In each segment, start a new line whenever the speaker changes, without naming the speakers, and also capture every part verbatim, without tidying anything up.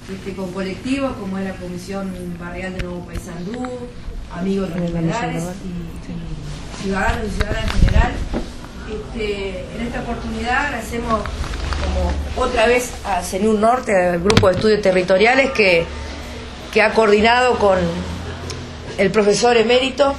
este, con colectivos como es la Comisión Barrial de Nuevo Paysandú, amigos regionales y, y ciudadanos y ciudadanas en general. Este, en esta oportunidad agradecemos como otra vez a CENUR Norte, al Grupo de Estudios Territoriales que, que ha coordinado con el profesor emérito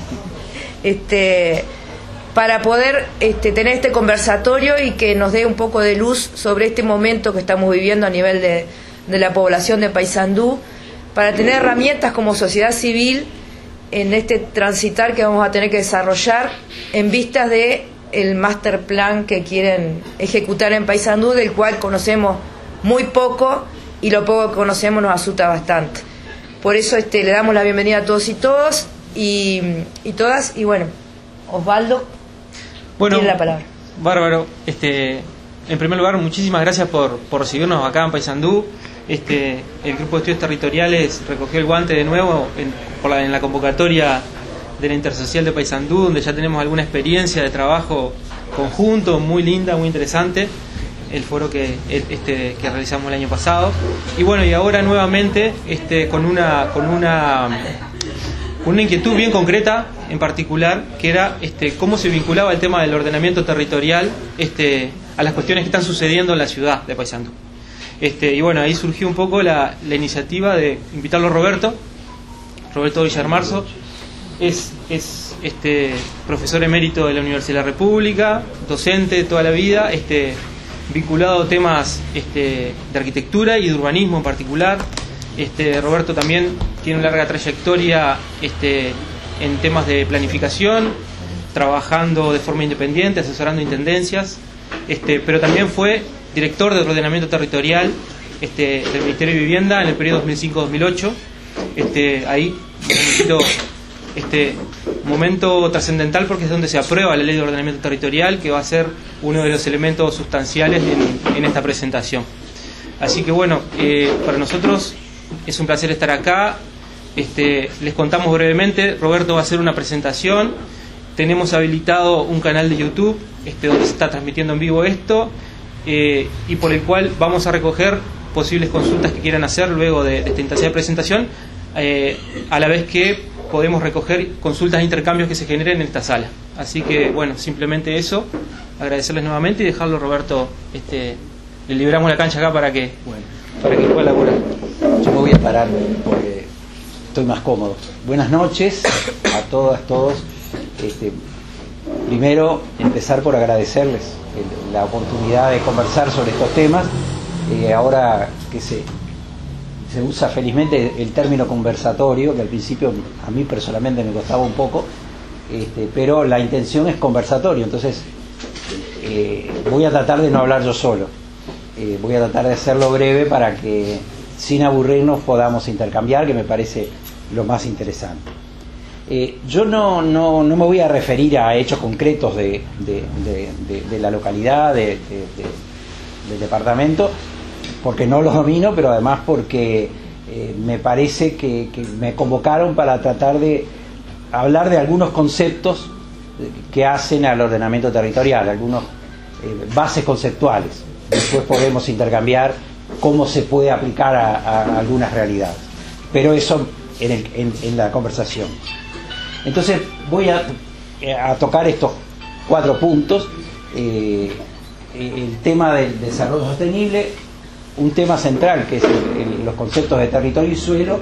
este, para poder este, tener este conversatorio y que nos dé un poco de luz sobre este momento que estamos viviendo a nivel de, de la población de Paysandú, para tener herramientas como sociedad civil en este transitar que vamos a tener que desarrollar en vistas de el master plan que quieren ejecutar en Paysandú, del cual conocemos muy poco y lo poco que conocemos nos asusta bastante. Por eso este, le damos la bienvenida a todos y todos y, y todas, y bueno, Osvaldo,
bueno,
tiene la palabra.
Bárbaro, este, en primer lugar, muchísimas gracias por, por recibirnos acá en Paysandú. Este, el Grupo de Estudios Territoriales recogió el guante de nuevo en, por la, en la convocatoria de la Intersocial de Paysandú, donde ya tenemos alguna experiencia de trabajo conjunto, muy linda, muy interesante, el foro que, este, que realizamos el año pasado. Y bueno, y ahora nuevamente este, con, una, con, una, con una inquietud bien concreta, en particular, que era este, cómo se vinculaba el tema del ordenamiento territorial este, a las cuestiones que están sucediendo en la ciudad de Paysandú. Este, y bueno, ahí surgió un poco la, la iniciativa de invitarlo a Roberto, Roberto Villarmarzo. Es, es este, profesor emérito de la Universidad de la República, docente toda la vida, este, vinculado a temas este, de arquitectura y de urbanismo en particular. Este, Roberto también tiene una larga trayectoria este, en temas de planificación, trabajando de forma independiente, asesorando intendencias, este, pero también fue director de ordenamiento territorial este, del Ministerio de Vivienda en el periodo dos mil cinco a dos mil ocho. Este, ahí este momento trascendental porque es donde se aprueba la Ley de Ordenamiento Territorial, que va a ser uno de los elementos sustanciales en, en esta presentación. Así que bueno, eh, para nosotros es un placer estar acá. Este, les contamos brevemente, Roberto va a hacer una presentación. Tenemos habilitado un canal de YouTube este, donde se está transmitiendo en vivo esto eh, y por el cual vamos a recoger posibles consultas que quieran hacer luego de, de esta instancia de presentación, eh, a la vez que podemos recoger consultas e intercambios que se generen en esta sala. Así que, bueno, simplemente eso, agradecerles nuevamente y dejarlo, Roberto, este, le liberamos la cancha acá para que, bueno, para que pueda laburar.
Yo me voy a parar porque estoy más cómodo. Buenas noches a todas, todos. Este, primero, empezar por agradecerles el, la oportunidad de conversar sobre estos temas. Eh, ahora que se... se usa felizmente el término conversatorio, que al principio a mí personalmente me costaba un poco, este, pero la intención es conversatorio, entonces eh, voy a tratar de no hablar yo solo, eh, voy a tratar de hacerlo breve para que sin aburrirnos podamos intercambiar, que me parece lo más interesante. Eh, yo no, no, no me voy a referir a hechos concretos de, de, de, de, de la localidad, de, de, de, del departamento, porque no los domino, pero además porque eh, me parece que, que me convocaron para tratar de hablar de algunos conceptos que hacen al ordenamiento territorial, algunos eh, bases conceptuales. Después podemos intercambiar cómo se puede aplicar a, a algunas realidades, pero eso en, el, en, en la conversación. Entonces voy a, a tocar estos cuatro puntos. Eh, el tema del desarrollo sostenible, un tema central que es el, el, los conceptos de territorio y suelo,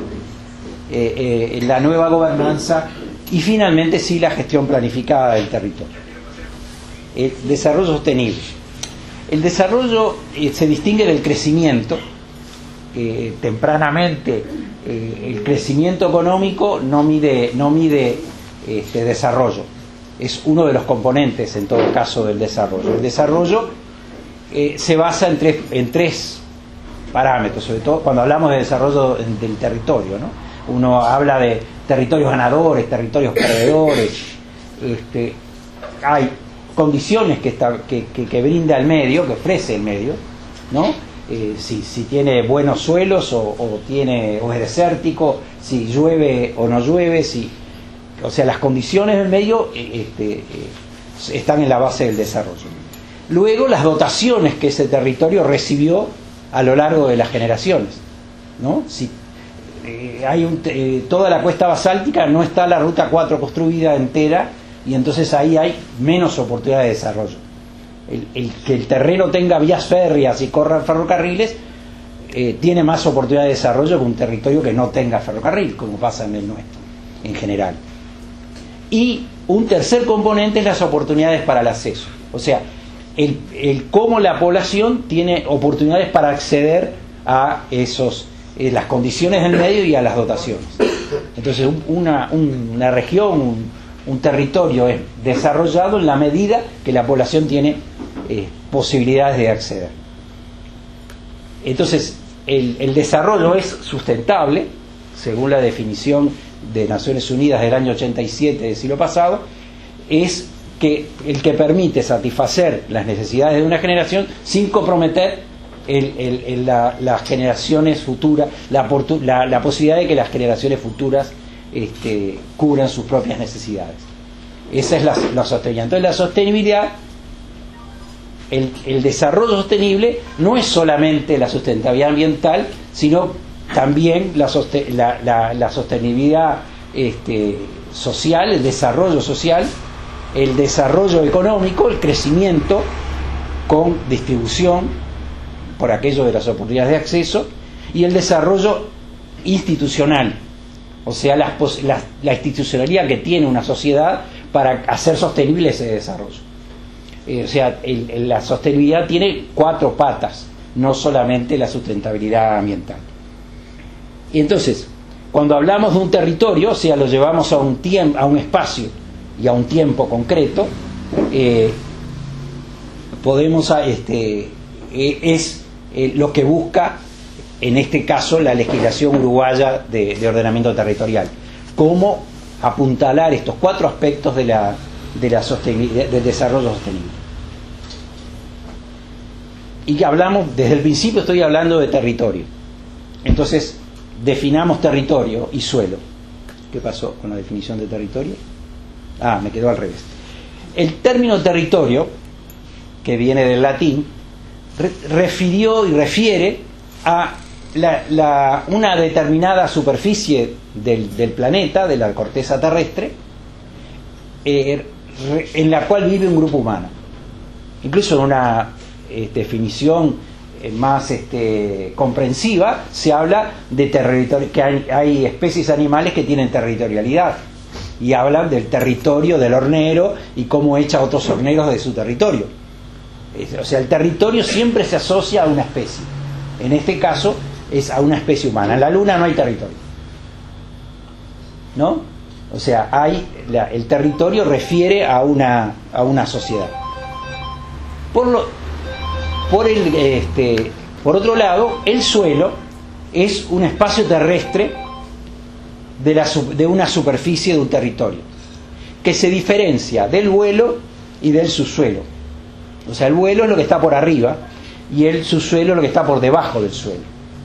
eh, eh, la nueva gobernanza y finalmente sí la gestión planificada del territorio. El desarrollo sostenible. El desarrollo eh, se distingue del crecimiento. Eh, tempranamente eh, el crecimiento económico no mide, no mide este desarrollo, es uno de los componentes en todo caso del desarrollo. El desarrollo eh, se basa en tres, en tres parámetros, sobre todo cuando hablamos de desarrollo del territorio, ¿no? Uno habla de territorios ganadores, territorios perdedores, este, hay condiciones que, está, que, que, que brinda el medio, que ofrece el medio, ¿no? Eh, si, si tiene buenos suelos o, o, tiene, o es desértico, si llueve o no llueve, si, o sea, las condiciones del medio este, eh, están en la base del desarrollo. Luego, las dotaciones que ese territorio recibió a lo largo de las generaciones. ¿no? Si eh, hay un, eh, toda la cuesta basáltica, no está la ruta cuatro construida entera, y entonces ahí hay menos oportunidad de desarrollo. El, el que el terreno tenga vías férreas y corran ferrocarriles eh, tiene más oportunidad de desarrollo que un territorio que no tenga ferrocarril, como pasa en el nuestro en general. Y un tercer componente es las oportunidades para el acceso, o sea, el, el cómo la población tiene oportunidades para acceder a esos eh, las condiciones del medio y a las dotaciones. Entonces una, una región, un, un territorio es desarrollado en la medida que la población tiene eh, posibilidades de acceder. Entonces el, el desarrollo es sustentable según la definición de Naciones Unidas del año ochenta y siete del siglo pasado, es que el que permite satisfacer las necesidades de una generación sin comprometer el, el, el, la, las generaciones futuras, la, la, la posibilidad de que las generaciones futuras este, cubran sus propias necesidades. Esa es la, la sostenibilidad. Entonces la sostenibilidad, el, el desarrollo sostenible no es solamente la sustentabilidad ambiental, sino también la, sosten la, la, la sostenibilidad este, social, el desarrollo social, el desarrollo económico, el crecimiento con distribución por aquello de las oportunidades de acceso, y el desarrollo institucional, o sea, la, la, la institucionalidad que tiene una sociedad para hacer sostenible ese desarrollo. Eh, o sea, el, el, la sostenibilidad tiene cuatro patas, no solamente la sustentabilidad ambiental. Y entonces, cuando hablamos de un territorio, o sea, lo llevamos a un tiempo, a un espacio y a un tiempo concreto, eh, podemos, este, eh, es eh, lo que busca, en este caso, la legislación uruguaya de, de ordenamiento territorial. Cómo apuntalar estos cuatro aspectos de la, de la sostenibilidad, del desarrollo sostenible. Y hablamos, desde el principio estoy hablando de territorio. Entonces, definamos territorio y suelo. ¿Qué pasó con la definición de territorio? Ah, me quedó al revés. El término territorio, que viene del latín, re refirió y refiere a la, la, una determinada superficie del, del planeta, de la corteza terrestre, eh, re, en la cual vive un grupo humano. Incluso en una eh, definición más este, comprensiva, se habla de territorio, que hay, hay especies animales que tienen territorialidad, y hablan del territorio del hornero y cómo echa a otros horneros de su territorio. O sea, el territorio siempre se asocia a una especie. En este caso es a una especie humana. En la Luna no hay territorio, ¿no? O sea, hay la, el territorio refiere a una, a una sociedad. Por lo Por, el, este, por otro lado, el suelo es un espacio terrestre de, la, de una superficie de un territorio, que se diferencia del vuelo y del subsuelo. O sea, el vuelo es lo que está por arriba y el subsuelo es lo que está por debajo del suelo.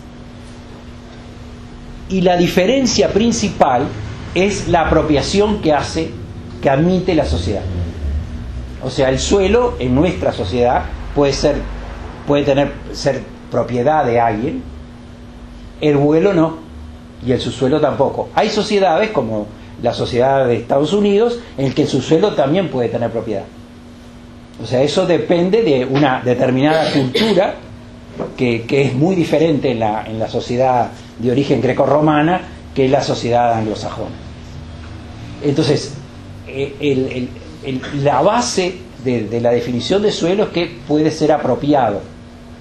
Y la diferencia principal es la apropiación que hace, que admite la sociedad. O sea, el suelo en nuestra sociedad puede ser puede tener ser propiedad de alguien, el vuelo no, y el subsuelo tampoco. Hay sociedades como la sociedad de Estados Unidos en que el subsuelo también puede tener propiedad. O sea, eso depende de una determinada cultura que, que es muy diferente en la, en la sociedad de origen grecorromana que en la sociedad anglosajona. Entonces, el, el, el, la base de, de la definición de suelo es que puede ser apropiado.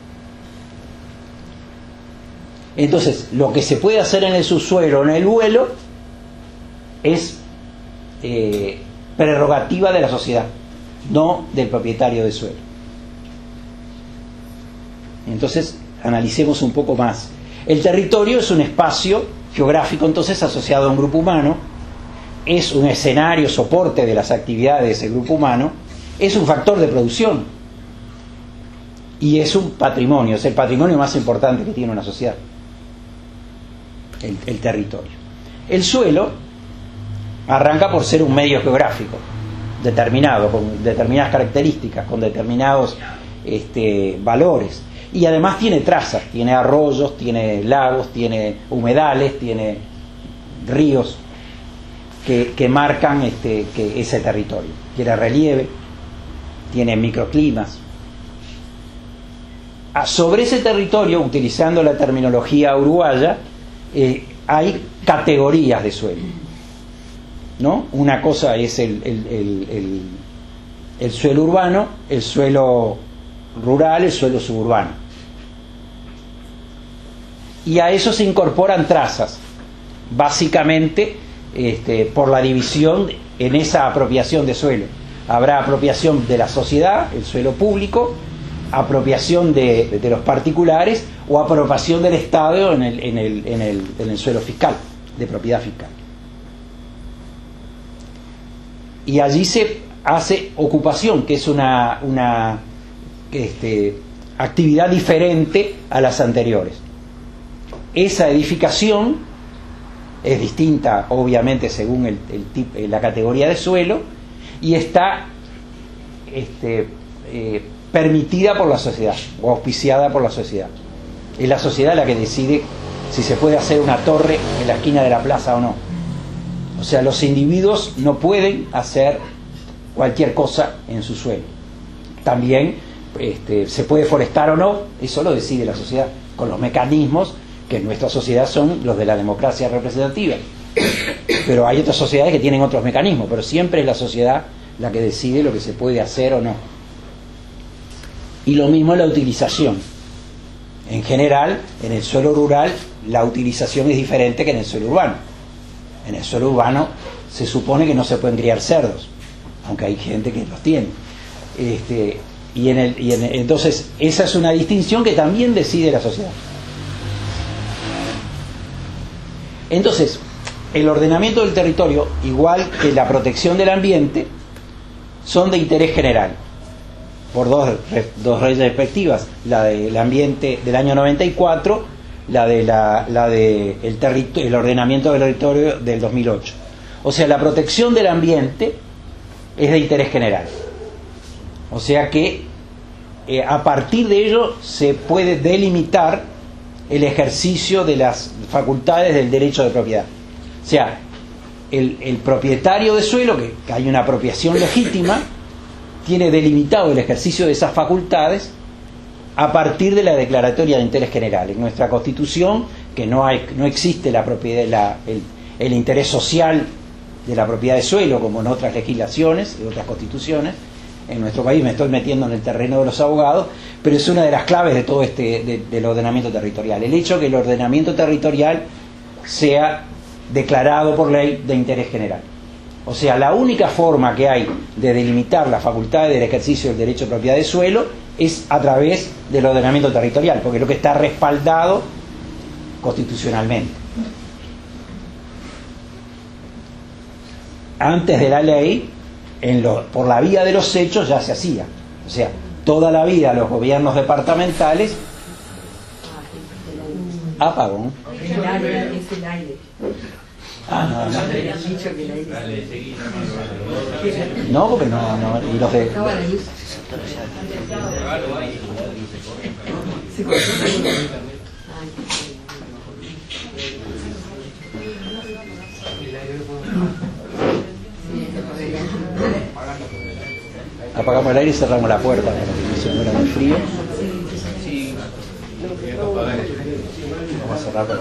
Entonces, lo que se puede hacer en el subsuelo o en el vuelo es eh, prerrogativa de la sociedad, no del propietario del suelo. Entonces, analicemos un poco más. El territorio es un espacio geográfico, entonces, asociado a un grupo humano, es un escenario, soporte de las actividades de ese grupo humano, es un factor de producción y es un patrimonio, es el patrimonio más importante que tiene una sociedad. El, el territorio. El suelo arranca por ser un medio geográfico determinado, con determinadas características, con determinados este, valores, y además tiene trazas, tiene arroyos, tiene lagos, tiene humedales, tiene ríos que, que marcan este, que ese territorio. Tiene relieve, tiene microclimas. Ah, sobre ese territorio, utilizando la terminología uruguaya, eh, hay categorías de suelo, ¿no? Una cosa es el, el, el, el, el suelo urbano, el suelo rural, el suelo suburbano. Y a eso se incorporan trazas, básicamente este, por la división en esa apropiación de suelo. Habrá apropiación de la sociedad, el suelo público, apropiación de, de los particulares o apropiación del Estado en el, en, el, en, el, en el suelo fiscal, de propiedad fiscal. Y allí se hace ocupación, que es una, una este, actividad diferente a las anteriores. Esa edificación es distinta, obviamente, según el, el tipo, la categoría de suelo, y está este, eh, permitida por la sociedad o auspiciada por la sociedad. Es la sociedad la que decide si se puede hacer una torre en la esquina de la plaza o no. O sea, los individuos no pueden hacer cualquier cosa en su suelo. También este, se puede forestar o no, eso lo decide la sociedad, con los mecanismos que en nuestra sociedad son los de la democracia representativa. Pero hay otras sociedades que tienen otros mecanismos, pero siempre es la sociedad la que decide lo que se puede hacer o no. Y lo mismo la utilización. En general, en el suelo rural, la utilización es diferente que en el suelo urbano. En el suelo urbano se supone que no se pueden criar cerdos, aunque hay gente que los tiene. Este, y en el, y en el, entonces, esa es una distinción que también decide la sociedad. Entonces, el ordenamiento del territorio, igual que la protección del ambiente, son de interés general, por dos, dos perspectivas: la del ambiente del año noventa y cuatro, la de la, la de el, territorio, el ordenamiento del territorio del dos mil ocho. O sea, la protección del ambiente es de interés general. O sea que eh, a partir de ello se puede delimitar el ejercicio de las facultades del derecho de propiedad. O sea, el, el propietario de suelo, que, que hay una apropiación legítima, tiene delimitado el ejercicio de esas facultades a partir de la declaratoria de interés general. En nuestra Constitución, que no hay, no existe la propiedad, la, el, el interés social de la propiedad de suelo, como en otras legislaciones y otras constituciones. En nuestro país me estoy metiendo en el terreno de los abogados, pero es una de las claves de todo este de, del ordenamiento territorial. El hecho de que el ordenamiento territorial sea declarado por ley de interés general. O sea, la única forma que hay de delimitar las facultades del ejercicio del derecho de propiedad de suelo es a través del ordenamiento territorial, porque es lo que está respaldado constitucionalmente. Antes de la ley, en lo, por la vía de los hechos ya se hacía. O sea, toda la vida los gobiernos departamentales... Apagón. Ah, no, no. No, porque no, no, y los de... Apagamos el aire y cerramos la puerta para que se muera muy frío. Vamos a cerrar.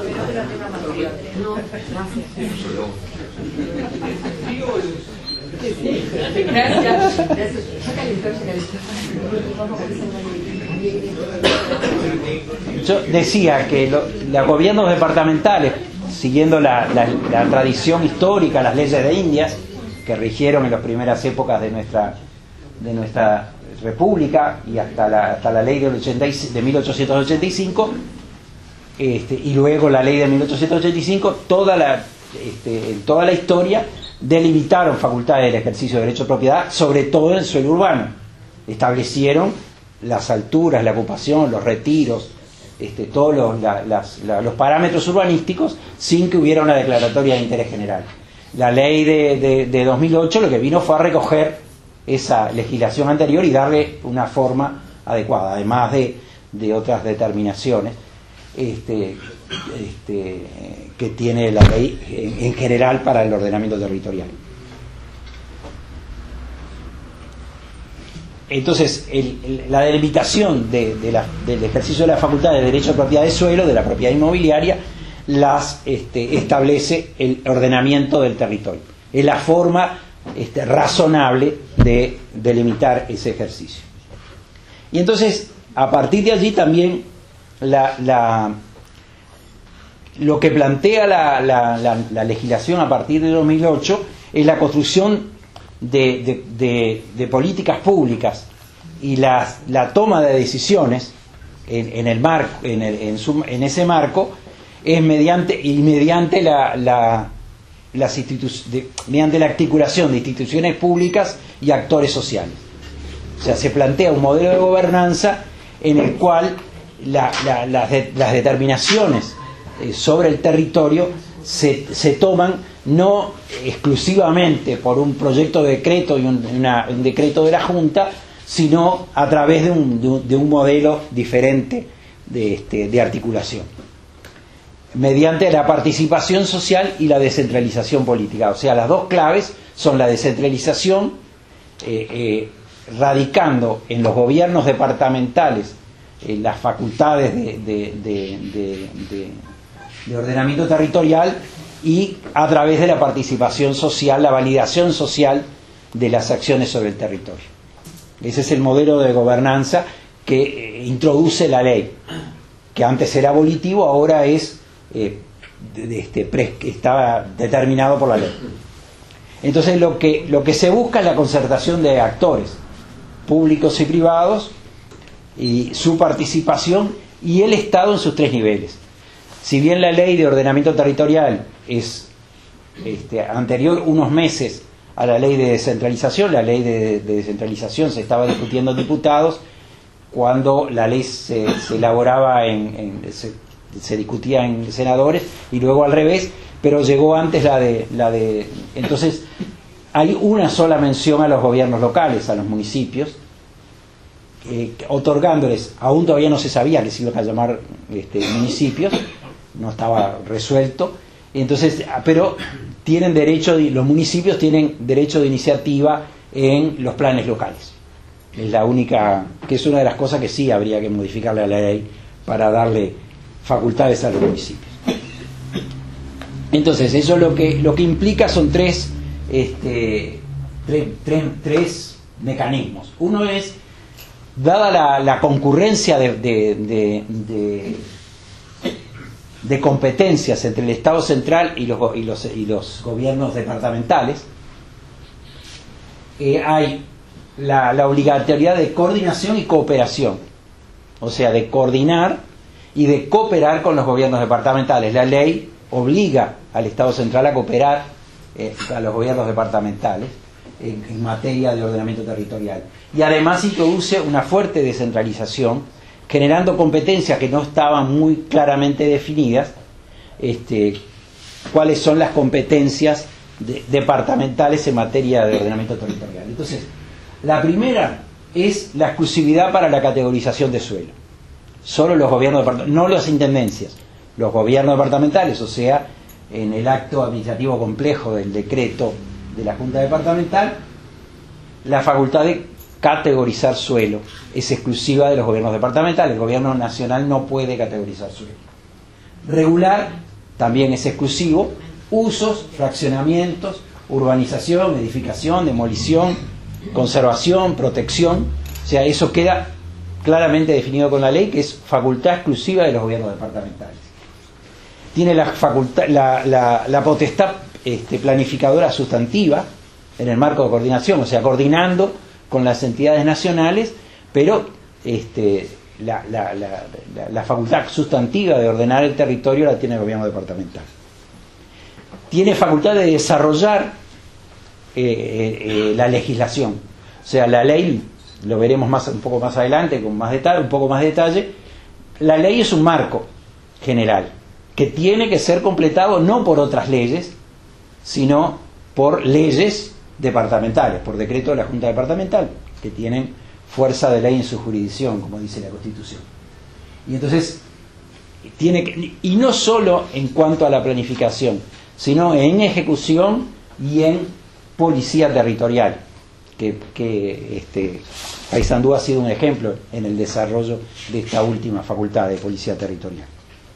Yo decía que lo, los gobiernos departamentales, siguiendo la, la, la tradición histórica, las leyes de Indias que rigieron en las primeras épocas de nuestra de nuestra república y hasta la, hasta la ley del ochenta y, de mil ochocientos ochenta y cinco, este, y luego la ley de mil ochocientos ochenta y cinco, toda la, este, en toda la historia delimitaron facultades del ejercicio de derecho de propiedad, sobre todo en el suelo urbano. Establecieron las alturas, la ocupación, los retiros, este, todos los, la, las, la, los parámetros urbanísticos, sin que hubiera una declaratoria de interés general. La ley de, de, de dos mil ocho lo que vino fue a recoger esa legislación anterior y darle una forma adecuada, además de de otras determinaciones este, este, que tiene la ley en, en general para el ordenamiento territorial. Entonces, el, el, la delimitación de, de la, del ejercicio de la facultad de derecho a propiedad de suelo, de la propiedad inmobiliaria, las este, establece el ordenamiento del territorio. Es la forma este, razonable de delimitar ese ejercicio. Y entonces, a partir de allí también, la, la, lo que plantea la, la, la, la legislación a partir de dos mil ocho es la construcción De, de, de, de políticas públicas y la, la toma de decisiones en, en el marco, en, el, en, su, en ese marco es mediante y mediante la, la las institu de, mediante la articulación de instituciones públicas y actores sociales. O sea, se plantea un modelo de gobernanza en el cual la, la, las, de, las determinaciones eh, sobre el territorio se, se toman no exclusivamente por un proyecto de decreto y un, una, un decreto de la Junta, sino a través de un, de un, de un modelo diferente de, este, de articulación, mediante la participación social y la descentralización política. O sea, las dos claves son la descentralización, eh, eh, radicando en los gobiernos departamentales eh, las facultades de, de, de, de, de, de ordenamiento territorial, y a través de la participación social, la validación social de las acciones sobre el territorio. Ese es el modelo de gobernanza que eh, introduce la ley, que antes era abolitivo, ahora es eh, de, este, pre, estaba determinado por la ley. Entonces lo que, lo que se busca es la concertación de actores públicos y privados, y su participación, y el Estado en sus tres niveles. Si bien la ley de ordenamiento territorial es este, anterior unos meses a la ley de descentralización, la ley de, de descentralización se estaba discutiendo en diputados, cuando la ley se, se elaboraba, en, en se, se discutía en senadores, y luego al revés, pero llegó antes la de, la de... Entonces, hay una sola mención a los gobiernos locales, a los municipios, eh, otorgándoles, aún todavía no se sabía que se iban a llamar este, municipios, no estaba resuelto, entonces, pero tienen derecho, los municipios tienen derecho de iniciativa en los planes locales. Es la única, que es una de las cosas que sí habría que modificarle a la ley para darle facultades a los municipios. Entonces, eso lo que lo que implica son tres, este, tres, tres, tres mecanismos. Uno es, dada la, la concurrencia de, de, de, de de competencias entre el Estado central y los, y los, y los gobiernos departamentales, eh, hay la, la obligatoriedad de coordinación y cooperación, o sea, de coordinar y de cooperar con los gobiernos departamentales. La ley obliga al Estado central a cooperar eh, a los gobiernos departamentales en, en materia de ordenamiento territorial, y además introduce una fuerte descentralización, generando competencias que no estaban muy claramente definidas, este, cuáles son las competencias de, departamentales en materia de ordenamiento territorial. Entonces, la primera es la exclusividad para la categorización de suelo. Solo los gobiernos departamentales, no las intendencias, los gobiernos departamentales, o sea, en el acto administrativo complejo del decreto de la Junta Departamental, la facultad de categorizar suelo es exclusiva de los gobiernos departamentales. El gobierno nacional no puede categorizar suelo. Regular también es exclusivo usos, fraccionamientos, urbanización, edificación, demolición, conservación, protección. O sea, eso queda claramente definido con la ley, que es facultad exclusiva de los gobiernos departamentales. Tiene la facultad, la, la, la potestad este, planificadora sustantiva en el marco de coordinación, o sea, coordinando con las entidades nacionales, pero este, la, la, la, la, la facultad sustantiva de ordenar el territorio la tiene el gobierno departamental. Tiene facultad de desarrollar eh, eh, la legislación, o sea, la ley, lo veremos más un poco más adelante con más detalle, un poco más de detalle. La ley es un marco general que tiene que ser completado no por otras leyes, sino por leyes departamentales, por decreto de la Junta Departamental, que tienen fuerza de ley en su jurisdicción, como dice la Constitución. Y entonces tiene que, y no solo en cuanto a la planificación, sino en ejecución y en policía territorial, que, que este, Paysandú ha sido un ejemplo en el desarrollo de esta última facultad de policía territorial.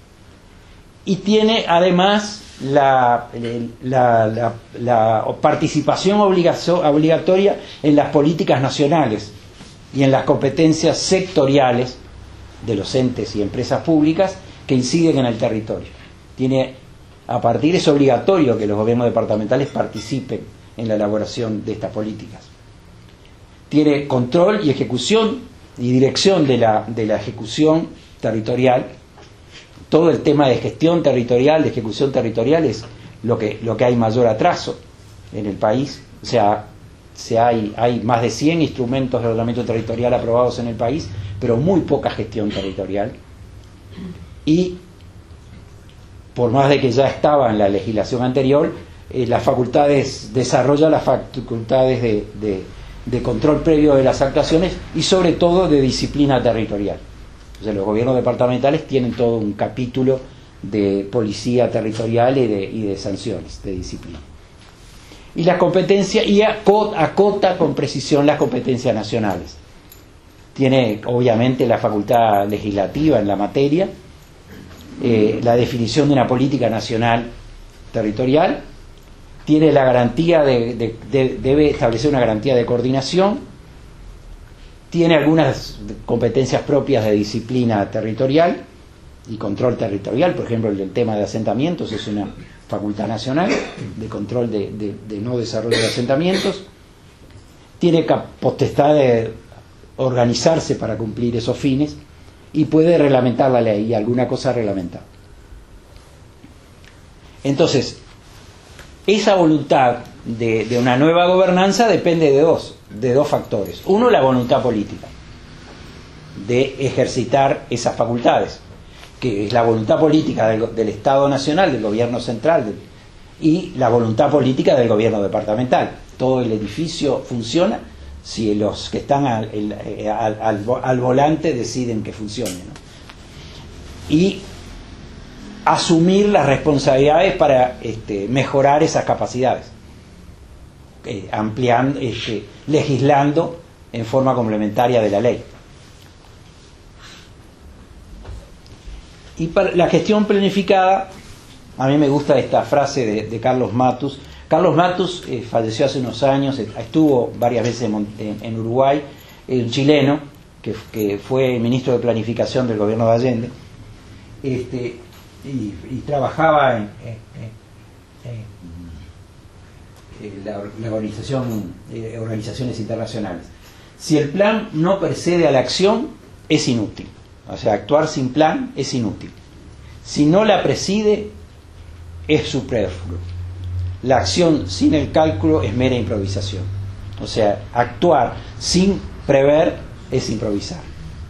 Y tiene además la, la, la, la participación obligatoria en las políticas nacionales y en las competencias sectoriales de los entes y empresas públicas que inciden en el territorio. Tiene, a partir es obligatorio que los gobiernos departamentales participen en la elaboración de estas políticas. Tiene control y ejecución y dirección de la, de la ejecución territorial. Todo el tema de gestión territorial, de ejecución territorial, es lo que, lo que hay mayor atraso en el país. O sea, se hay, hay más de cien instrumentos de ordenamiento territorial aprobados en el país, pero muy poca gestión territorial. Y por más de que ya estaba en la legislación anterior, eh, las facultades, desarrolla las facultades de, de, de control previo de las actuaciones y sobre todo de disciplina territorial. O sea, los gobiernos departamentales tienen todo un capítulo de policía territorial y de, y de sanciones, de disciplina. Y las competencias, y acota con precisión las competencias nacionales. Tiene obviamente la facultad legislativa en la materia, eh, la definición de una política nacional territorial, tiene la garantía de, de, de debe establecer una garantía de coordinación, tiene algunas competencias propias de disciplina territorial y control territorial, por ejemplo el del tema de asentamientos es una facultad nacional de control de, de, de no desarrollo de asentamientos, tiene potestad de organizarse para cumplir esos fines y puede reglamentar la ley y alguna cosa reglamentar. Entonces, esa voluntad de, de una nueva gobernanza depende de dos, de dos factores. Uno, la voluntad política de ejercitar esas facultades, que es la voluntad política del, del Estado Nacional, del Gobierno Central, del, y la voluntad política del Gobierno Departamental. Todo el edificio funciona si los que están al, al, al, al volante deciden que funcione, ¿no? Y asumir las responsabilidades para este, mejorar esas capacidades, eh, ampliando, este, legislando en forma complementaria de la ley. Y para la gestión planificada, a mí me gusta esta frase de, de Carlos Matus. Carlos Matus eh, falleció hace unos años, estuvo varias veces en, en, en Uruguay, un chileno que, que fue ministro de Planificación del gobierno de Allende, este, y, y trabajaba en, en, en, en la, la organización, eh, organizaciones internacionales. Si el plan no precede a la acción, es inútil. O sea, actuar sin plan es inútil. Si no la preside, es superfluo. La acción sin el cálculo es mera improvisación. O sea, actuar sin prever es improvisar.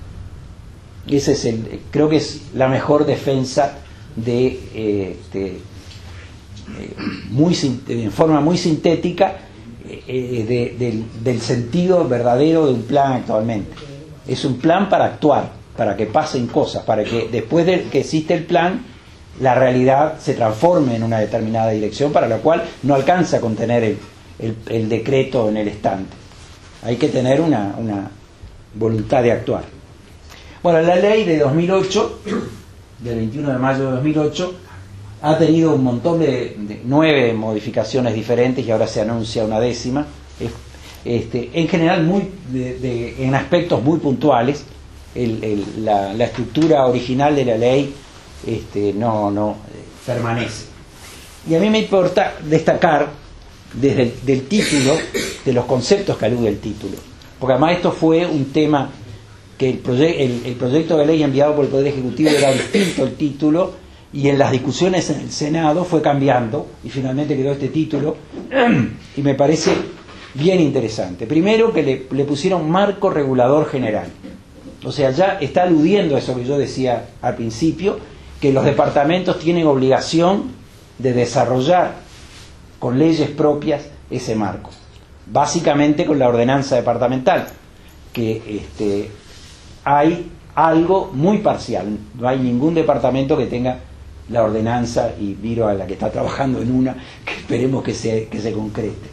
Ese es el, creo que es la mejor defensa de, eh, de eh, muy en forma muy sintética eh, de, de, del sentido verdadero de un plan actualmente. Es un plan para actuar, para que pasen cosas, para que después de que existe el plan, la realidad se transforme en una determinada dirección, para la cual no alcanza a contener el, el, el decreto en el estante. Hay que tener una, una voluntad de actuar. Bueno, la ley de dos mil ocho, del veintiuno de mayo de dos mil ocho, ha tenido un montón de, de nueve modificaciones diferentes y ahora se anuncia una décima. Este, en general, muy de, de, en aspectos muy puntuales. El, el, la, la estructura original de la ley este, no, no eh, permanece. Y a mí me importa destacar desde el del título, de los conceptos que alude el título, porque además esto fue un tema que el, proye el, el proyecto de ley enviado por el Poder Ejecutivo era distinto el título, y en las discusiones en el Senado fue cambiando y finalmente quedó este título y me parece bien interesante. Primero, que le, le pusieron marco regulador general. O sea, ya está aludiendo a eso que yo decía al principio, que los departamentos tienen obligación de desarrollar con leyes propias ese marco. Básicamente con la ordenanza departamental, que este, hay algo muy parcial. No hay ningún departamento que tenga la ordenanza, y miro a la que está trabajando en una, que esperemos que se, que se concrete.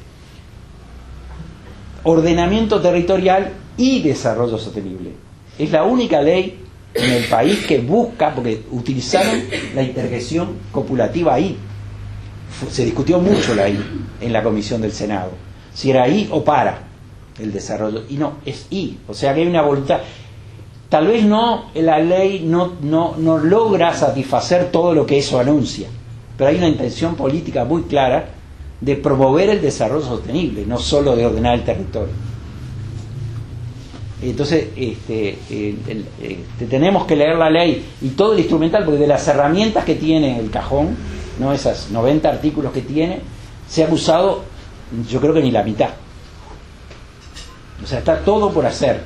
Ordenamiento territorial y desarrollo sostenible. Es la única ley en el país que busca, porque utilizaron la interjección copulativa ahí. Se discutió mucho la I en la comisión del Senado, si era I o para el desarrollo, y no, es I, o sea que hay una voluntad. Tal vez no, la ley no, no, no logra satisfacer todo lo que eso anuncia, pero hay una intención política muy clara de promover el desarrollo sostenible, no solo de ordenar el territorio. Entonces este, el, el, este, tenemos que leer la ley y todo el instrumental, porque de las herramientas que tiene el cajón, no esas noventa artículos que tiene, se ha usado, yo creo que ni la mitad. O sea, está todo por hacer.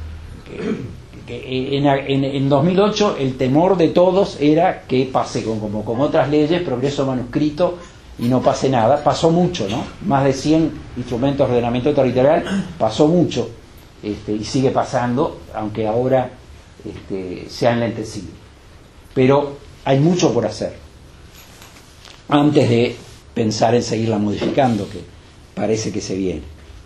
En, en, en dos mil ocho el temor de todos era que pase con, como con otras leyes, progreso manuscrito y no pase nada. Pasó mucho, ¿no? Más de cien instrumentos de ordenamiento territorial, pasó mucho, este, y sigue pasando, aunque ahora este, se ha enlentecido. Pero hay mucho por hacer antes de pensar en seguirla modificando, que parece que se viene.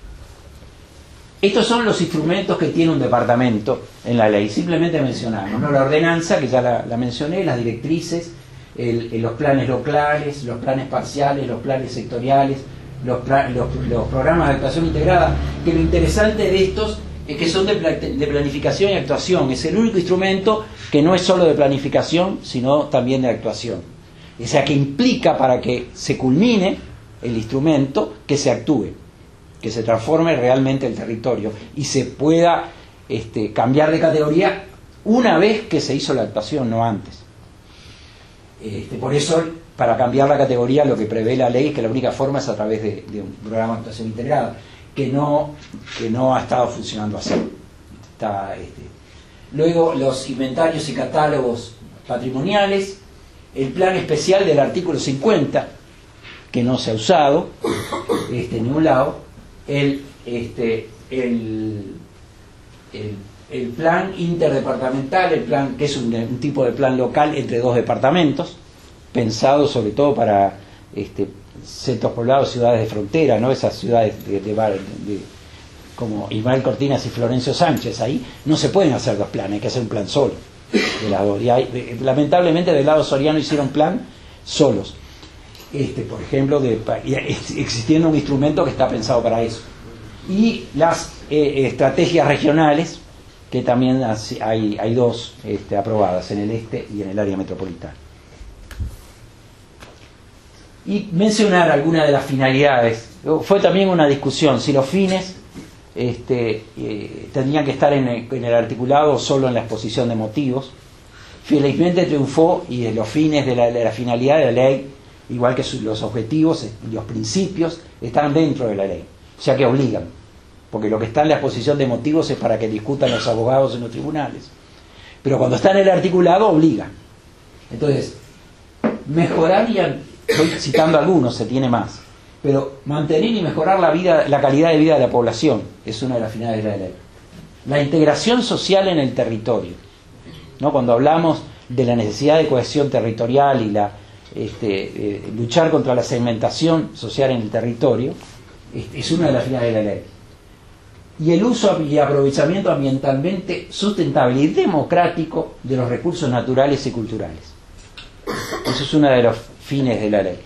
Estos son los instrumentos que tiene un departamento en la ley. Simplemente mencionamos, ¿no? La ordenanza, que ya la, la mencioné, las directrices, el, el, los planes locales, los planes parciales, los planes sectoriales, los, pla, los, los programas de actuación integrada, que lo interesante de estos es que son de, de planificación y actuación. Es el único instrumento que no es solo de planificación, sino también de actuación. O sea, que implica, para que se culmine el instrumento, que se actúe, que se transforme realmente el territorio y se pueda este, cambiar de categoría una vez que se hizo la actuación, no antes. Este, por eso, para cambiar la categoría, lo que prevé la ley es que la única forma es a través de, de un programa de actuación integrada, que no, que no ha estado funcionando así. Está, este. Luego, los inventarios y catálogos patrimoniales, el plan especial del artículo cincuenta, que no se ha usado este, en ningún lado, el, este, el, el, el plan interdepartamental, el plan que es un, un tipo de plan local entre dos departamentos, pensado sobre todo para este, centros poblados, ciudades de frontera, ¿no? Esas ciudades de, de, de, de, como Ismael Cortinas y Florencio Sánchez. Ahí no se pueden hacer dos planes, hay que hacer un plan solo de las dos. Y hay, lamentablemente del lado soriano hicieron plan solos. Este, por ejemplo, de, existiendo un instrumento que está pensado para eso. Y las eh, estrategias regionales, que también hay, hay dos este, aprobadas, en el este y en el área metropolitana. Y mencionar algunas de las finalidades. Fue también una discusión si los fines este, eh, tendrían que estar en el, en el articulado o solo en la exposición de motivos. Felizmente triunfó, y de los fines de la, de la finalidad de la ley, igual que los objetivos y los principios, están dentro de la ley, o sea que obligan, porque lo que está en la exposición de motivos es para que discutan los abogados en los tribunales, pero cuando está en el articulado obligan. Entonces, mejorar, y estoy citando algunos, se tiene más, pero mantener y mejorar la vida, la calidad de vida de la población es una de las finalidades de la ley. La integración social en el territorio, ¿no? Cuando hablamos de la necesidad de cohesión territorial y la Este, eh, luchar contra la segmentación social en el territorio, este, es una de las finalidades de la ley. Y el uso y aprovechamiento ambientalmente sustentable y democrático de los recursos naturales y culturales. Eso es uno de los fines de la ley.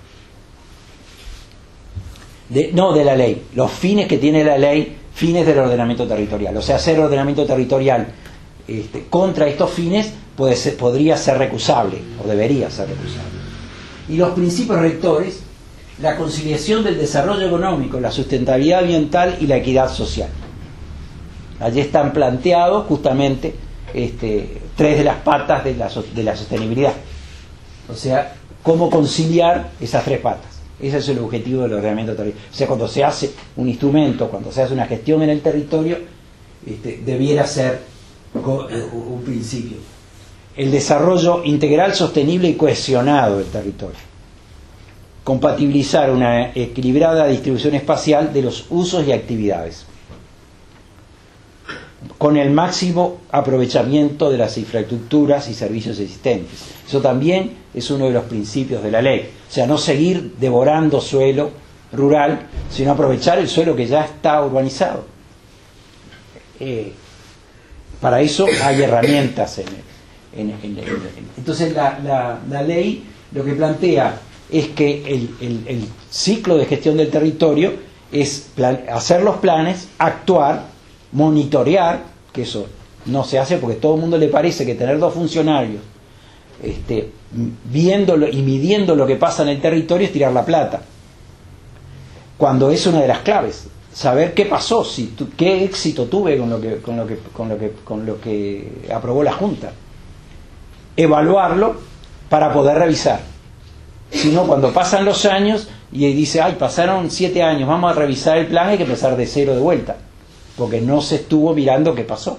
De, no de la ley, los fines que tiene la ley, fines del ordenamiento territorial. O sea, hacer ordenamiento territorial este, contra estos fines puede ser, podría ser recusable, o debería ser recusable. Y los principios rectores, la conciliación del desarrollo económico, la sustentabilidad ambiental y la equidad social. Allí están planteados justamente este, tres de las patas de la, de la sostenibilidad. O sea, cómo conciliar esas tres patas. Ese es el objetivo del ordenamiento territorial. O sea, cuando se hace un instrumento, cuando se hace una gestión en el territorio, este, debiera ser un principio. El desarrollo integral, sostenible y cohesionado del territorio. Compatibilizar una equilibrada distribución espacial de los usos y actividades. con el máximo aprovechamiento de las infraestructuras y servicios existentes. Eso también es uno de los principios de la ley. O sea, no seguir devorando suelo rural, sino aprovechar el suelo que ya está urbanizado. Eh, para eso hay herramientas en, en, en, en, entonces la, la, la ley lo que plantea es que el, el, el ciclo de gestión del territorio es plan, hacer los planes, actuar, monitorear, que eso no se hace porque a todo el mundo le parece que tener dos funcionarios este, viéndolo y midiendo lo que pasa en el territorio es tirar la plata, cuando es una de las claves. Saber qué pasó, si tu, qué éxito tuve con lo que con lo que con lo que con lo que aprobó la Junta. Evaluarlo para poder revisar. Si no, cuando pasan los años y dice, ay, pasaron siete años, vamos a revisar el plan, hay que empezar de cero de vuelta, porque no se estuvo mirando qué pasó.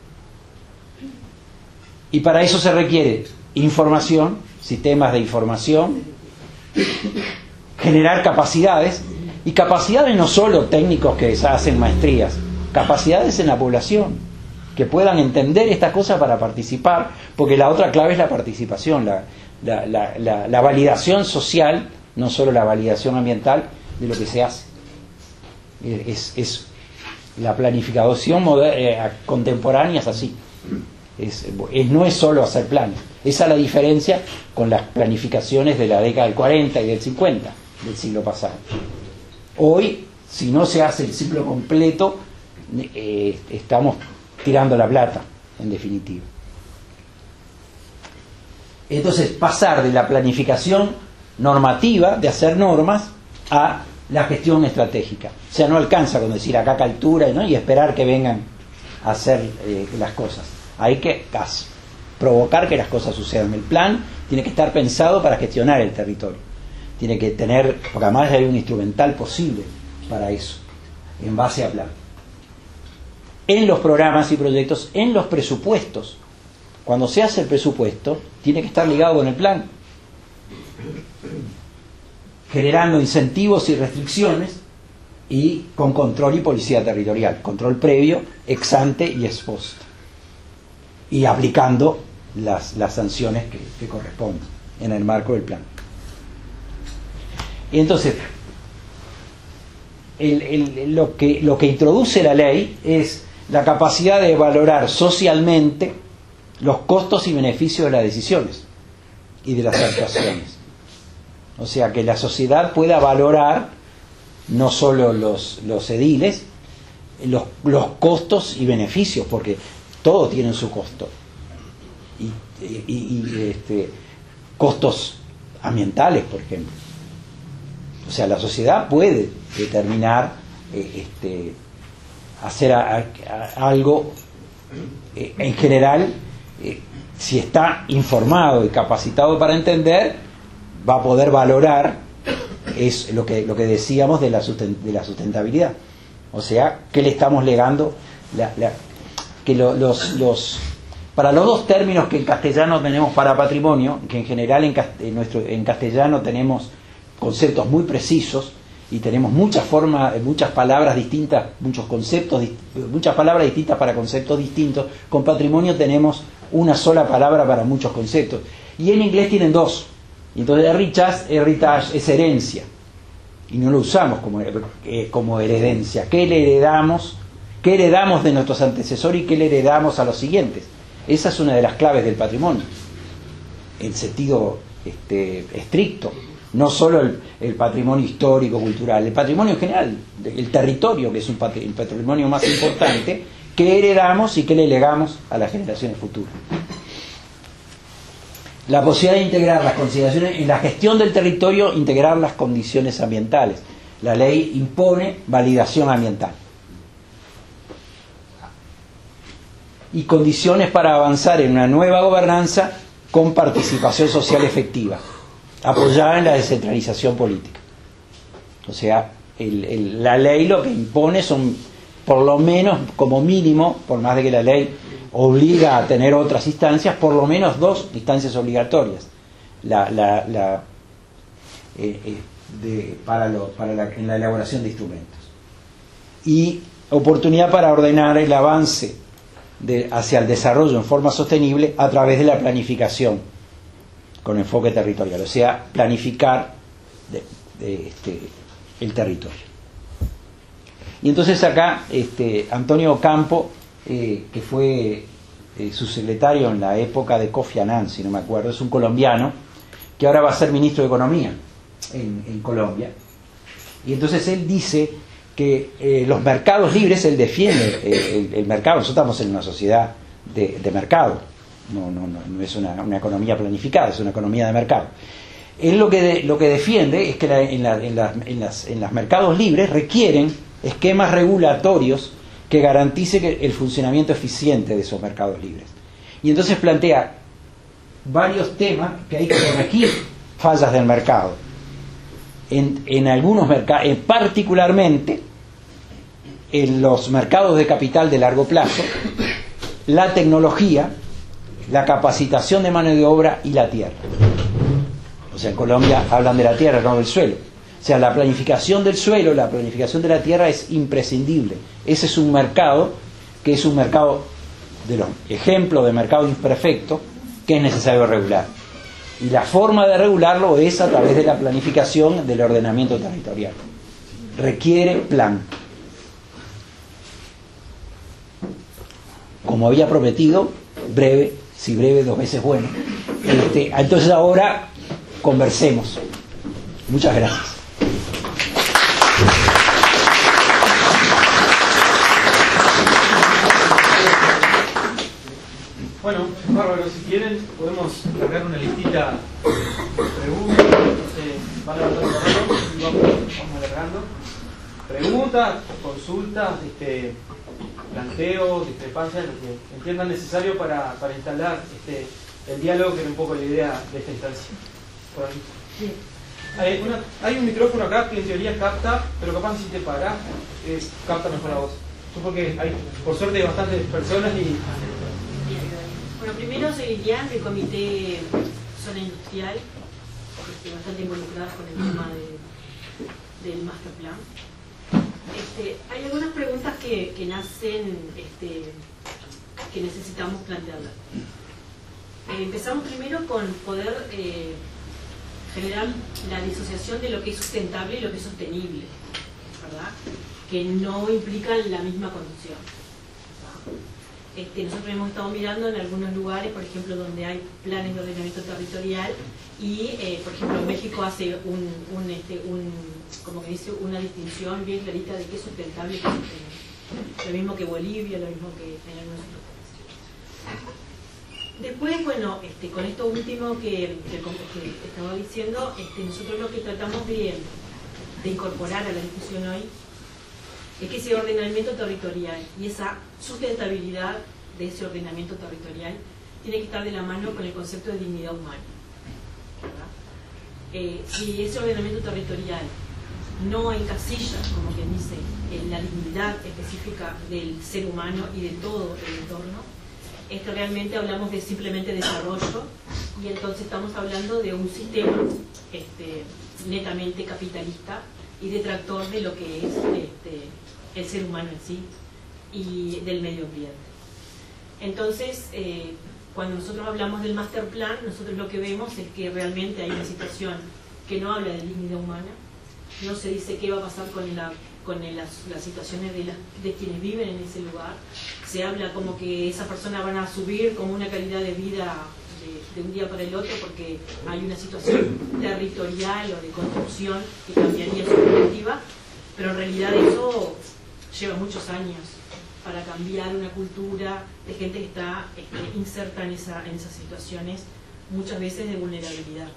Y para eso se requiere información, sistemas de información, generar capacidades. Y capacidades no solo técnicos que hacen maestrías, capacidades en la población, que puedan entender estas cosas para participar, porque la otra clave es la participación, la, la, la, la, la validación social, no solo la validación ambiental de lo que se hace. Es, es la planificación moder- eh, contemporánea es así. Es, es, no es solo hacer planes. Esa es la diferencia con las planificaciones de la década del cuarenta y del cincuenta del siglo pasado. Hoy, si no se hace el ciclo completo, eh, estamos tirando la plata, en definitiva. Entonces, pasar de la planificación normativa, de hacer normas, a la gestión estratégica. O sea, no alcanza con decir acá captura, ¿no?, y esperar que vengan a hacer eh, las cosas. Hay que as, provocar que las cosas sucedan. El plan tiene que estar pensado para gestionar el territorio. Tiene que tener, porque además hay un instrumental posible para eso, en base a plan. En los programas y proyectos, en los presupuestos, cuando se hace el presupuesto, tiene que estar ligado con el plan, generando incentivos y restricciones y con control y policía territorial, control previo, ex ante y ex post, y aplicando las, las sanciones que, que corresponden en el marco del plan. Y entonces, el, el, lo, que, lo que introduce la ley es la capacidad de valorar socialmente los costos y beneficios de las decisiones y de las actuaciones. O sea, que la sociedad pueda valorar, no solo los, los ediles, los, los costos y beneficios, porque todos tienen su costo. Y, y, y este, costos ambientales, por ejemplo. O sea, la sociedad puede determinar, eh, este, hacer a, a, algo, eh, en general, eh, si está informado y capacitado para entender, va a poder valorar, es lo que, lo que decíamos de la, susten, de la sustentabilidad. O sea, ¿qué le estamos legando? La, la, que lo, los, los, para los dos términos que en castellano tenemos para patrimonio, que en general en, en, nuestro, en castellano tenemos conceptos muy precisos y tenemos muchas formas, muchas palabras distintas, muchos conceptos, muchas palabras distintas para conceptos distintos. Con patrimonio tenemos una sola palabra para muchos conceptos. Y en inglés tienen dos. Entonces heritage, heritage es herencia. Y no lo usamos como, eh, como heredencia. ¿Qué le heredamos? ¿Qué heredamos de nuestros antecesores y qué le heredamos a los siguientes? Esa es una de las claves del patrimonio, en sentido este, estricto. No solo el, el patrimonio histórico, cultural, el patrimonio en general, el territorio, que es un patri- el patrimonio más importante, que heredamos y que le legamos a las generaciones futuras. La posibilidad de integrar las consideraciones en la gestión del territorio, integrar las condiciones ambientales. La ley impone validación ambiental y condiciones para avanzar en una nueva gobernanza con participación social efectiva, apoyada en la descentralización política. O sea, el, el, la ley lo que impone son, por lo menos, como mínimo, por más de que la ley obliga a tener otras instancias, por lo menos dos instancias obligatorias la, la, la, eh, eh, de, para, lo, para la, en la elaboración de instrumentos. Y oportunidad para ordenar el avance de, hacia el desarrollo en forma sostenible a través de la planificación con enfoque territorial, o sea, planificar de, de, este, el territorio. Y entonces acá este, Antonio Ocampo, eh, que fue eh, su secretario en la época de Kofi Annan, si no me acuerdo, es un colombiano que ahora va a ser ministro de Economía en, en Colombia. Y entonces él dice que eh, los mercados libres, él defiende eh, el, el mercado. Nosotros estamos en una sociedad de, de mercado, no, no, no, no es una, una economía planificada, es una economía de mercado. Él lo que, de, lo que defiende es que la, en, la, en, la, en, las, en los mercados libres requieren esquemas regulatorios que garantice que el funcionamiento eficiente de esos mercados libres. Y entonces plantea varios temas que hay que corregir fallas del mercado. En, en algunos mercados, eh, particularmente en los mercados de capital de largo plazo, la tecnología, la capacitación de mano de obra y la tierra. O sea, en Colombia hablan de la tierra, no del suelo. O sea, la planificación del suelo, la planificación de la tierra es imprescindible. Ese es un mercado que es un mercado de los ejemplos de mercado imperfecto que es necesario regular. Y la forma de regularlo es a través de la planificación del ordenamiento territorial. Requiere plan. Como había prometido, breve, si breve, dos veces bueno. Este, entonces ahora conversemos. Muchas gracias.
Bueno, bárbaro, si quieren podemos cargar una listita de preguntas, eh, van levantando la mano y vamos, vamos alargando. Preguntas, consultas, este, planteos, discrepancias, lo que entiendan necesario para, para instalar este, el diálogo, que era un poco la idea de esta instancia. Por aquí. Sí. Hay, una, hay un micrófono acá que en teoría capta, pero capaz si te paras, eh, capta mejor la voz. Porque hay, por suerte hay bastantes personas y...
Bueno, primero soy Lilian del Comité Zona Industrial, estoy bastante involucrada con el tema de, del Master Plan. Este, hay algunas preguntas que, que nacen, este, que necesitamos plantearlas. Eh, empezamos primero con poder eh, generar la disociación de lo que es sustentable y lo que es sostenible, ¿verdad? Que no implican la misma condición. Este, nosotros hemos estado mirando en algunos lugares, por ejemplo, donde hay planes de ordenamiento territorial y, eh, por ejemplo, México hace un, un, este, un, como que dice, una distinción bien clarita de qué es sustentable y qué es sostenible. Lo mismo que Bolivia, lo mismo que en algunos otros países. Después, bueno, este, con esto último que, que, que estaba diciendo, este, nosotros lo que tratamos de, de incorporar a la discusión hoy es que ese ordenamiento territorial y esa sustentabilidad de ese ordenamiento territorial tiene que estar de la mano con el concepto de dignidad humana, ¿verdad? Eh, si ese ordenamiento territorial no encasilla, como quien dice, en la dignidad específica del ser humano y de todo el entorno, esto realmente hablamos de simplemente desarrollo, y entonces estamos hablando de un sistema este, netamente capitalista y detractor de lo que es este, el ser humano en sí y del medio ambiente. Entonces, eh, cuando nosotros hablamos del master plan, nosotros lo que vemos es que realmente hay una situación que no habla de dignidad humana, no se dice qué va a pasar con, la, con el, las, las situaciones de, la, de quienes viven en ese lugar, se habla como que esas personas van a subir como una calidad de vida de, de un día para el otro porque hay una situación territorial o de construcción que cambiaría su perspectiva, pero en realidad eso lleva muchos años para cambiar una cultura de gente que está este, inserta en, esa, en esas situaciones, muchas veces de vulnerabilidad.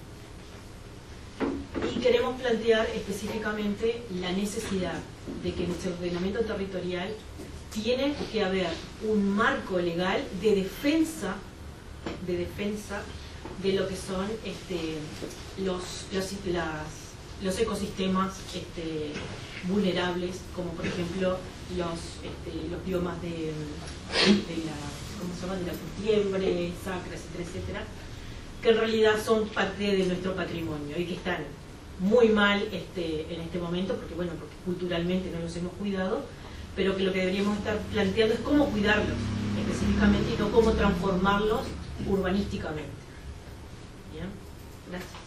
Y queremos plantear específicamente la necesidad de que en ese ordenamiento territorial tiene que haber un marco legal de defensa, de defensa de lo que son este, los, los, las, los ecosistemas este, vulnerables, como por ejemplo los, este, los biomas de, de la, ¿cómo se llama? De la curtiembre, sacra, etcétera, etcétera, que en realidad son parte de nuestro patrimonio y que están muy mal este, en este momento, porque bueno, porque culturalmente no los hemos cuidado, pero que lo que deberíamos estar planteando es cómo cuidarlos específicamente y no cómo transformarlos urbanísticamente. Bien, gracias.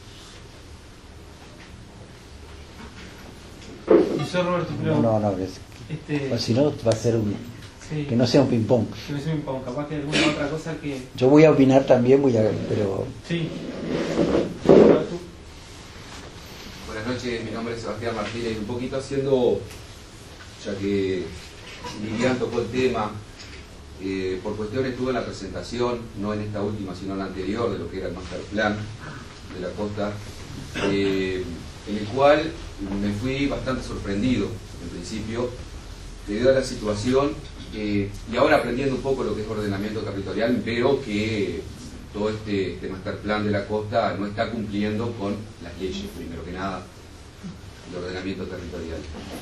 Yo, Roberto, pero,
no, no, no, es,
este,
pues si no va a ser un,
sí,
que no sea un ping pong.
Que no sea un ping pong, capaz que alguna otra cosa que...
Yo voy a opinar también, voy a, pero...
Sí.
Buenas noches, mi nombre es Sebastián Martínez, un poquito haciendo, ya que Lilian tocó el tema, eh, por cuestiones estuve en la presentación, no en esta última, sino en la anterior, de lo que era el Master Plan de la costa, eh, en el cual me fui bastante sorprendido, en principio, debido a la situación, eh, y ahora aprendiendo un poco lo que es ordenamiento territorial, veo que todo este, este Master Plan de la costa no está cumpliendo con las leyes, primero que nada, de ordenamiento territorial.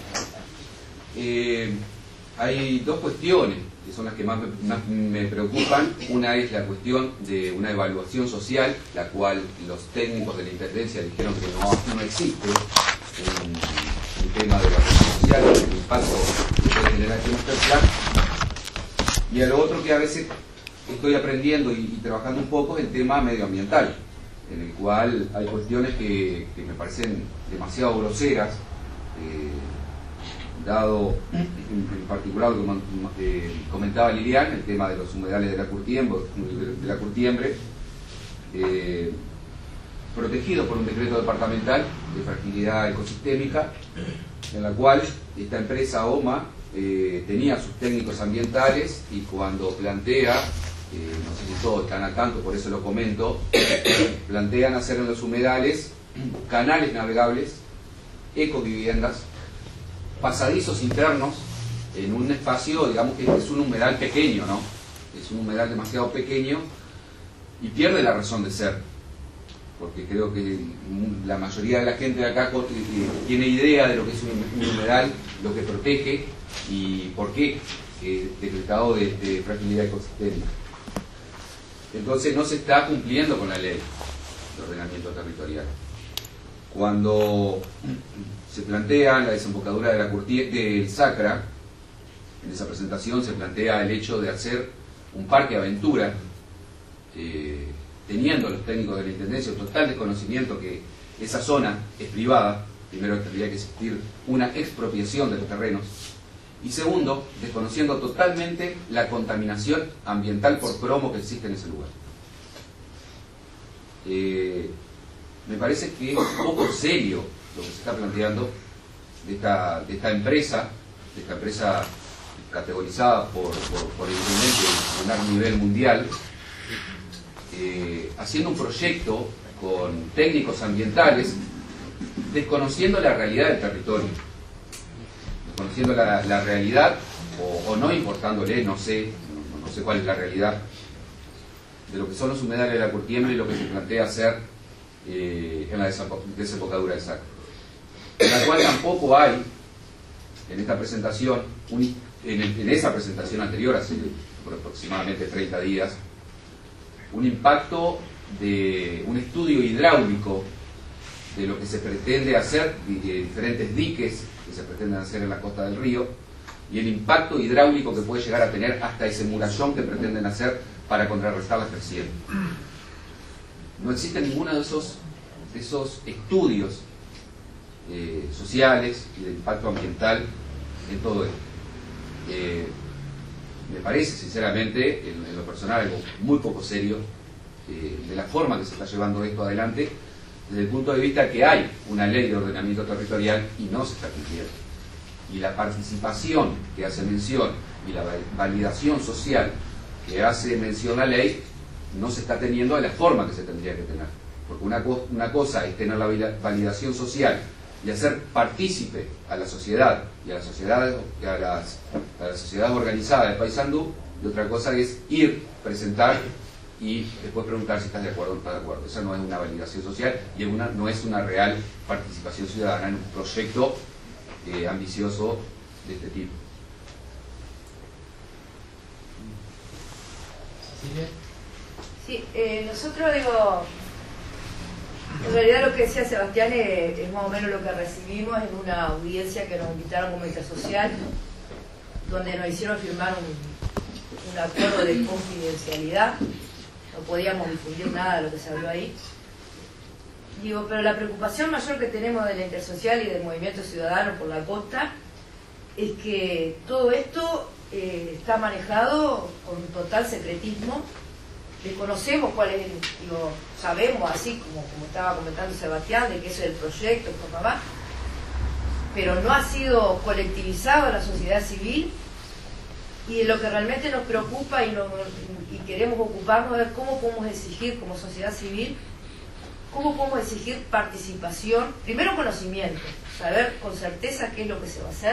Eh, hay dos cuestiones que son las que más me, más me preocupan. Una es la cuestión de una evaluación social, la cual los técnicos de la Intendencia dijeron que no, no existe un, un tema de evaluación social, el impacto que puede generar este Master Plan. Y a lo otro que a veces estoy aprendiendo y, y trabajando un poco es el tema medioambiental, en el cual hay cuestiones que, que me parecen demasiado groseras, eh, dado en, en particular lo que eh, comentaba Lilian, el tema de los humedales de la Curtiembre, de la Curtiembre eh, protegido por un decreto departamental de fragilidad ecosistémica, en la cual esta empresa OMA eh, tenía sus técnicos ambientales, y cuando plantea, eh, no sé si todos están al tanto, por eso lo comento, plantean hacer en los humedales canales navegables, ecoviviendas, pasadizos internos en un espacio, digamos que es un humedal pequeño, ¿no? Es un humedal demasiado pequeño y pierde la razón de ser, porque creo que la mayoría de la gente de acá tiene idea de lo que es un humedal, lo que protege y por qué eh, decretado de, de fragilidad ecosistémica. Entonces no se está cumpliendo con la ley de ordenamiento territorial. Cuando se plantea la desembocadura de la Curtie, del Sacra, en esa presentación se plantea el hecho de hacer un parque aventura, eh, teniendo los técnicos de la Intendencia un total desconocimiento que esa zona es privada. Primero tendría que existir una expropiación de los terrenos, y segundo, desconociendo totalmente la contaminación ambiental por cromo que existe en ese lugar. Eh, me parece que es un poco serio lo que se está planteando de esta, de esta empresa, de esta empresa categorizada por, por, por el intendente a nivel mundial, eh, haciendo un proyecto con técnicos ambientales, desconociendo la realidad del territorio, desconociendo la, la realidad o, o no importándole, no sé, no, no sé cuál es la realidad de lo que son los humedales de la Curtiembre y lo que se plantea hacer eh, en la desembocadura del Sacra, en la cual tampoco hay en esta presentación, un, en, el, en esa presentación anterior, hace por aproximadamente treinta días, un impacto de un estudio hidráulico de lo que se pretende hacer, de diferentes diques que se pretenden hacer en la costa del río, y el impacto hidráulico que puede llegar a tener hasta ese murallón que pretenden hacer para contrarrestar las crecientes. No existe ninguno de esos, de esos estudios eh, sociales y de impacto ambiental en todo esto. Eh, me parece sinceramente, en, en lo personal, algo muy poco serio eh, de la forma que se está llevando esto adelante, desde el punto de vista que hay una ley de ordenamiento territorial y no se está cumpliendo. Y la participación que hace mención y la validación social que hace mención la ley no se está teniendo de la forma que se tendría que tener. Porque una, co una cosa es tener la validación social y hacer partícipe a la sociedad y a las sociedades, a las, a las sociedades organizadas de Paysandú, y otra cosa es ir, presentar y después preguntar si estás de acuerdo o no estás de acuerdo. Esa no es una validación social y es una, no es una real participación ciudadana en un proyecto eh, ambicioso de este tipo.
Sí, eh, nosotros digo, en realidad lo que decía Sebastián es, es más o menos lo que recibimos en una audiencia que nos invitaron como social, donde nos hicieron firmar un, un acuerdo de confidencialidad, no podíamos difundir nada de lo que se habló ahí. Digo, pero la preocupación mayor que tenemos de la Intersocial y del Movimiento Ciudadano por la costa es que todo esto eh, está manejado con total secretismo. Desconocemos cuál es, el, digo, sabemos así como, como estaba comentando Sebastián, de que eso es el proyecto, por favor, pero no ha sido colectivizado en la sociedad civil, y lo que realmente nos preocupa y, nos, y queremos ocuparnos es cómo podemos exigir como sociedad civil, cómo podemos exigir participación, primero conocimiento, saber con certeza qué es lo que se va a hacer,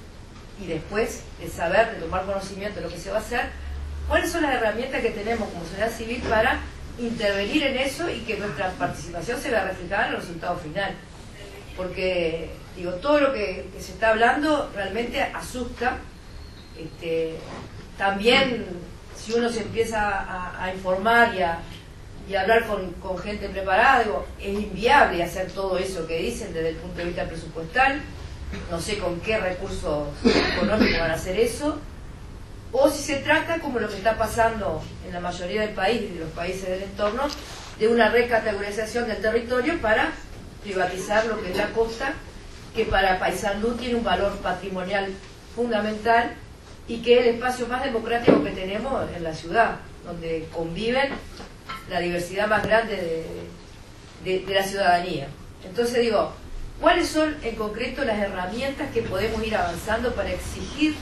y después de saber, de tomar conocimiento de lo que se va a hacer, cuáles son las herramientas que tenemos como sociedad civil para intervenir en eso y que nuestra participación se vea reflejada en el resultado final. Porque, digo, todo lo que, que se está hablando realmente asusta. Este, también, si uno se empieza a, a informar y a, y a hablar con, con gente preparada, digo, es inviable hacer todo eso que dicen desde el punto de vista presupuestal. No sé con qué recursos económicos van a hacer eso. O si se trata, como lo que está pasando en la mayoría del país y de los países del entorno, de una recategorización del territorio para privatizar lo que es la costa, que para Paysandú tiene un valor patrimonial fundamental y que es el espacio más democrático que tenemos en la ciudad, donde conviven la diversidad más grande de, de, de la ciudadanía. Entonces digo, ¿cuáles son en concreto las herramientas que podemos ir avanzando para exigir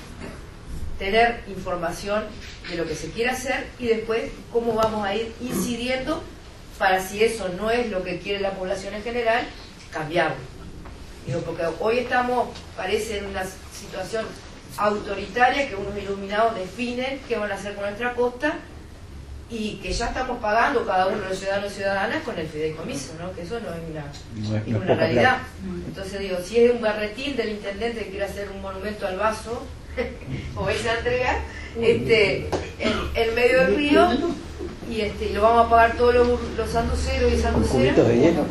tener información de lo que se quiere hacer, y después cómo vamos a ir incidiendo para, si eso no es lo que quiere la población en general, cambiarlo? Digo, porque hoy estamos, parece, en una situación autoritaria que unos iluminados definen qué van a hacer con nuestra costa, y que ya estamos pagando cada uno de los ciudadanos y ciudadanas con el fideicomiso, ¿no? Que eso no es una,
no es,
es
no
una
es
realidad.
plata.
Entonces digo, si es un berretín del intendente que quiere hacer un monumento al vaso o irse a entregar este, en, en medio del río, y este y lo vamos a pagar todos los, los sanduceros y sanduceras,
Cubitos de hielo.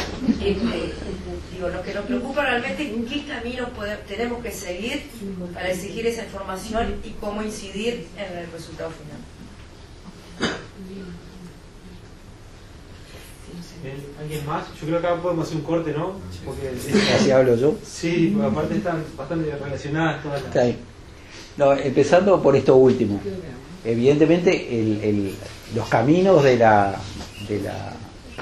este, digo, lo que nos preocupa realmente es qué caminos podemos, tenemos que seguir para exigir esa información y cómo incidir en el resultado final.
¿Alguien más? Yo creo que acá podemos hacer un corte, ¿no? Porque
Así hablo yo.
sí, aparte están bastante relacionadas todas las...
Está bien. No, empezando por esto último. Evidentemente el, el, los caminos de la, de la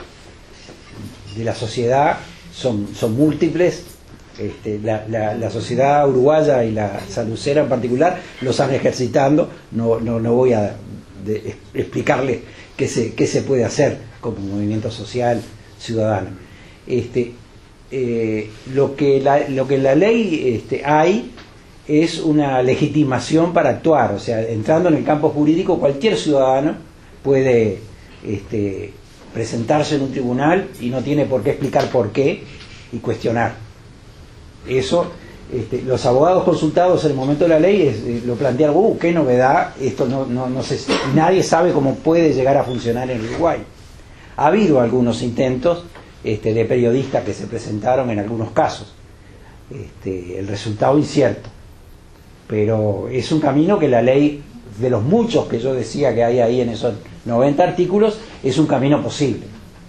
de la sociedad son, son múltiples. Este, la, la, la sociedad uruguaya y la sanducera en particular los están ejercitando. No, no, no voy a de, explicarles qué se, qué se puede hacer como movimiento social ciudadano. Este, eh, lo que la, lo que en la ley este, hay es una legitimación para actuar, o sea, entrando en el campo jurídico, cualquier ciudadano puede este, presentarse en un tribunal y no tiene por qué explicar por qué y cuestionar. Eso, este, los abogados consultados en el momento de la ley es, eh, lo plantearon, uh, qué novedad, esto no, no, no sé, nadie sabe cómo puede llegar a funcionar en Uruguay. Ha habido algunos intentos este, de periodistas que se presentaron en algunos casos, este, el resultado incierto. Pero es un camino que la ley, de los muchos que yo decía que hay ahí en esos noventa artículos, es un camino posible.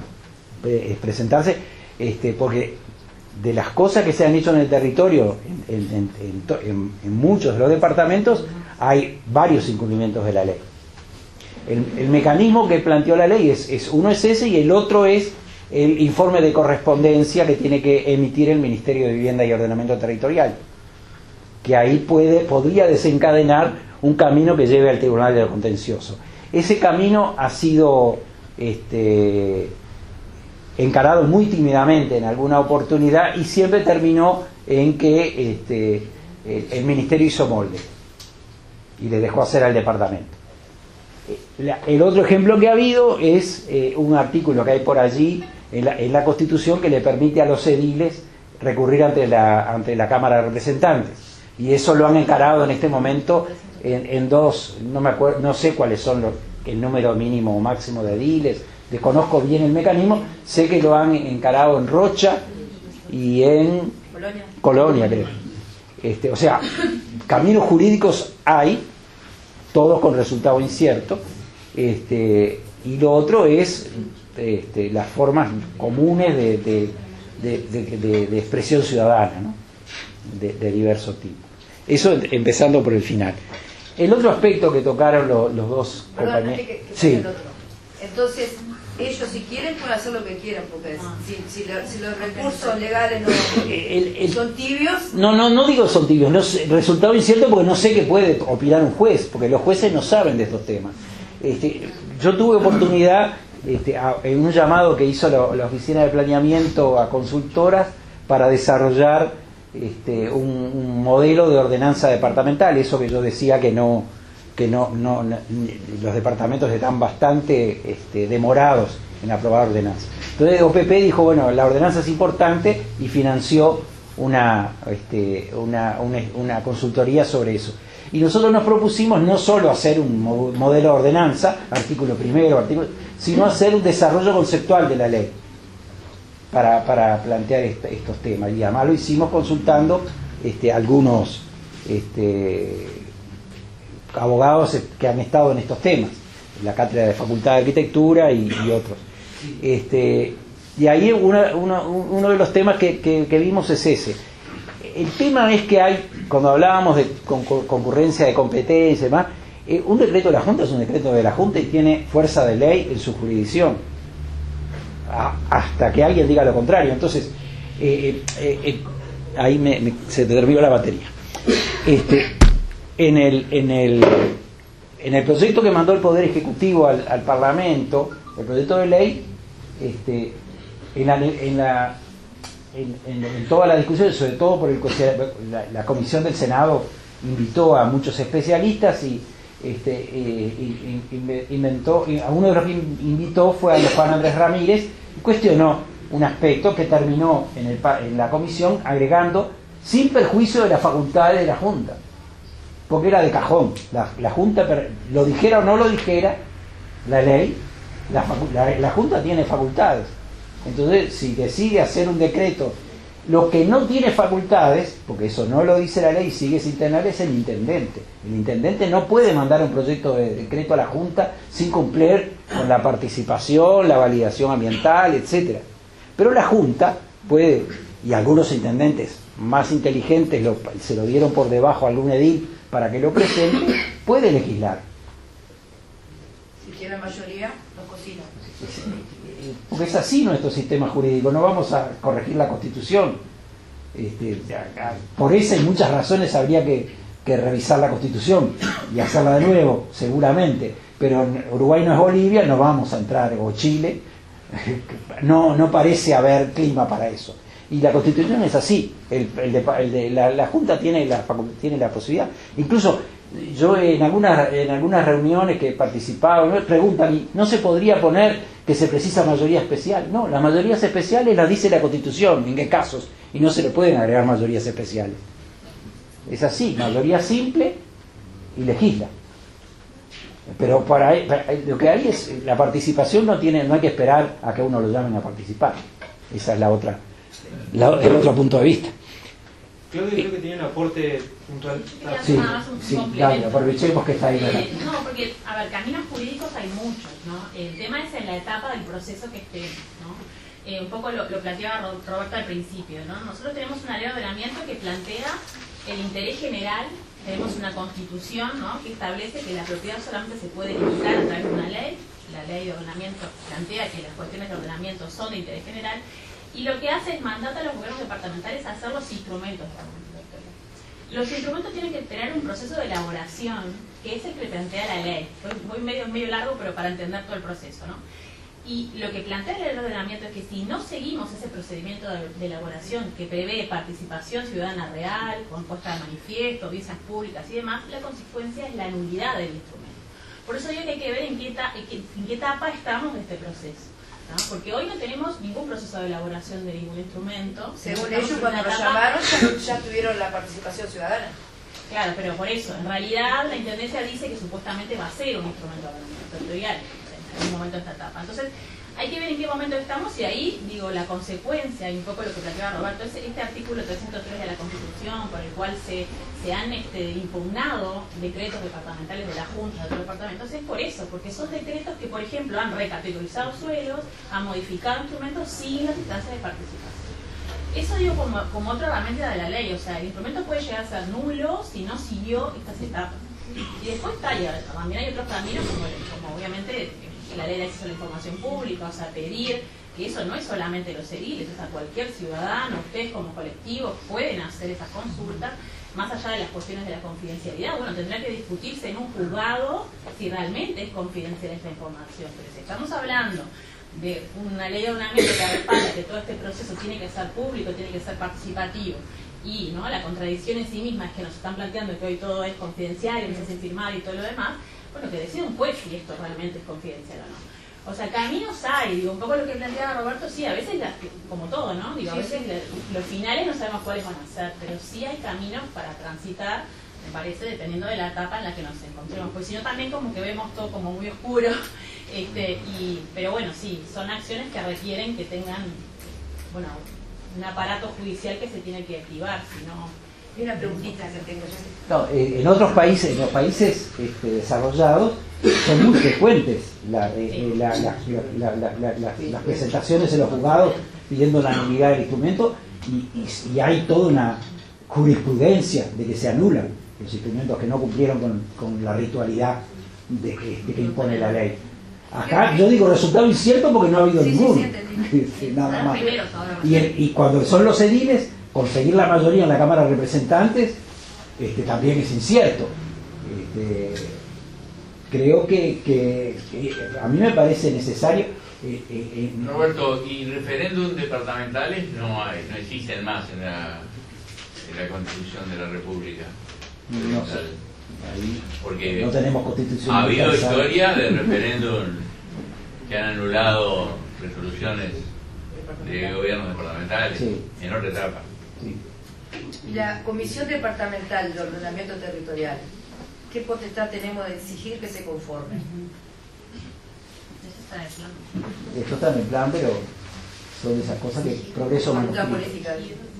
Es presentarse, este, porque de las cosas que se han hecho en el territorio, en, en, en, en, en muchos de los departamentos, hay varios incumplimientos de la ley. El, el mecanismo que planteó la ley es, es uno es ese, y el otro es el informe de correspondencia que tiene que emitir el Ministerio de Vivienda y Ordenamiento Territorial, que ahí puede, podría desencadenar un camino que lleve al Tribunal de lo Contencioso. Ese camino ha sido este, encarado muy tímidamente en alguna oportunidad y siempre terminó en que este, el, el Ministerio hizo molde y le dejó hacer al departamento. La, el otro ejemplo que ha habido es eh, un artículo que hay por allí en la, en la Constitución que le permite a los ediles recurrir ante la, ante la Cámara de Representantes. Y eso lo han encarado en este momento en, en dos, no me acuerdo, no sé cuáles son los, el número mínimo o máximo de ediles, desconozco bien el mecanismo, sé que lo han encarado en Rocha y en Colonia, Colonia creo. Este, o sea, caminos jurídicos hay, todos con resultado incierto. Este, y lo otro es este, las formas comunes de, de, de, de, de, de expresión ciudadana, ¿no? de, de diversos tipos. Eso empezando por el final. El otro aspecto que tocaron los, los dos
Perdón,
compañeros...
que, que
sí.
el otro. Entonces, ellos si quieren pueden hacer lo que quieran, porque si, si, lo, si los recursos legales no
El, el,
son tibios...
No, no, no digo son tibios, no sé, resultado incierto porque no sé qué puede opinar un juez, porque los jueces no saben de estos temas. Este, yo tuve oportunidad, este, a, en un llamado que hizo la, la Oficina de Planeamiento a consultoras para desarrollar este, un, un modelo de ordenanza departamental, eso que yo decía que no, que no, no, no los departamentos están bastante este, demorados en aprobar ordenanzas. Entonces O P P dijo, bueno, la ordenanza es importante y financió una, este, una, una, una consultoría sobre eso. Y nosotros nos propusimos no solo hacer un modelo de ordenanza, artículo primero, artículo, sino hacer un desarrollo conceptual de la ley para, para plantear est estos temas. Y además lo hicimos consultando este, algunos este, abogados que han estado en estos temas, la Cátedra de Facultad de Arquitectura y, y otros. Este, y ahí una, una, uno de los temas que, que, que vimos es ese. El tema es que hay, cuando hablábamos de con, con, concurrencia de competencia y demás, eh, un decreto de la Junta es un decreto de la Junta y tiene fuerza de ley en su jurisdicción, a, hasta que alguien diga lo contrario. Entonces, eh, eh, eh, ahí me, me, se terminó la batería. Este, en, el, en, el, en el proyecto que mandó el Poder Ejecutivo al, al Parlamento, el proyecto de ley, este, en la... En la En, en, en toda la discusión, sobre todo por el, la, la comisión del Senado invitó a muchos especialistas y este, eh, inventó, a uno de los que invitó fue a Juan Andrés Ramírez y cuestionó un aspecto que terminó en, el, en la comisión agregando sin perjuicio de las facultades de la Junta, porque era de cajón, la, la Junta, lo dijera o no lo dijera la ley, la, la, la Junta tiene facultades. Entonces, si decide hacer un decreto, lo que no tiene facultades, porque eso no lo dice la ley, sigue sin tener, es el intendente. El intendente no puede mandar un proyecto de decreto a la Junta sin cumplir con la participación, la validación ambiental, etcétera. Pero la Junta puede, y algunos intendentes más inteligentes lo, se lo dieron por debajo a algún edil para que lo presente, puede legislar.
Si tiene mayoría, lo cocina.
Porque es así nuestro sistema jurídico, no vamos a corregir la Constitución. Este, por esa y muchas razones habría que, que revisar la Constitución y hacerla de nuevo, seguramente. Pero en Uruguay no es Bolivia, no vamos a entrar, o Chile, no, no parece haber clima para eso. Y la Constitución es así, el, el de, el de, la, la Junta tiene la, tiene la posibilidad. Incluso yo en algunas, en algunas reuniones que he participado, me preguntan, ¿y no se podría poner que se precisa mayoría especial? No, las mayorías especiales las dice la Constitución, en qué casos, y no se le pueden agregar mayorías especiales. Es así, mayoría simple y legisla. Pero para, para lo que hay es, la participación no tiene, no hay que esperar a que uno lo llamen a participar. Esa es la otra, la, el otro punto de vista.
Claudio, creo que tiene un aporte puntual.
Sí, sí, dale, aprovechemos que está ahí.
Eh, no, porque, a ver, caminos jurídicos hay muchos, ¿no? El tema es en la etapa del proceso que estemos, ¿no? Eh, un poco lo, lo planteaba Roberto al principio, ¿no? Nosotros tenemos una ley de ordenamiento que plantea el interés general, tenemos una constitución, ¿no?, que establece que la propiedad solamente se puede limitar a través de una ley, la ley de ordenamiento plantea que las cuestiones de ordenamiento son de interés general, y lo que hace es mandar a los gobiernos departamentales a hacer los instrumentos de ordenamiento. Los instrumentos tienen que tener un proceso de elaboración, que es el que plantea la ley. Voy medio, medio largo, pero para entender todo el proceso, ¿no? Y lo que plantea la ley de ordenamiento es que si no seguimos ese procedimiento de, de elaboración que prevé participación ciudadana real, con puesta de manifiesto, audiencias públicas y demás, la consecuencia es la nulidad del instrumento. Por eso digo que hay que ver en qué, eta, en qué, en qué etapa estamos de este proceso, ¿no? Porque hoy no tenemos ningún proceso de elaboración de ningún instrumento.
Según ellos, cuando lo llamaron, ya, ya tuvieron la participación ciudadana.
Claro, pero por eso, en realidad la Intendencia dice que supuestamente va a ser un instrumento de ordenamiento territorial en un momento de esta etapa. Entonces, hay que ver en qué momento estamos y ahí, digo, la consecuencia y un poco lo que planteaba Roberto, es este artículo trescientos tres de la Constitución por el cual se, se han este, impugnado decretos departamentales de la Junta de otros departamentos, es por eso, porque son decretos que, por ejemplo, han recategorizado suelos, han modificado instrumentos sin las instancias de participación. Eso digo como, como otra herramienta de la ley, o sea, el instrumento puede llegar a ser nulo si no siguió estas etapas. Y después está, ya, también hay otros caminos, como, como obviamente la ley de acceso a la información pública, o sea, pedir, que eso no es solamente los ediles, o sea, cualquier ciudadano, ustedes como colectivos pueden hacer esas consultas, más allá de las cuestiones de la confidencialidad. Bueno, tendrá que discutirse en un juzgado si realmente es confidencial esta información, pero si estamos hablando de una ley de ordenamiento que respalda que todo este proceso tiene que ser público, tiene que ser participativo, y no la contradicción en sí misma es que nos están planteando que hoy todo es confidencial y nos hacen firmar y todo lo demás, bueno, que decida un juez si esto realmente es confidencial o no. O sea, caminos hay, digo, un poco lo que planteaba Roberto, sí, a veces, las, como todo, ¿no? Digo, a veces la, los finales no sabemos cuáles van a ser, pero sí hay caminos para transitar, me parece, dependiendo de la etapa en la que nos encontremos, pues si no también como que vemos todo como muy oscuro, este, y, pero bueno, sí, son acciones que requieren que tengan, bueno, un aparato judicial que se tiene que activar, si no...
Y una preguntita que tengo yo.
No, eh, en otros países, en los países este, desarrollados, son muy frecuentes la, eh, la, la, la, la, la, la, las presentaciones en los juzgados pidiendo la nulidad del instrumento y, y, y hay toda una jurisprudencia de que se anulan los instrumentos que no cumplieron con, con la ritualidad de que, de que impone la ley. Acá yo digo resultado incierto porque no ha habido sí, ninguno. Sí, sí, nada más. Y, el, y cuando son los ediles, conseguir la mayoría en la Cámara de Representantes este, también es incierto. Este, creo que, que, que a mí me parece necesario. Eh, eh,
Roberto, ¿y referéndum departamentales no hay, no existen más en la, en la Constitución de la República?
No sé. Ahí
porque
no tenemos constitución.
Ha habido historia de referéndum que han anulado resoluciones de gobiernos departamentales sí. En otra etapa.
Sí.
La Comisión Departamental de Ordenamiento Territorial, ¿qué potestad tenemos de exigir que se conforme?
Eso está en el plan.
Esto está en el plan, pero son esas cosas que progreso
política.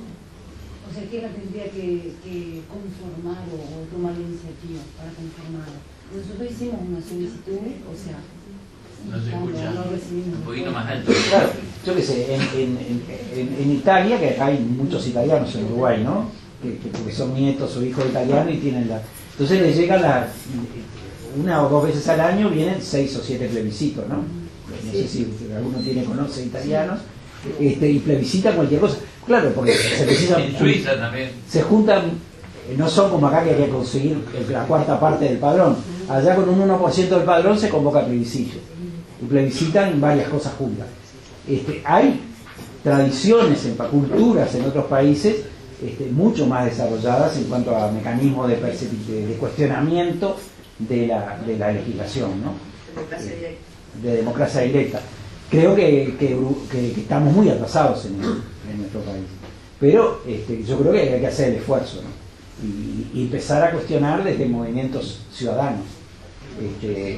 O sea, ¿quién la tendría que, que conformar o, o tomar la iniciativa para conformarla? Nosotros hicimos una solicitud, o sea,
no se escucha,
no recibimos
un poquito más alto.
Claro, yo qué sé, en, en, en, en Italia, que acá hay muchos italianos en Uruguay, ¿no? Que, que porque son nietos o hijos de italianos y tienen la... Entonces les llega la... Una o dos veces al año vienen seis o siete plebiscitos, ¿no? No sé si alguno tiene, conoce italianos, este, y plebiscita cualquier cosa. Claro, porque se precisa...
En Suiza también.
Se juntan, no son como acá que hay que conseguir la cuarta parte del padrón. Allá con un uno por ciento del padrón se convoca plebiscito. Y plebiscitan varias cosas juntas. Este, hay tradiciones, en culturas en otros países este, mucho más desarrolladas en cuanto a mecanismos de, de, de cuestionamiento de la, de la legislación, ¿no?
Democracia directa.
De democracia directa. Creo que, que, que, que estamos muy atrasados en, el, en nuestro país. Pero este, yo creo que hay que hacer el esfuerzo, ¿no? y, y empezar a cuestionar desde movimientos ciudadanos. Este,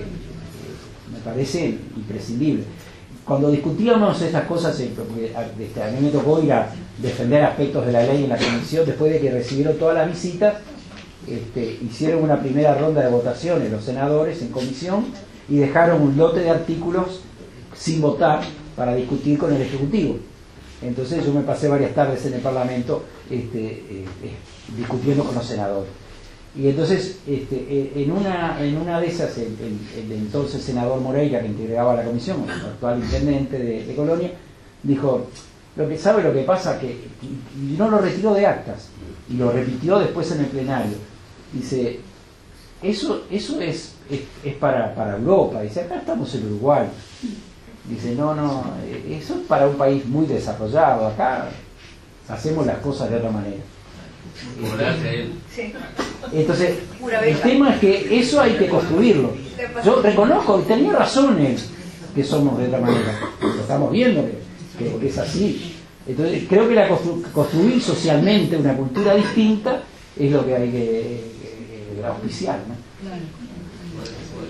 me parece imprescindible. Cuando discutíamos estas cosas, porque a mí me tocó ir a defender aspectos de la ley en la comisión, después de que recibieron todas las visitas, este, hicieron una primera ronda de votaciones los senadores en comisión y dejaron un lote de artículos sin votar para discutir con el Ejecutivo. Entonces yo me pasé varias tardes en el Parlamento este, eh, eh, discutiendo con los senadores. Y entonces, este, en, una, en una de esas, el, el, el entonces senador Moreira, que integraba la comisión, el actual intendente de, de Colonia, dijo, lo que sabe lo que pasa, que y no lo retiró de actas, y lo repitió después en el plenario. Dice, eso, eso es, es, es para, para Europa. Dice, acá estamos en Uruguay. Dice, no, no, eso es para un país muy desarrollado, acá hacemos las cosas de otra manera.
Sí.
Entonces, el tema es que eso hay que construirlo. Yo reconozco, y tenía razón él, que somos de otra manera. Lo estamos viendo que, que, que es así. Entonces, creo que la constru construir socialmente una cultura distinta es lo que hay que, que, que auspiciar, ¿no?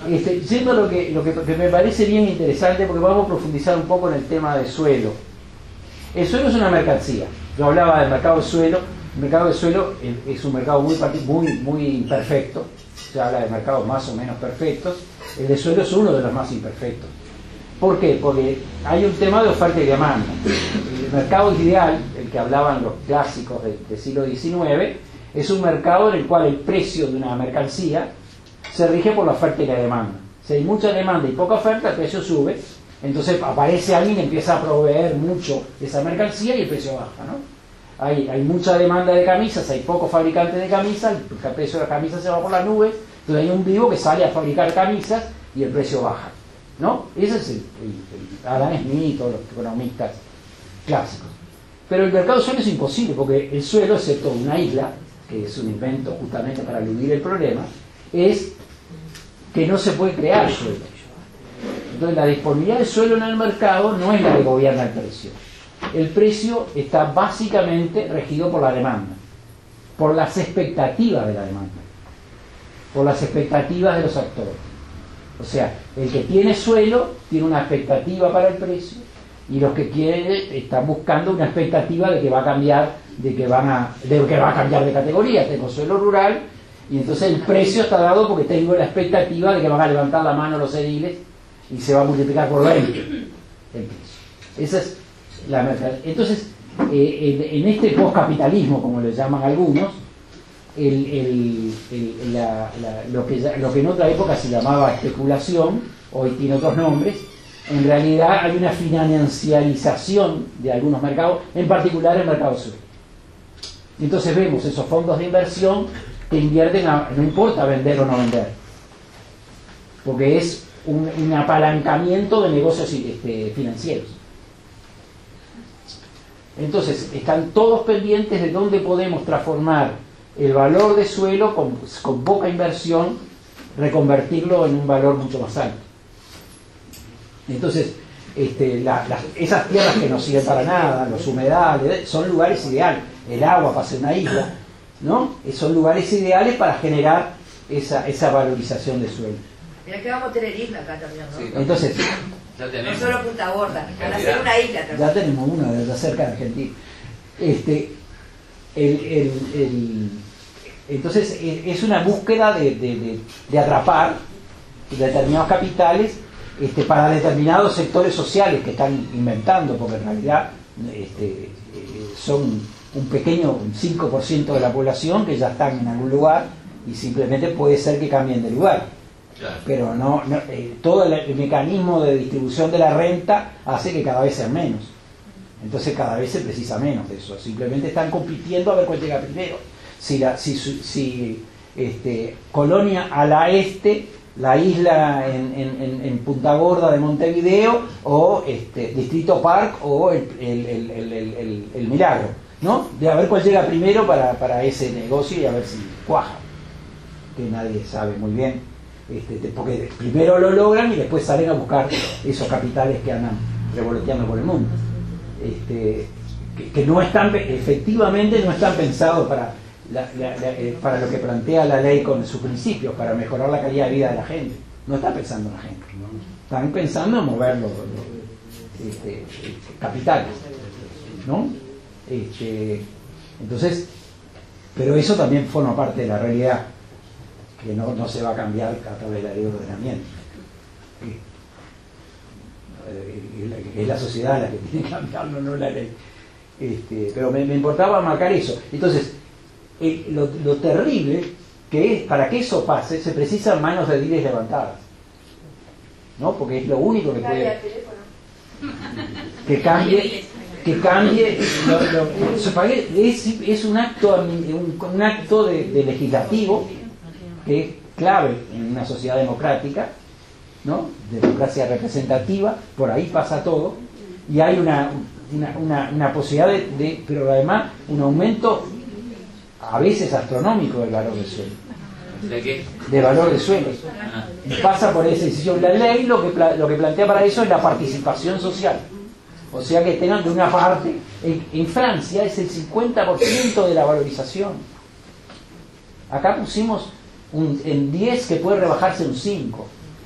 Este, yendo a lo que, lo que, que me parece bien interesante, porque vamos a profundizar un poco en el tema de suelo. El suelo es una mercancía. Yo hablaba del mercado de suelo. El mercado de suelo es un mercado muy, muy, muy imperfecto. Se habla de mercados más o menos perfectos. El de suelo es uno de los más imperfectos. ¿Por qué? Porque hay un tema de oferta y demanda. El mercado ideal, el que hablaban los clásicos del, del siglo diecinueve, es un mercado en el cual el precio de una mercancía se rige por la oferta y la demanda. Si hay mucha demanda y poca oferta, el precio sube. Entonces aparece alguien y empieza a proveer mucho de esa mercancía y el precio baja, ¿no? Hay, hay mucha demanda de camisas, hay pocos fabricantes de camisas, el precio de las camisas se va por las nubes, entonces hay un vivo que sale a fabricar camisas y el precio baja, ¿no? Ese es el, el, el Adam Smith o los economistas clásicos. Pero el mercado de suelo es imposible, porque el suelo, excepto una isla, que es un invento justamente para eludir el problema, es que no se puede crear suelo. Entonces la disponibilidad de suelo en el mercado no es la que gobierna el precio. El precio está básicamente regido por la demanda, por las expectativas de la demanda, por las expectativas de los actores. O sea, el que tiene suelo tiene una expectativa para el precio y los que quieren están buscando una expectativa de que va a cambiar, de que van a, de que va a cambiar de categoría. Tengo suelo rural y entonces el precio está dado porque tengo la expectativa de que van a levantar la mano los ediles y se va a multiplicar por veinte el precio. Esa es la mercancía. Entonces, eh, en, en este postcapitalismo, como le llaman algunos, el, el, el, la, la, lo, que, lo que en otra época se llamaba especulación, hoy tiene otros nombres, en realidad hay una financiarización de algunos mercados, en particular el mercado suelo. Entonces vemos esos fondos de inversión que invierten, a, no importa vender o no vender, porque es un, un apalancamiento de negocios este, financieros. Entonces están todos pendientes de dónde podemos transformar el valor de suelo con, con poca inversión, reconvertirlo en un valor mucho más alto. Entonces este, la, la, esas tierras que no sirven para nada, los humedales, son lugares ideales. El agua para ser una isla, ¿no? Son lugares ideales para generar esa, esa valorización de suelo.
Mira que vamos a tener isla acá también, ¿no?
Sí.
Entonces,
Ya tenemos.
No solo Punta Gorda, van a ser una isla también.
ya tenemos una desde cerca de Argentina. Este, el, el, el, entonces es una búsqueda de, de, de, de atrapar determinados capitales este, para determinados sectores sociales que están inventando, porque en realidad este, son un pequeño un cinco por ciento de la población que ya están en algún lugar y simplemente puede ser que cambien de lugar. Claro. Pero no, no eh, todo el, el mecanismo de distribución de la renta hace que cada vez sean menos. Entonces cada vez se precisa menos de eso. Simplemente están compitiendo a ver cuál llega primero. Si, la, si, si este, Colonia a la este, la isla en, en, en Punta Gorda de Montevideo, o este, Distrito Park, o el, el, el, el, el, el Milagro, ¿no? De a ver cuál llega primero para, para ese negocio y a ver si cuaja. Que nadie sabe muy bien. Este, porque primero lo logran y después salen a buscar esos capitales que andan revoloteando por el mundo. Este, que, que no están, efectivamente no están pensados para, la, la, la, eh, para lo que plantea la ley con sus principios, para mejorar la calidad de vida de la gente. No están pensando en la gente, están pensando en mover los, los este, capitales, ¿no? Este, entonces, pero eso también forma parte de la realidad, que no, no se va a cambiar a través de la ley de ordenamiento. Es la sociedad la que tiene que cambiarlo, no la ley. Este, pero me, me importaba marcar eso. Entonces, eh, lo, lo terrible que es, para que eso pase, se precisan manos de ediles levantadas, ¿no? Porque es lo único que puede que cambie que cambie lo, lo, es, es un acto un, un acto de, de legislativo que es clave en una sociedad democrática, ¿no? Democracia representativa, por ahí pasa todo, y hay una, una, una, una posibilidad de, de, pero además un aumento a veces astronómico del valor del suelo.
¿De qué?
De valor de suelo. Y pasa por esa decisión. La ley lo que, lo que plantea para eso es la participación social. O sea que tengan de una parte, en, en Francia es el cincuenta por ciento de la valorización. Acá pusimos un, en diez que puede rebajarse un cinco.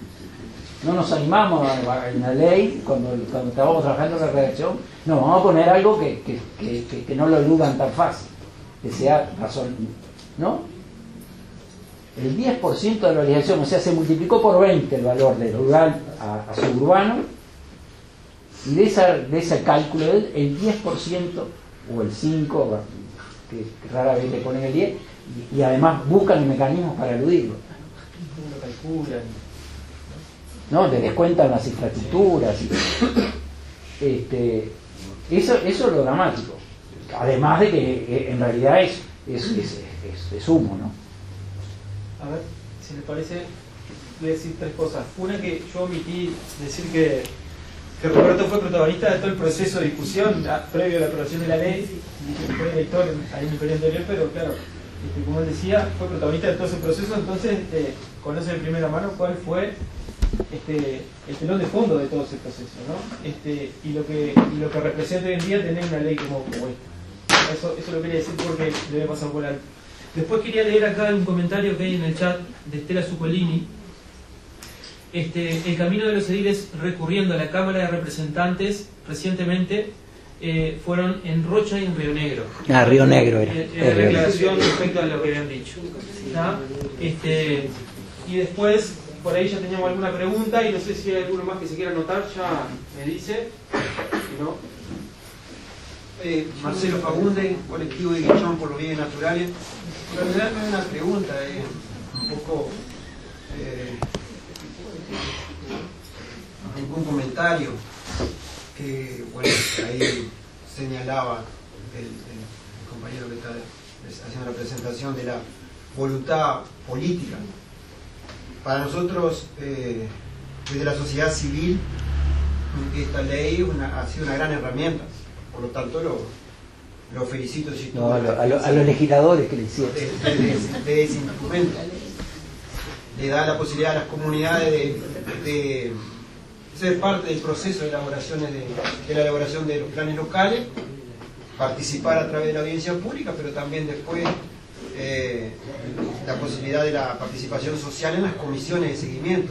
no nos animamos a, en la ley, cuando, cuando estábamos trabajando en la redacción, no, vamos a poner algo que, que, que, que, que no lo eludan tan fácil, que sea razón, ¿no? El diez por ciento de la valorización, o sea, se multiplicó por veinte el valor de rural a, a suburbano, y de, esa, de ese cálculo, el diez por ciento o el cinco por ciento, que rara vez le ponen el diez, y, y además buscan mecanismos para eludirlo.
¿Cómo lo calculan?
¿No? Te descuentan las infraestructuras. Y, este, eso, eso es lo dramático. Además de que en realidad es, es, es, es, es humo, ¿no?
A ver, si les parece, voy a decir tres cosas. Una, que yo omití decir que, que Roberto fue protagonista de todo el proceso de discusión a, previo a la aprobación de la ley, y fue director ahí en el periodo anterior, pero claro, este, como él decía, fue protagonista de todo ese proceso, entonces este, conoce de primera mano cuál fue este, el telón de fondo de todo ese proceso, ¿no? Este, y, lo que, y lo que representa hoy en día tener una ley como, como esta. Eso, eso lo quería decir porque debe pasar por alto. Después quería leer acá un comentario que hay en el chat de Estela Zuccolini. Este, el camino de los ediles recurriendo a la Cámara de Representantes recientemente eh, fueron en Rocha y en Río Negro.
Ah, Río Negro era.
En, en declaración respecto a lo que habían dicho. Este, y después, por ahí ya teníamos alguna pregunta y no sé si hay alguno más que se quiera anotar, ya me dice. Si no.
Eh, Marcelo Fagunde, colectivo de Guichón por los bienes naturales. En realidad no es una pregunta, es un poco eh, un comentario que, bueno, ahí señalaba el, el compañero que está haciendo la presentación de la voluntad política. Para nosotros, eh, desde la sociedad civil, esta ley una, ha sido una gran herramienta. Por lo tanto, lo, lo felicito si
no, a, lo, a, lo, a los legisladores que le hicieron
de, de, de, de ese instrumento. Le da la posibilidad a las comunidades de, de ser parte del proceso de elaboraciones de, de la elaboración de los planes locales, participar a través de la audiencia pública, pero también después eh, la posibilidad de la participación social en las comisiones de seguimiento.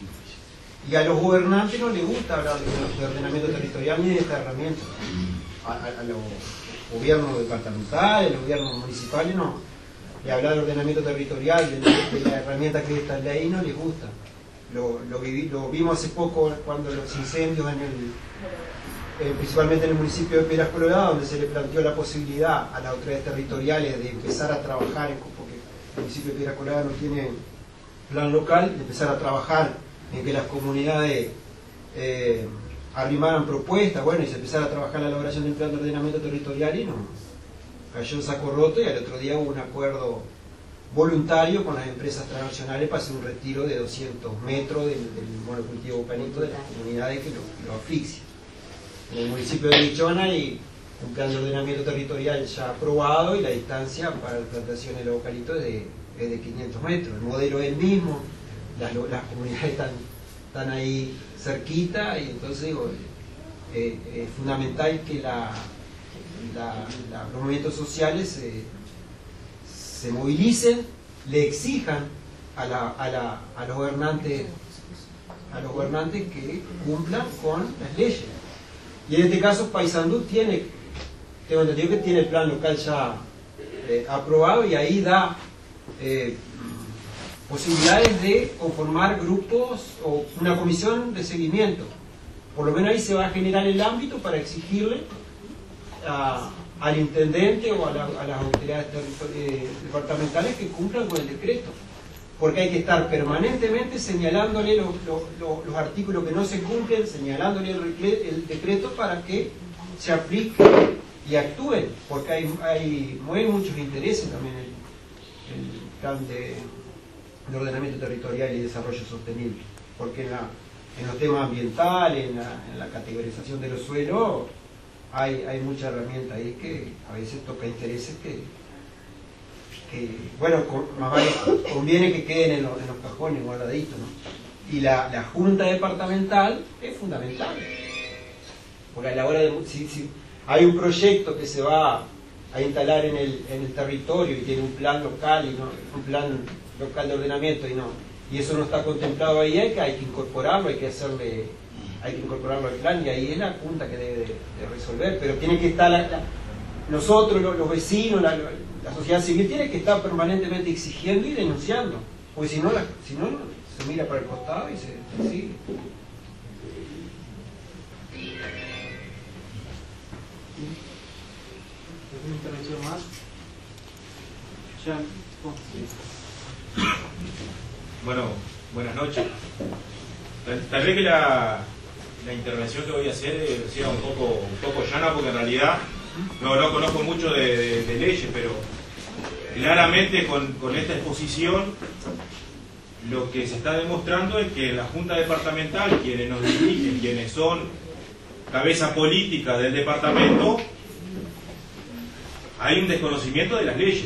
Y a los gobernantes no les gusta hablar de, de ordenamiento territorial ni de esta herramienta. A, a, a los gobiernos departamentales, a los gobiernos municipales no. Y hablar de ordenamiento territorial, de, de la herramienta que es esta ley, no les gusta. Lo, lo, viví, lo vimos hace poco cuando los incendios, en el, eh, principalmente en el municipio de Piedras Coloradas, donde se le planteó la posibilidad a las autoridades territoriales de empezar a trabajar, en, porque el municipio de Piedras Coloradas no tiene plan local, de empezar a trabajar en que las comunidades eh, arrimaran propuestas, bueno, y se empezara a trabajar la elaboración del plan de ordenamiento territorial y no, cayó en saco roto, y al otro día hubo un acuerdo voluntario con las empresas transnacionales para hacer un retiro de doscientos metros del, del monocultivo eucalipto de las comunidades que lo, lo asfixian. En el municipio de Guichón hay un plan de ordenamiento territorial ya aprobado y la distancia para la plantación del eucalipto es de, es de quinientos metros. El modelo es el mismo, las, las comunidades están, están ahí cerquita, y entonces digo, eh, es fundamental que la, la, la, los movimientos sociales se, se movilicen, le exijan a, la, a, la, a los gobernantes a los gobernantes que cumplan con las leyes. Y en este caso Paysandú tiene, tengo entendido que tiene el plan local ya eh, aprobado, y ahí da eh, posibilidades de conformar grupos o una comisión de seguimiento. Por lo menos ahí se va a generar el ámbito para exigirle a, al intendente o a, la, a las autoridades eh, departamentales que cumplan con el decreto. Porque hay que estar permanentemente señalándole los, los, los, los artículos que no se cumplen, señalándole el, el decreto para que se aplique y actúen, porque hay, hay mueven muchos intereses también el, el plan de, de ordenamiento territorial y desarrollo sostenible, porque en, la, en los temas ambientales, en la, en la categorización de los suelos, hay, hay mucha herramienta ahí que a veces toca intereses que, que bueno, con, más vale conviene que queden en, lo, en los cajones guardaditos, ¿no? Y la, la junta departamental es fundamental, porque a la hora de si, si hay un proyecto que se va a instalar en el, en el territorio y tiene un plan local y no, un plan local de ordenamiento y no, y eso no está contemplado ahí, hay que, hay que incorporarlo, hay que hacerle, hay que incorporarlo al plan, y ahí es la Junta que debe de, de resolver, pero tiene que estar la, la, nosotros, los, los vecinos, la, la sociedad civil tiene que estar permanentemente exigiendo y denunciando, porque si no, la, si no se mira para el costado y se, se sigue.
¿Alguna intervención más? Ya.
Bueno, buenas noches. Tal, tal vez que la, la intervención que voy a hacer eh, sea un poco, un poco llana, porque en realidad no, no conozco mucho de, de, de leyes, pero claramente con, con esta exposición lo que se está demostrando es que la Junta Departamental, quienes nos dirigen, quienes son cabeza política del departamento, hay un desconocimiento de las leyes.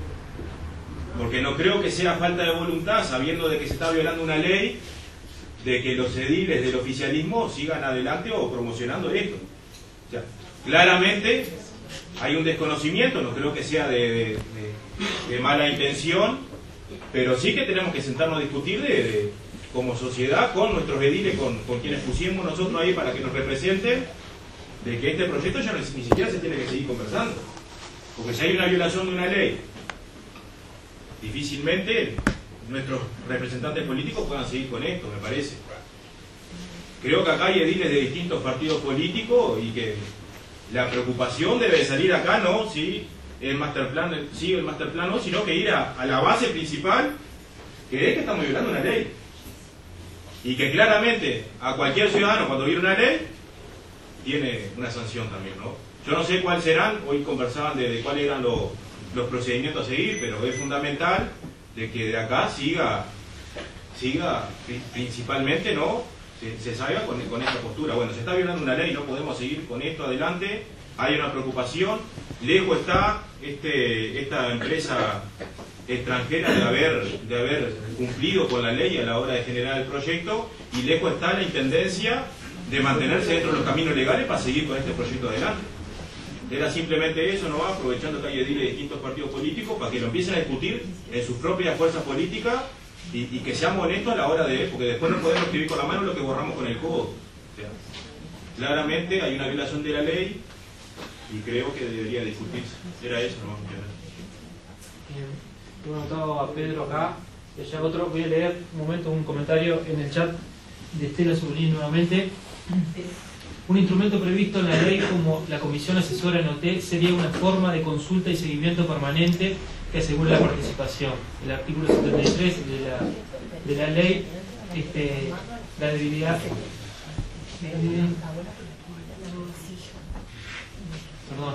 Porque no creo que sea falta de voluntad, sabiendo de que se está violando una ley, de que los ediles del oficialismo sigan adelante o promocionando esto. O sea, claramente hay un desconocimiento, no creo que sea de, de, de, de mala intención, pero sí que tenemos que sentarnos a discutir de, de, como sociedad con nuestros ediles, con, con quienes pusimos nosotros ahí para que nos representen, de que este proyecto ya no, ni siquiera se tiene que seguir conversando. Porque si hay una violación de una ley, difícilmente nuestros representantes políticos puedan seguir con esto, me parece. Creo que acá hay ediles de distintos partidos políticos y que la preocupación debe salir acá, no si el master plan sigue el master plan, no, sino que ir a, a la base principal, que es que estamos violando una ley. Y que claramente a cualquier ciudadano cuando viole una ley tiene una sanción también, ¿no? Yo no sé cuáles serán, hoy conversaban de, de cuáles eran los, los procedimientos a seguir, pero es fundamental de que de acá siga, siga principalmente, ¿no? Se, se salga con, con esta postura. Bueno, se está violando una ley, no podemos seguir con esto adelante, hay una preocupación, lejos está este, esta empresa extranjera de haber, de haber cumplido con la ley a la hora de generar el proyecto, y lejos está la intendencia de mantenerse dentro de los caminos legales para seguir con este proyecto adelante. Era simplemente eso, ¿no? Aprovechando que hay ediles de distintos partidos políticos para que lo empiecen a discutir en sus propias fuerzas políticas y, y que seamos honestos a la hora de... porque después no podemos escribir con la mano lo que borramos con el codo. O sea, claramente hay una violación de la ley y creo que debería discutirse. Era eso, ¿no?
Bien. Tengo anotado a Pedro acá, y allá otro. Voy a leer un momento un comentario en el chat de Estela Subulín nuevamente. Un instrumento previsto en la ley como la Comisión Asesora en O T sería una forma de consulta y seguimiento permanente que asegure la participación. El artículo setenta y tres de la, de la ley, este, la debilidad... Eh, perdón.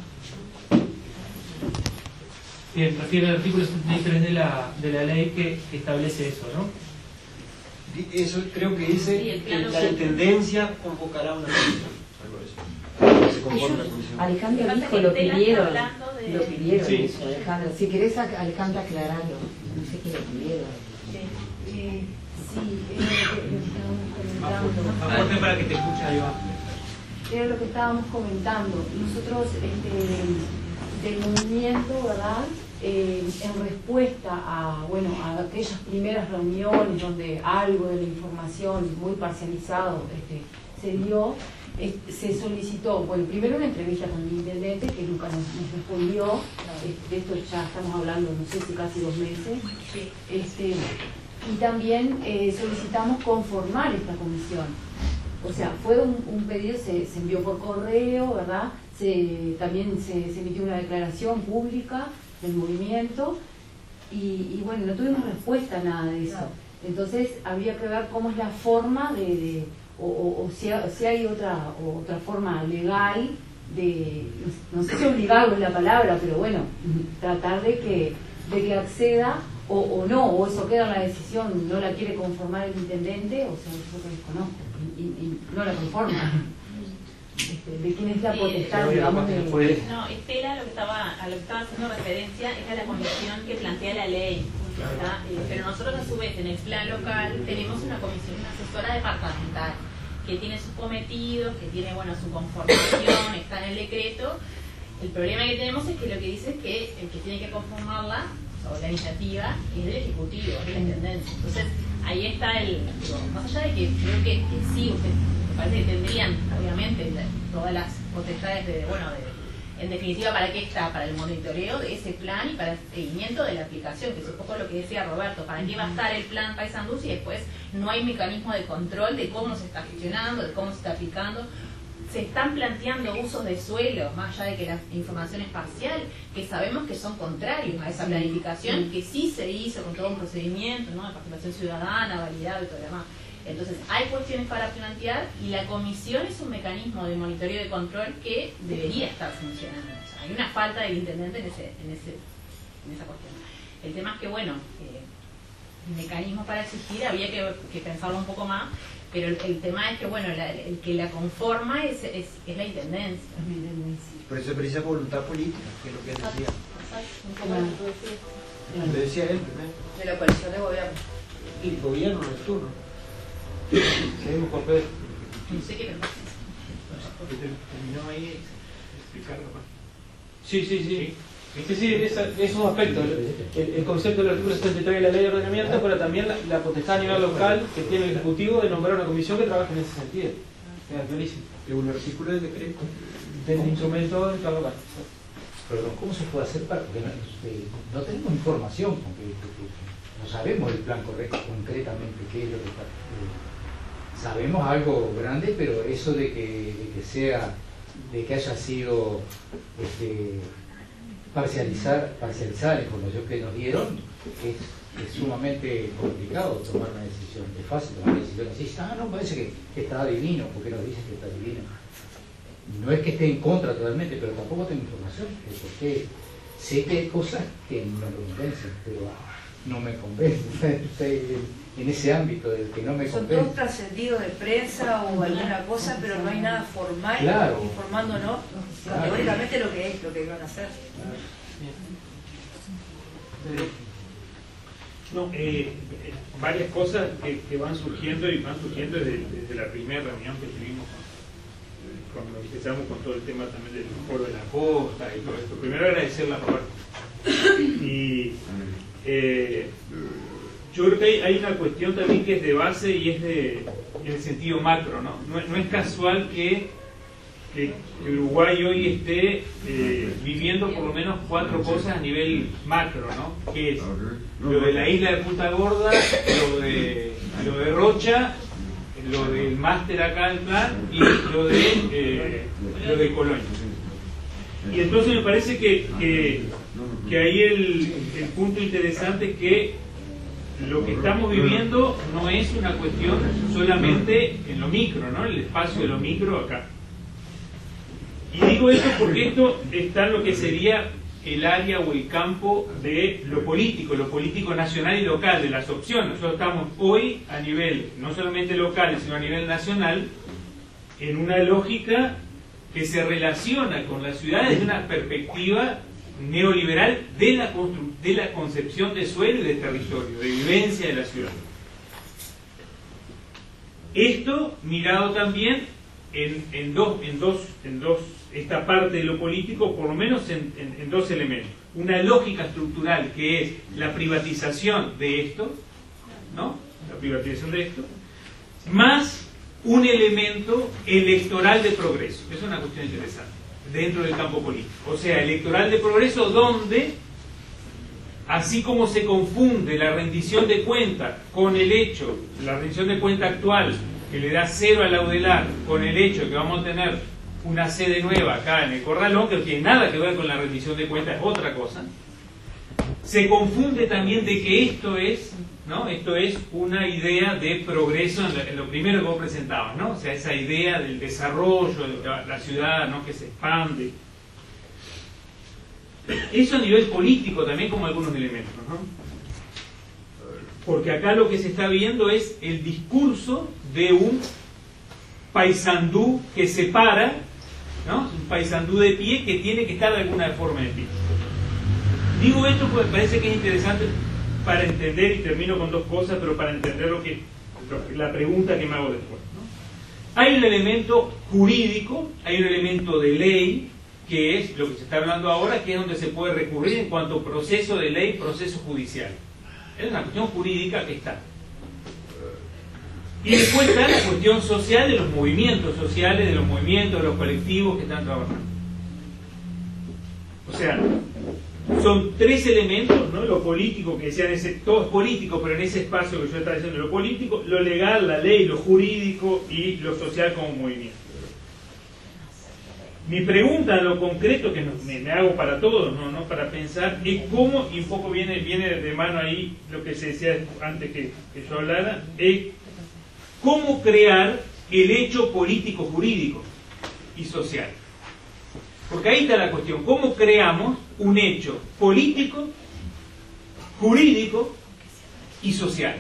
Bien, refiere al artículo setenta y tres de la, de la ley que, que establece eso, ¿no?
Eso creo que dice
Sí,
que la intendencia convocará una comisión. Se conforma la comisión.
Alejandra dijo, lo pidieron,
de...
lo pidieron
Sí.
eso, Alejandra. Si querés, Alejandra, aclararlo. No sé qué lo pidieron.
Sí.
Eh, sí, era lo que estábamos comentando.
Aporten para que te escuche, ahí va.
Era lo que estábamos comentando. Nosotros, este, del movimiento, ¿verdad? Eh, en respuesta a, bueno, a aquellas primeras reuniones donde algo de la información muy parcializado este, se dio, eh, se solicitó, bueno, primero una entrevista con el intendente que nunca nos, nos respondió, eh, de esto ya estamos hablando, no sé si casi dos meses, este, y también eh, solicitamos conformar esta comisión. O sea, fue un, un pedido, se, se envió por correo, ¿verdad? Se, también se, se emitió una declaración pública del movimiento y, y bueno, no tuvimos respuesta a nada de eso. Entonces habría que ver cómo es la forma de, de o, o, o si, si hay otra o otra forma legal de, no, no sé si obligarlo es la palabra, pero bueno, tratar de que, de que acceda o, o no, o eso queda en la decisión, no la quiere conformar el intendente, o sea, eso que desconozco, y, y no la conforma. Este, de quién es la potestad, digamos, de...
No, Estela lo que estaba, a lo que estaba haciendo referencia es a la comisión que plantea la ley, ¿verdad? Eh, pero nosotros a su vez en el plan local tenemos una comisión, una asesora departamental que tiene sus cometidos, que tiene, bueno, su conformación, está en el decreto El problema que tenemos es que lo que dice es que el que tiene que conformarla, o la iniciativa, es el Ejecutivo, es la Intendencia. Entonces, ahí está el... Digo, más allá de que creo que, que sí, usted, me parece que tendrían, obviamente, la, todas las potestades de, bueno, de, en definitiva, ¿para qué está? Para el monitoreo de ese plan y para el seguimiento de la aplicación, que es un poco lo que decía Roberto. ¿Para qué va a estar el plan Paysandú si después no hay mecanismo de control de cómo se está gestionando, de cómo se está aplicando? Se están planteando usos de suelo, más allá de que la información es parcial, que sabemos que son contrarios a esa planificación, que sí se hizo con todo un procedimiento, ¿no?, de participación ciudadana, validado y todo lo demás. Entonces, hay cuestiones para plantear y la comisión es un mecanismo de monitoreo y de control que debería estar funcionando. O sea, hay una falta del intendente en, ese, en, ese, en esa cuestión. El tema es que, bueno, eh, mecanismos para existir había que, que pensarlo un poco más. Pero el, el tema es que, bueno, la, el que la conforma es, es, es la intendencia.
Por eso precisa voluntad política, que es lo que decía.
Un poco lo que decía.
Lo decía él primero.
De la coalición de gobierno.
Y el gobierno en el turno. Seguimos con Pedro.
No sé qué me pasa.
Terminó ahí explicarlo.
Sí, sí, sí. Sí, sí, esa, esos aspectos. El, el concepto del artículo setenta y tres de la ley de ordenamiento, pero también la, la potestad a nivel local que tiene el Ejecutivo de nombrar una comisión que trabaje en ese sentido. Queda clarísimo.
Es un artículo del decreto.
Del instrumento en cada local.
Perdón, ¿cómo se puede hacer para.? Porque no, eh, no tenemos información, porque, porque no sabemos el plan correcto, concretamente, qué es lo que está. Eh, sabemos algo grande, pero eso de que, de que sea, de que haya sido. Este, parcializar, parcializar la información que nos dieron es, es sumamente complicado tomar una decisión. Es fácil tomar una decisión así, ah, no, parece que, que está divino, porque nos dicen que está divino. No es que esté en contra totalmente, pero tampoco tengo información, porque sé que hay cosas que me convencen, pero no me convencen. En ese ámbito del que no me
Son
convence.
todos trascendidos de prensa o alguna cosa, pero no hay nada formal
Claro.
informándonos
Claro.
teóricamente lo que es, lo que van a hacer.
No, eh, eh, varias cosas que, que van surgiendo y van surgiendo desde, desde la primera reunión que tuvimos eh, cuando empezamos con todo el tema también del foro de la costa y todo esto. Primero agradecerle a Roberto. Y eh, yo creo que hay, hay una cuestión también que es de base y es de en el sentido macro, ¿no? No, no es casual que, que Uruguay hoy esté eh, viviendo por lo menos cuatro cosas a nivel macro, ¿no? Que es lo de la isla de Punta Gorda, lo de, lo de Rocha, lo del máster acá del plan y lo de, eh, lo de Colonia. Y entonces me parece que, que, que ahí el, el punto interesante es que lo que estamos viviendo no es una cuestión solamente en lo micro, ¿no? El espacio de lo micro acá. Y digo esto porque esto está en lo que sería el área o el campo de lo político, lo político nacional y local, de las opciones. Nosotros estamos hoy a nivel, no solamente local, sino a nivel nacional, en una lógica que se relaciona con la ciudad desde una perspectiva neoliberal de la, de la concepción de suelo y de territorio, de vivencia de la ciudad. Esto mirado también en, en, dos, en, dos, en dos, esta parte de lo político, por lo menos en, en, en dos elementos. Una lógica estructural que es la privatización de esto, ¿no? La privatización de esto, más un elemento electoral de progreso. Es una cuestión interesante dentro del campo político. O sea, electoral de progreso donde, así como se confunde la rendición de cuenta con el hecho, la rendición de cuenta actual, que le da cero al laudelar, con el hecho de que vamos a tener una sede nueva acá en el Corralón, que no tiene nada que ver con la rendición de cuenta, es otra cosa, se confunde también de que esto es, ¿no? Esto es una idea de progreso en lo, en lo primero que vos presentabas, ¿no? O sea, esa idea del desarrollo, de la ciudad, ¿no? Que se expande. Eso a nivel político también como algunos elementos, ¿no? Porque acá lo que se está viendo es el discurso de un Paysandú que se para, ¿no? Un Paysandú de pie que tiene que estar de alguna forma de pie. Digo esto porque me parece que es interesante para entender, y termino con dos cosas, pero para entender lo que, la pregunta que me hago después, ¿no? Hay un elemento jurídico, hay un elemento de ley que es lo que se está hablando ahora, que es donde se puede recurrir en cuanto a proceso de ley, proceso judicial. Es una cuestión jurídica que está. Y después está la cuestión social de los movimientos sociales, de los movimientos, de los colectivos que están trabajando. O sea, son tres elementos, ¿no? Lo político, que decían, ese, todo es político, pero en ese espacio que yo estaba diciendo, lo político, lo legal, la ley, lo jurídico y lo social como movimiento. Mi pregunta, lo concreto que me, me hago para todos, ¿no? ¿no? Para pensar, es cómo, y un poco viene, viene de mano ahí lo que se decía antes que, que yo hablara, es cómo crear el hecho político, jurídico y social. Porque ahí está la cuestión, ¿cómo creamos un hecho político, jurídico y social?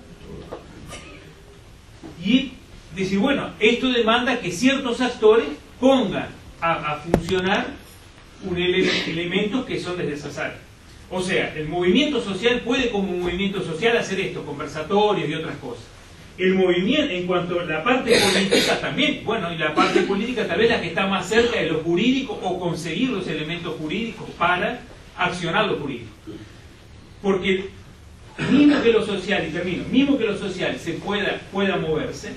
Y decir, bueno, esto demanda que ciertos actores pongan a, a funcionar un ele elementos que son necesarios. O sea, el movimiento social puede como movimiento social hacer esto, conversatorios y otras cosas. El movimiento, en cuanto a la parte política también, bueno, y la parte política tal vez la que está más cerca de lo jurídico o conseguir los elementos jurídicos para accionar lo jurídico. Porque mismo que lo social, y termino, mismo que lo social se pueda, pueda moverse,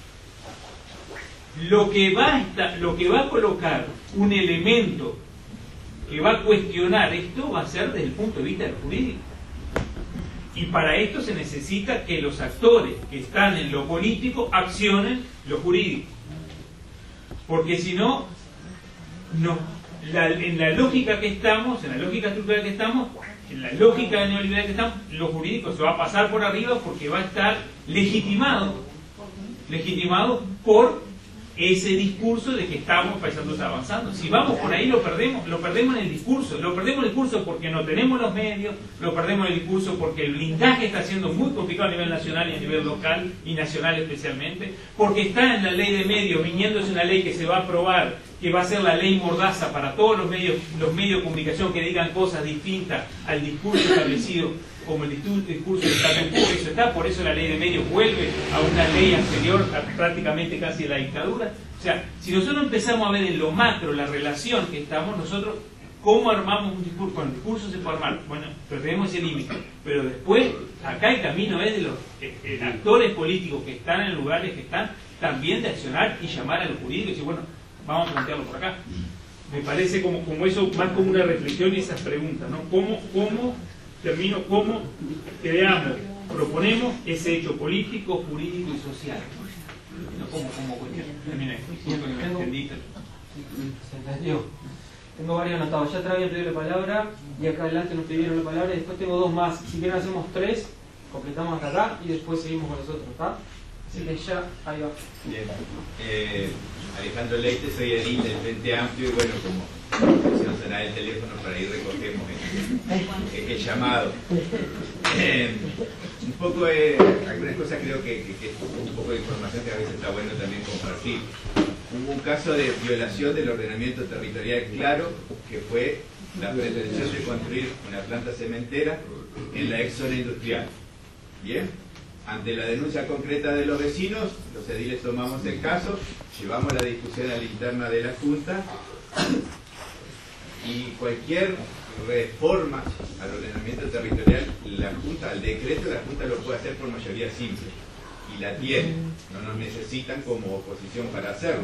lo que, va a estar, lo que va a colocar un elemento que va a cuestionar esto va a ser desde el punto de vista del jurídico. Y para esto se necesita que los actores que están en lo político accionen lo jurídico. Porque si no, no la, en la lógica que estamos, en la lógica estructural que estamos, en la lógica neoliberal que estamos, lo jurídico se va a pasar por arriba porque va a estar legitimado, legitimado por ese discurso de que estamos paisando avanzando. Si vamos por ahí lo perdemos, lo perdemos en el discurso, lo perdemos en el discurso porque no tenemos los medios, lo perdemos en el discurso porque el blindaje está siendo muy complicado a nivel nacional y a nivel local y nacional especialmente, porque está en la ley de medios, viniéndose una ley que se va a aprobar, que va a ser la ley mordaza para todos los medios, los medios de comunicación que digan cosas distintas al discurso establecido como el discurso de status quo. Eso está, por eso la ley de medios vuelve a una ley anterior, a prácticamente casi a la dictadura. O sea, si nosotros empezamos a ver en lo macro la relación que estamos, nosotros, ¿cómo armamos un discurso? Con el discurso se puede armar, bueno, pero tenemos ese límite. Pero después, acá el camino es de los eh, eh, actores políticos que están en lugares que están, también de accionar y llamar a los jurídicos y decir, bueno, vamos a plantearlo por acá. Me parece como, como eso, más como una reflexión y esas preguntas, ¿no? ¿Cómo, cómo termino, cómo creamos, proponemos ese hecho político, jurídico y social? No como, como cuestión. Terminé.
Se entendió. Tengo varios anotados. Ya atrás había pedido la palabra y acá adelante nos pidieron la palabra y después tengo dos más. Si quieren hacemos tres, completamos hasta acá y después seguimos con los otros, ¿está? Así que ya, ahí va.
Bien. Eh, Alejandro Leite, soy edil del Frente Amplio y bueno, como se nos sonará el teléfono, para ahí recogemos el, el, el llamado. Eh, un poco, eh, algunas cosas creo que, que, que es un poco de información que a veces está bueno también compartir. Hubo un caso de violación del ordenamiento territorial claro, que fue la pretensión de construir una planta cementera en la ex zona industrial. Bien. Ante la denuncia concreta de los vecinos, los ediles tomamos el caso, llevamos la discusión a la interna de la Junta y cualquier reforma al ordenamiento territorial, la Junta, al decreto, la Junta lo puede hacer por mayoría simple y la tiene, no nos necesitan como oposición para hacerlo.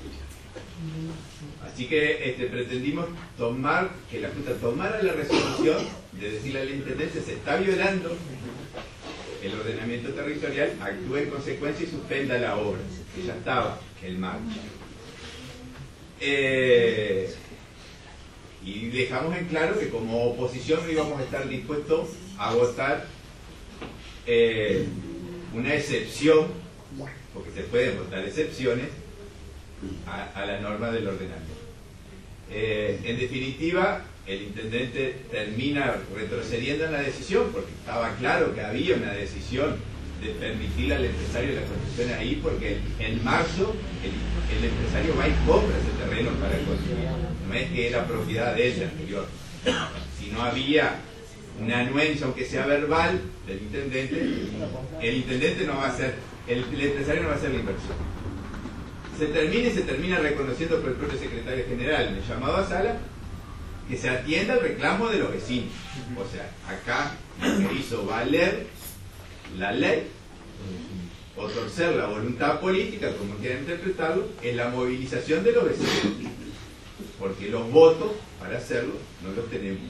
Así que este, pretendimos tomar, que la Junta tomara la resolución de decirle al intendente se está violando el ordenamiento territorial, actúe en consecuencia y suspenda la obra, que ya estaba en marcha. Eh, y dejamos en claro que como oposición no íbamos a estar dispuestos a votar eh, una excepción, porque se pueden votar excepciones a, a la norma del ordenamiento. Eh, en definitiva, el intendente termina retrocediendo en la decisión, porque estaba claro que había una decisión de permitirle al empresario la construcción ahí, porque en marzo el, el empresario va y compra ese terreno para construir. No es que era propiedad de él anterior. Si no había una anuencia, aunque sea verbal, del intendente, el intendente no va a hacer, el, el empresario no va a hacer la inversión. se termina y se termina reconociendo por el propio secretario general en el llamado a sala, que se atienda al reclamo de los vecinos. O sea, acá se hizo valer la ley o torcer la voluntad política, como quieran interpretarlo, en la movilización de los vecinos, porque los votos para hacerlo no los tenemos.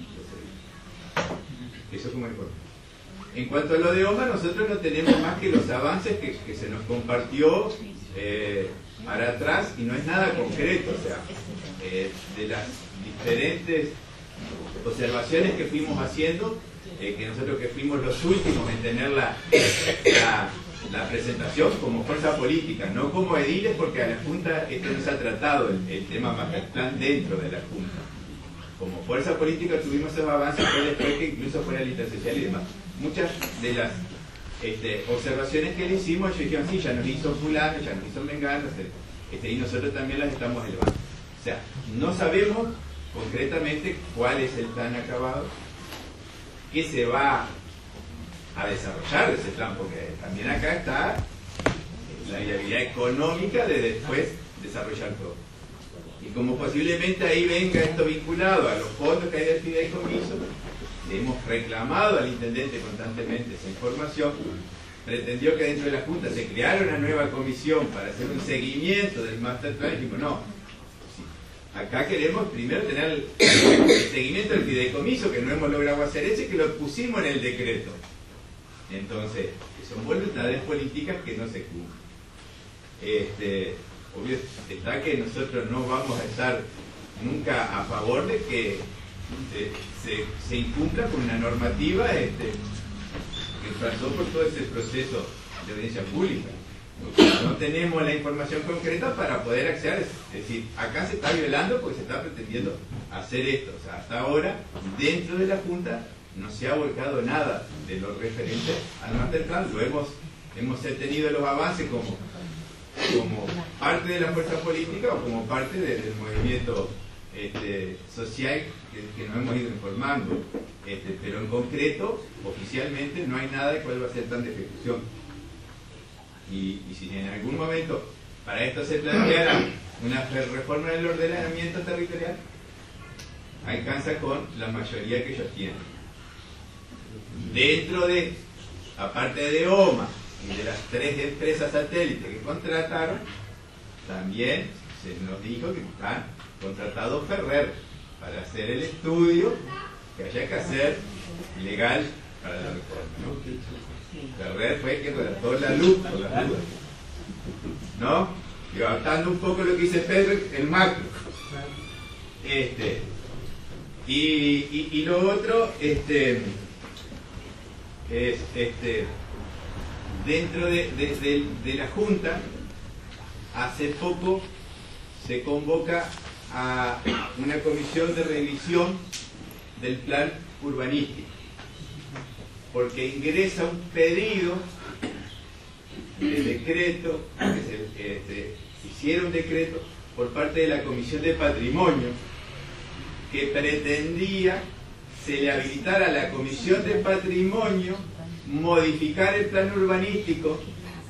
Eso como importante. En cuanto a lo de OMA, nosotros no tenemos más que los avances que, que se nos compartió eh, para atrás, y no es nada concreto. O sea, eh, de las diferentes observaciones que fuimos haciendo, eh, que nosotros que fuimos los últimos en tener la, la, la presentación como fuerza política, no como ediles, porque a la Junta esto no se ha tratado, el, el tema Mazatlán dentro de la Junta. Como fuerza política tuvimos esos avances, fue después que incluso fuera el intersocial y demás. Muchas de las este, observaciones que le hicimos, ellos dijeron, sí, ya nos hizo fulano, ya nos hizo mengano, este, y nosotros también las estamos elevando. O sea, no sabemos concretamente cuál es el plan acabado, qué se va a desarrollar de ese plan, porque también acá está la viabilidad económica de después desarrollar todo. Y como posiblemente ahí venga esto vinculado a los fondos que hay del fideicomiso, le hemos reclamado al intendente constantemente esa información, pretendió que dentro de la Junta se creara una nueva comisión para hacer un seguimiento del master plan, y dijimos, no, acá queremos primero tener el, el seguimiento del fideicomiso, que no hemos logrado hacer ese, que lo pusimos en el decreto. Entonces, son voluntades políticas que no se cumplen. Este, obvio está que nosotros no vamos a estar nunca a favor de que se, se, se incumpla con una normativa este, que pasó por todo ese proceso de audiencia pública. No tenemos la información concreta para poder acceder. Es decir, acá se está violando porque se está pretendiendo hacer esto. O sea, hasta ahora, dentro de la Junta, no se ha volcado nada de lo referente al master plan. Lo hemos, hemos tenido los avances como, como parte de la fuerza política o como parte de, del movimiento este, social que, que nos hemos ido informando. Este, pero en concreto, oficialmente, no hay nada de cuál va a ser tan de ejecución. Y, y si en algún momento para esto se planteara una reforma del ordenamiento territorial, alcanza con la mayoría que ellos tienen. Dentro de, aparte de OMA y de las tres empresas satélites que contrataron, también se nos dijo que están contratados Ferrer para hacer el estudio que haya que hacer legal para la reforma, ¿no? Ferrer fue quien redactó la luz por las dudas, ¿no? Y adaptando un poco lo que dice Pedro, el macro. Este, y, y, y lo otro, este, es, este, dentro de, de, de, de la Junta, hace poco se convoca a una comisión de revisión del plan urbanístico, porque ingresa un pedido de decreto, que se este, hiciera un decreto por parte de la Comisión de Patrimonio, que pretendía se le habilitara a la Comisión de Patrimonio modificar el plan urbanístico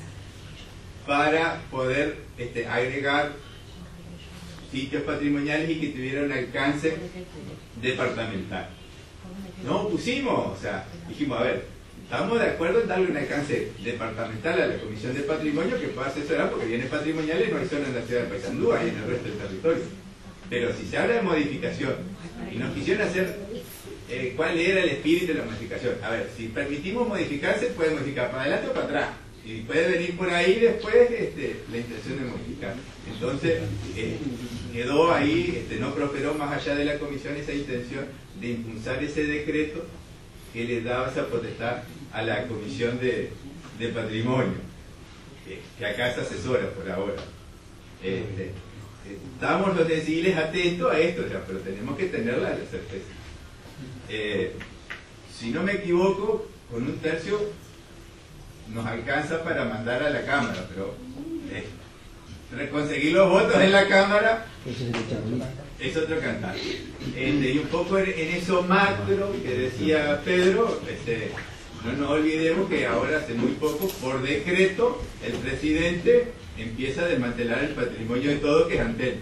para poder este, agregar sitios patrimoniales y que tuvieran un alcance departamental. No pusimos, o sea, dijimos, a ver, estamos de acuerdo en darle un alcance departamental a la Comisión de Patrimonio que pueda asesorar, porque bienes patrimoniales no hay solo en la ciudad de Paysandú, hay en el resto del territorio. Pero si se habla de modificación y nos quisieron hacer eh, cuál era el espíritu de la modificación, a ver, si permitimos modificarse, puede modificar para adelante o para atrás, y puede venir por ahí después este, la intención de modificar. Entonces eh, quedó ahí, este, no prosperó más allá de la comisión esa intención de impulsar ese decreto que le daba esa potestad a la Comisión de, de Patrimonio, que, que acá se asesora por ahora. Este, estamos los deciles atentos a esto ya, pero tenemos que tener la certeza. Eh, si no me equivoco, con un tercio nos alcanza para mandar a la Cámara, pero eh, conseguir los votos en la Cámara es otro cantar. Este, y un poco en, en eso macro que decía Pedro, este, no nos olvidemos que ahora hace muy poco, por decreto, el presidente empieza a desmantelar el patrimonio de todo, que es Antel.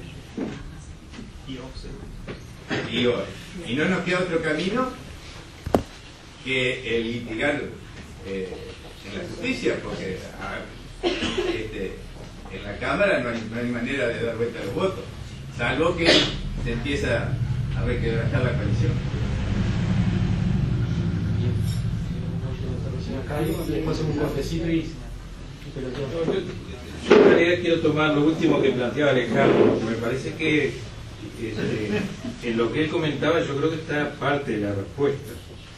Y, hoy, y no nos queda otro camino que el litigar eh, en la justicia, porque a, este, en la Cámara no hay, no hay manera de dar vuelta a los votos, salvo que se empieza a requebrajar la coalición.
Después un cortecito y...
Yo en realidad quiero tomar lo último que planteaba Alejandro, porque me parece que este, en lo que él comentaba yo creo que está parte de la respuesta.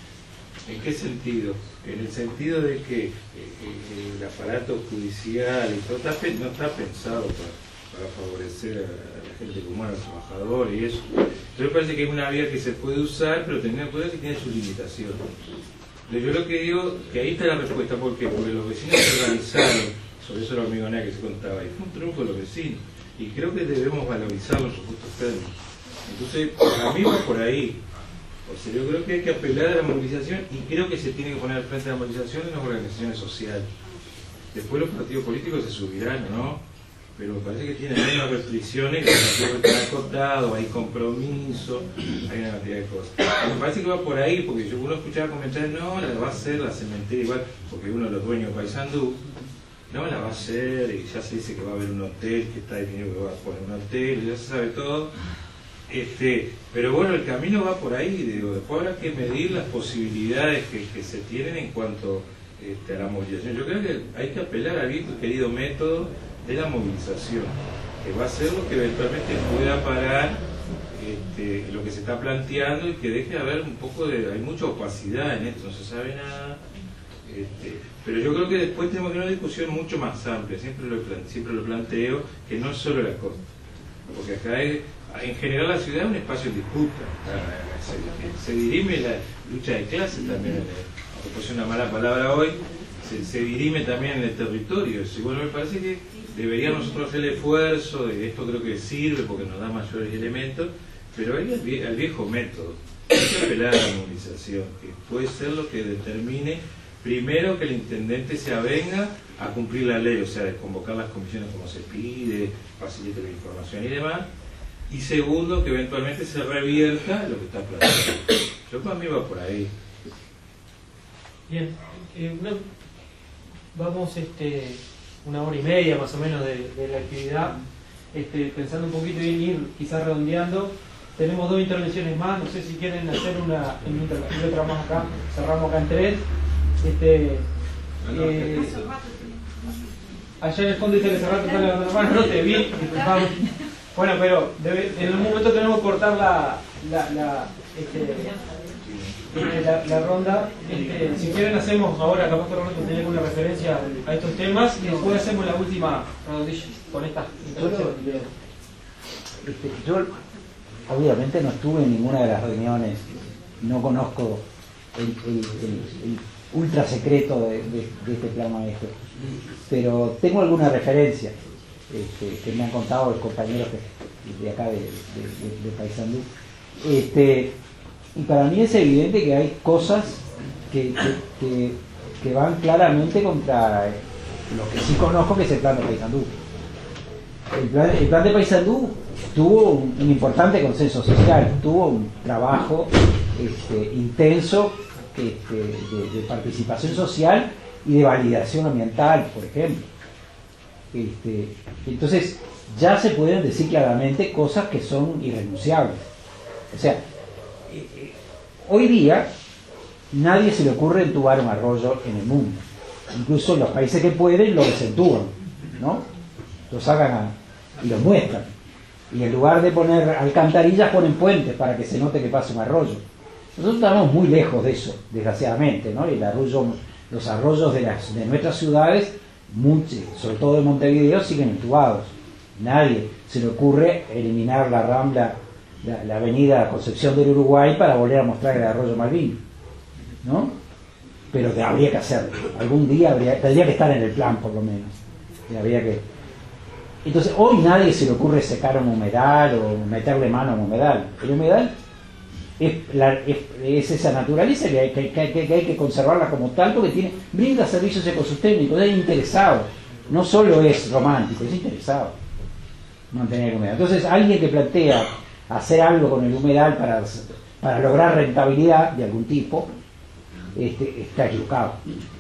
¿En qué sentido? En el sentido de que eh, el aparato judicial y todo está, no está pensado para, para favorecer a la gente común, a los trabajadores y eso. Entonces me parece que es una vía que se puede usar, pero tener en cuenta que tiene sus limitaciones. Yo lo que digo, que ahí está la respuesta. ¿Por qué? Porque los vecinos se organizaron, sobre eso la hormigonera que se contaba, y fue un triunfo de los vecinos. Y creo que debemos valorizar los justos términos. Entonces, para mí va por ahí. O sea, yo creo que hay que apelar a la movilización, y creo que se tiene que poner al frente de la movilización en las organizaciones sociales. Después los partidos políticos se subirán, ¿no? Pero me parece que tienen menos restricciones, que los partidos están acotados, hay compromiso, hay una cantidad de cosas. Me parece que va por ahí, porque yo uno escuchaba comentarios, no, la va a hacer la cementera igual, porque uno de los dueños de Paysandú, no, la va a hacer, y ya se dice que va a haber un hotel, que está definido que va a poner un hotel, ya se sabe todo. Este, pero bueno, el camino va por ahí, digo, después habrá que medir las posibilidades que, que se tienen en cuanto este, a la movilización. Yo creo que hay que apelar al viejo y querido método de la movilización, que va a ser lo que eventualmente pueda parar este, lo que se está planteando, y que deje de haber un poco de... hay mucha opacidad en esto, no se sabe nada. Este, pero yo creo que después tenemos que tener una discusión mucho más amplia, siempre lo, siempre lo planteo, que no es solo la costa, porque acá es, en general la ciudad es un espacio en disputa, se, se dirime la lucha de clases también, aunque puse una mala palabra hoy, se, se dirime también en el territorio. Y bueno, me parece que deberíamos nosotros hacer el esfuerzo, de esto creo que sirve porque nos da mayores elementos, pero hay el, el viejo método, hay que apelar a la movilización, que puede ser lo que determine primero que el intendente se avenga a cumplir la ley, o sea, de convocar las comisiones como se pide, facilite la información y demás, y segundo, que eventualmente se revierta lo que está planteado. Yo para mí va por ahí.
Bien, eh, una, vamos este, una hora y media más o menos de, de la actividad, este, pensando un poquito en ir quizás redondeando. Tenemos dos intervenciones más, no sé si quieren hacer una en intervención y otra más acá, cerramos acá en tres. Este, eh, allá en el fondo dice que cerrar total la mano, no te vi, disculpame. Bueno, pero debe, en un momento tenemos que cortar la, la, la, este, la, la ronda. Este, si quieren hacemos ahora, capaz que Roberto tiene alguna referencia a estos temas, y después hacemos la última redondilla con esta intervención.
Este, yo obviamente no estuve en ninguna de las reuniones, no conozco el, el, el, el ultra secreto de, de, de este plan maestro, pero tengo alguna referencia este, que me han contado los compañeros que, de acá de, de, de, de Paysandú, este, y para mí es evidente que hay cosas que, que, que, que van claramente contra lo que sí conozco, que es el plan de Paysandú. El plan, el plan de Paysandú tuvo un, un importante consenso social, tuvo un trabajo este, intenso este, de, de participación social y de validación ambiental, por ejemplo. Este, entonces ya se pueden decir claramente cosas que son irrenunciables. O sea, eh, eh, hoy día nadie se le ocurre entubar un arroyo en el mundo. Incluso los países que pueden lo desentúban, ¿no? Lo sacan a, y lo muestran. Y en lugar de poner alcantarillas ponen puentes para que se note que pasa un arroyo. Nosotros estamos muy lejos de eso, desgraciadamente, ¿no? El arroyo, los arroyos de, las, de nuestras ciudades, mucho, sobre todo de Montevideo, siguen entubados. Nadie se le ocurre eliminar la rambla, la, la avenida Concepción del Uruguay para volver a mostrar el arroyo Malvin, ¿no? Pero te, habría que hacerlo. Algún día habría, tendría que estar en el plan, por lo menos. Y habría que... Entonces, hoy nadie se le ocurre secar un humedal o meterle mano a un humedal. El humedal es, la, es, es esa naturaleza que hay que, que, que hay que conservarla como tal, porque tiene, brinda servicios ecosistémicos, es interesado, no solo es romántico, es interesado mantener el humedal. Entonces alguien que plantea hacer algo con el humedal para, para lograr rentabilidad de algún tipo, este, está equivocado.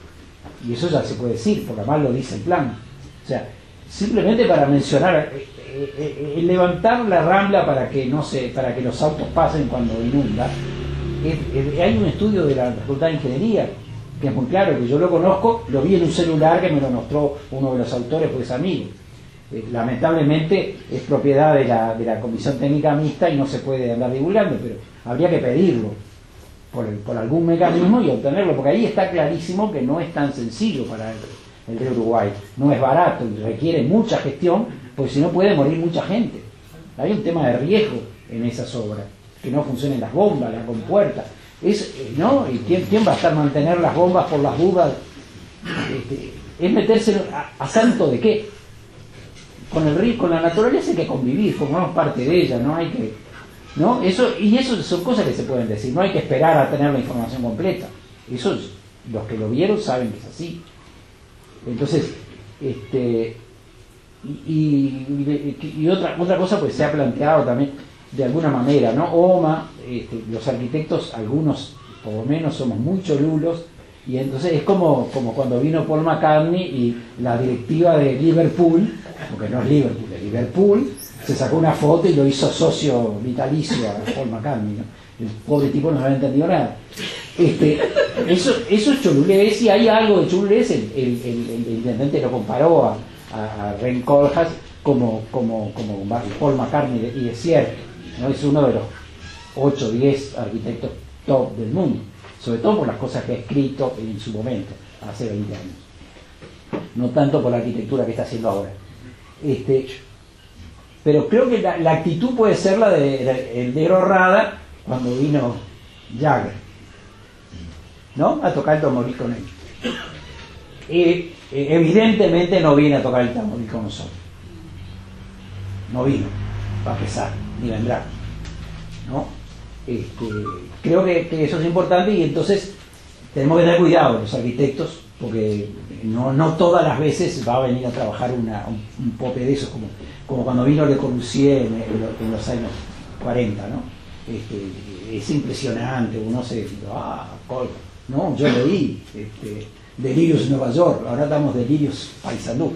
Y eso ya se puede decir, porque además lo dice el plan. O sea, simplemente para mencionar, eh, eh, eh, levantar la rambla para que no se, para que los autos pasen cuando inunda. Eh, eh, hay un estudio de la Facultad de Ingeniería que es muy claro, que yo lo conozco, lo vi en un celular que me lo mostró uno de los autores, pues amigo. Eh, lamentablemente es propiedad de la, de la Comisión Técnica Mixta y no se puede andar divulgando, pero habría que pedirlo por, el, por algún mecanismo y obtenerlo, porque ahí está clarísimo que no es tan sencillo para el, el río Uruguay, no es barato y requiere mucha gestión, porque si no puede morir mucha gente. Hay un tema de riesgo en esas obras, que no funcionen las bombas, las compuertas, es, ¿no? ¿Y quién, quién va a estar mantener las bombas por las dudas? Este, es meterse a, a santo de qué. Con el río, con la naturaleza hay que convivir, formamos parte de ella, no hay que, ¿no? Eso, y eso son cosas que se pueden decir, no hay que esperar a tener la información completa. Eso es, los que lo vieron saben que es así. Entonces, este y, y, y otra otra cosa pues se ha planteado también de alguna manera, ¿no? OMA, este, los arquitectos, algunos por lo menos somos muy cholulos, y entonces es como, como cuando vino Paul McCartney y la directiva de Liverpool, porque no es Liverpool, es Liverpool, se sacó una foto y lo hizo socio vitalicio a Paul McCartney, ¿no? El pobre tipo no había entendido nada. Este, eso, eso es cholulez, y hay algo de cholulez. El, el, el, el intendente lo comparó a, a, a Ren Koolhaas como, como, como Paul McCartney, y es cierto, ¿no? Es uno de los ocho o diez arquitectos top del mundo, sobre todo por las cosas que ha escrito en su momento, hace veinte años, no tanto por la arquitectura que está haciendo ahora. Este, pero creo que la, la actitud puede ser la de la, el negro Rada cuando vino Jagger, ¿no? A tocar el tamboril con él. Y evidentemente no viene a tocar el tamboril con nosotros, no vino, para empezar, ni vendrá, ¿no? Este, creo que, que eso es importante, y entonces tenemos que tener cuidado los arquitectos, porque no, no todas las veces va a venir a trabajar una, un, un pope de esos, como, como cuando vino Le Corbusier en, en, en los años cuarenta, ¿no? Este, es impresionante, uno se dice, ah, no, yo leí este, Delirios Nueva York, ahora damos Delirios Paysandú.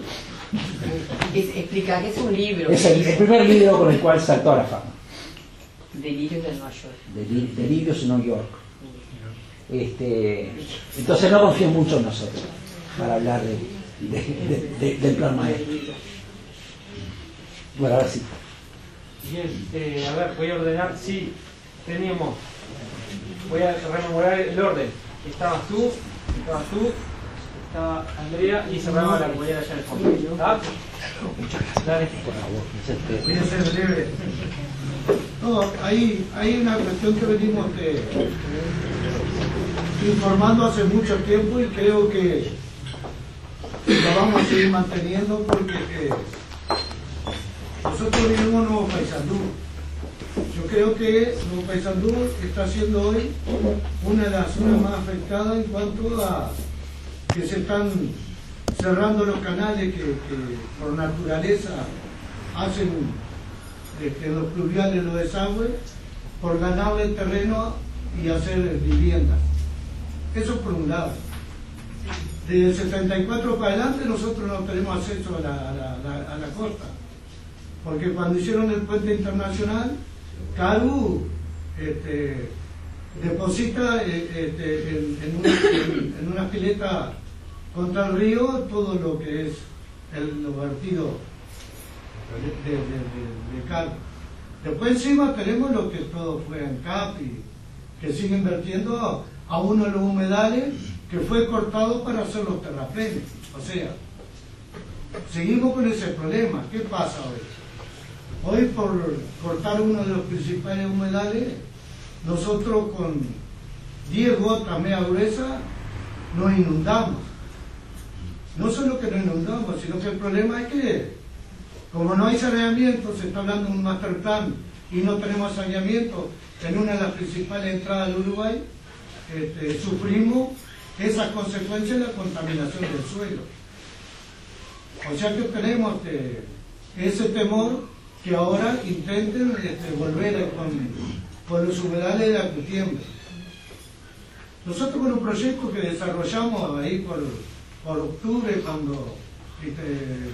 Es, explica que es un libro.
Es el, el primer libro con el cual saltó a la fama.
Delirios de Nueva York.
Del, Delirios en Nueva York. Este, entonces no confío mucho en nosotros para hablar de, de, de, de, del plan maestro. Bueno, ahora sí.
Bien, eh, a ver, voy a ordenar. Sí, teníamos. Voy a rememorar el orden. Estabas tú, estabas tú, estaba Andrea y cerraba la compañera allá en el fondo. ¿Está?
Muchas gracias. Dale. Por favor,
voy a ser breve. No, hay, hay una cuestión que venimos de, informando hace mucho tiempo, y creo que lo vamos a seguir manteniendo, porque eh, nosotros vivimos Nuevo Paysandú. Yo creo que Nuevo Paysandú está siendo hoy una de las zonas más afectadas en cuanto a que se están cerrando los canales que, que por naturaleza hacen que los pluviales, los desagües, por ganarle el terreno y hacer viviendas. Eso por un lado. Desde el setenta y cuatro para adelante nosotros no tenemos acceso a la, a la, a la costa, porque cuando hicieron el puente internacional, CARU este, deposita este, en, en, una, en, en una pileta contra el río todo lo que es el lo vertido de, de, de, de, de carga. Después encima tenemos lo que todo fue ANCAP, y que sigue invirtiendo a, a uno de los humedales que fue cortado para hacer los terraplenes. O sea, seguimos con ese problema. ¿Qué pasa hoy? Hoy, por cortar uno de los principales humedales, nosotros con diez gotas media gruesa nos inundamos. No solo que nos inundamos, sino que el problema es que, como no hay saneamiento, se está hablando de un master plan
y no tenemos saneamiento en una de las principales entradas del Uruguay, este, sufrimos esas consecuencias de la contaminación del suelo. O sea que tenemos este, ese temor que ahora intenten este, volver con, con los humedales de Acutiembre. Nosotros con un proyecto que desarrollamos ahí por, por octubre, cuando este,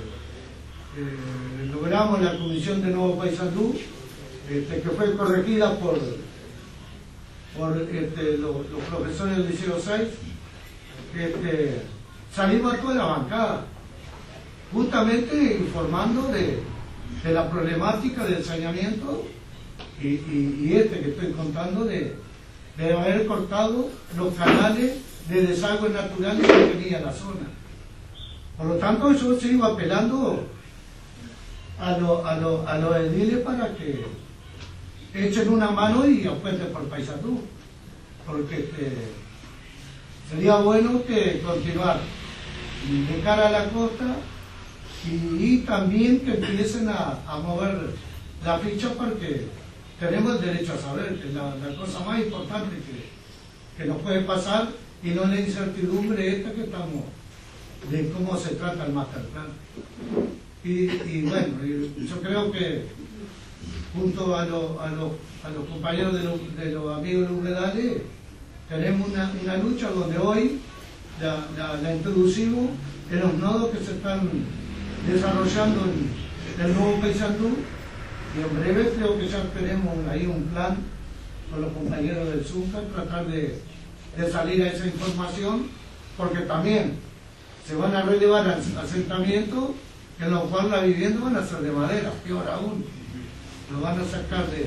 eh, logramos la comisión de Nuevo Paysandú, este, que fue corregida por, por este, los, los profesores del Liceo seis, este, salimos a toda la bancada, justamente informando de, de la problemática del saneamiento y, y, y este que estoy contando de, de haber cortado los canales de desagüe naturales que tenía la zona. Por lo tanto, yo sigo apelando a, lo, a, lo, a los ediles para que echen una mano y apuesten por Paysandú, porque este, sería bueno que continuar de cara a la costa y, y también que empiecen a, a mover la ficha, porque tenemos el derecho a saber, que es la, la cosa más importante que, que nos puede pasar, y no la incertidumbre esta que estamos de cómo se trata el master plan. Y, y bueno, yo creo que junto a, lo, a, lo, a los compañeros de, lo, de los amigos de los humedales tenemos una, una lucha donde hoy la, la, la introducimos en los nodos que se están desarrollando en el Nuevo Paysandú, y en breve creo que ya tenemos ahí un plan con los compañeros del Zunca, tratar de, de salir a esa información, porque también se van a relevar asentamientos en los cuales las viviendas van a ser de madera, peor aún, lo van a sacar de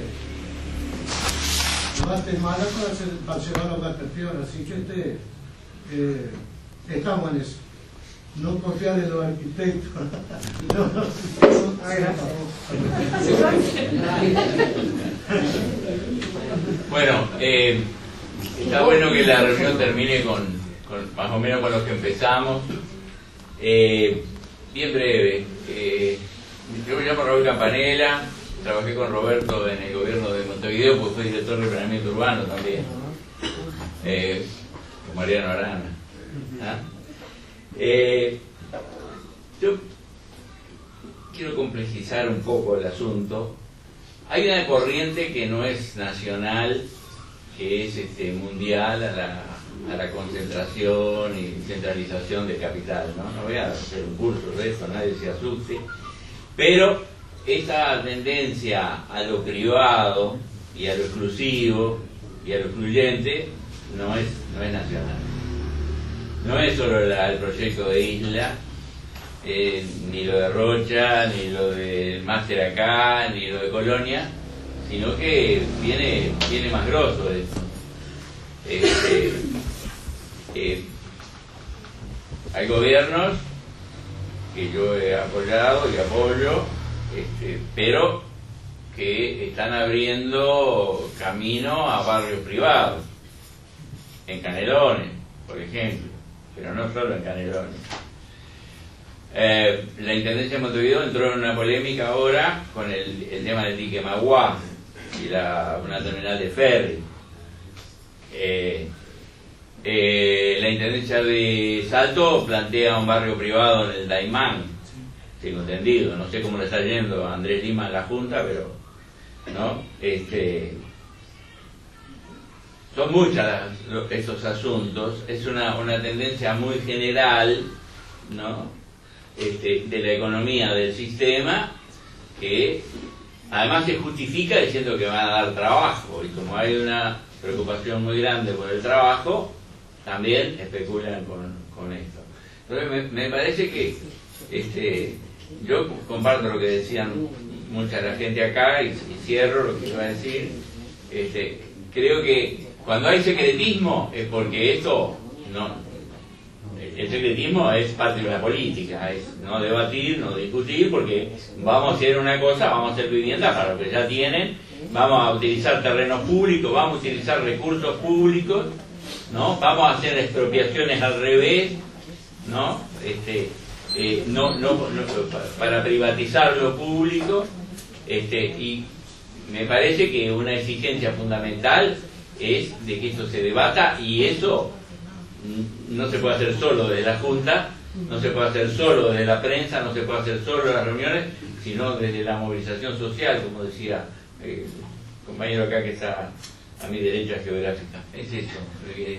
bates malas para, hacer, para llevar los bates peor, así que este, eh, estamos en eso. No confiar en los arquitectos. No, no.
Bueno, eh, está bueno que la reunión termine con, con más o menos con lo que empezamos. Eh, bien breve. Eh, yo me llamo Raúl Campanella, trabajé con Roberto en el gobierno de Montevideo, porque fue director de planeamiento urbano también. Eh, con Mariano Arana. ¿Ah? Eh, yo quiero complejizar un poco el asunto. Hay una corriente que no es nacional, que es este, mundial a la, a la concentración y centralización del capital, ¿no? No voy a hacer un curso de esto, nadie se asuste, pero esta tendencia a lo privado y a lo exclusivo y a lo excluyente no es, no es nacional. No es solo la, el proyecto de Isla, eh, ni lo de Rocha, ni lo de Máster acá, ni lo de Colonia, sino que viene, viene más grosso esto. Este, eh, hay gobiernos que yo he apoyado y apoyo, este, pero que están abriendo camino a barrios privados, en Canelones, por ejemplo, pero no solo en Canelones. Eh, la Intendencia de Montevideo entró en una polémica ahora con el, el tema del Tiquemaguá y la, una terminal de ferry. Eh, eh, la Intendencia de Salto plantea un barrio privado en el Daimán, tengo entendido, no sé cómo le está yendo a Andrés Lima en la Junta, pero no, este, son muchas estos asuntos, es una, una tendencia muy general, ¿no? Este, de la economía del sistema, que además se justifica diciendo que van a dar trabajo, y como hay una preocupación muy grande por el trabajo, también especulan con, con esto. Entonces me, me parece que este, yo comparto lo que decían mucha la gente acá, y, y cierro lo que iba a decir. Este, creo que cuando hay secretismo es porque esto no... El secretismo es parte de la política, es no debatir, no discutir, porque vamos a hacer una cosa, vamos a hacer vivienda para lo que ya tienen, vamos a utilizar terrenos públicos, vamos a utilizar recursos públicos, ¿no? Vamos a hacer expropiaciones al revés, ¿no? Este, eh, no, no, no para privatizar lo público, este, y me parece que una exigencia fundamental es de que esto se debata, y eso no se puede hacer solo desde la Junta, no se puede hacer solo desde la prensa, no se puede hacer solo en las reuniones, sino desde la movilización social, como decía eh, el compañero acá que está a mi derecha geográfica. Es eso lo que...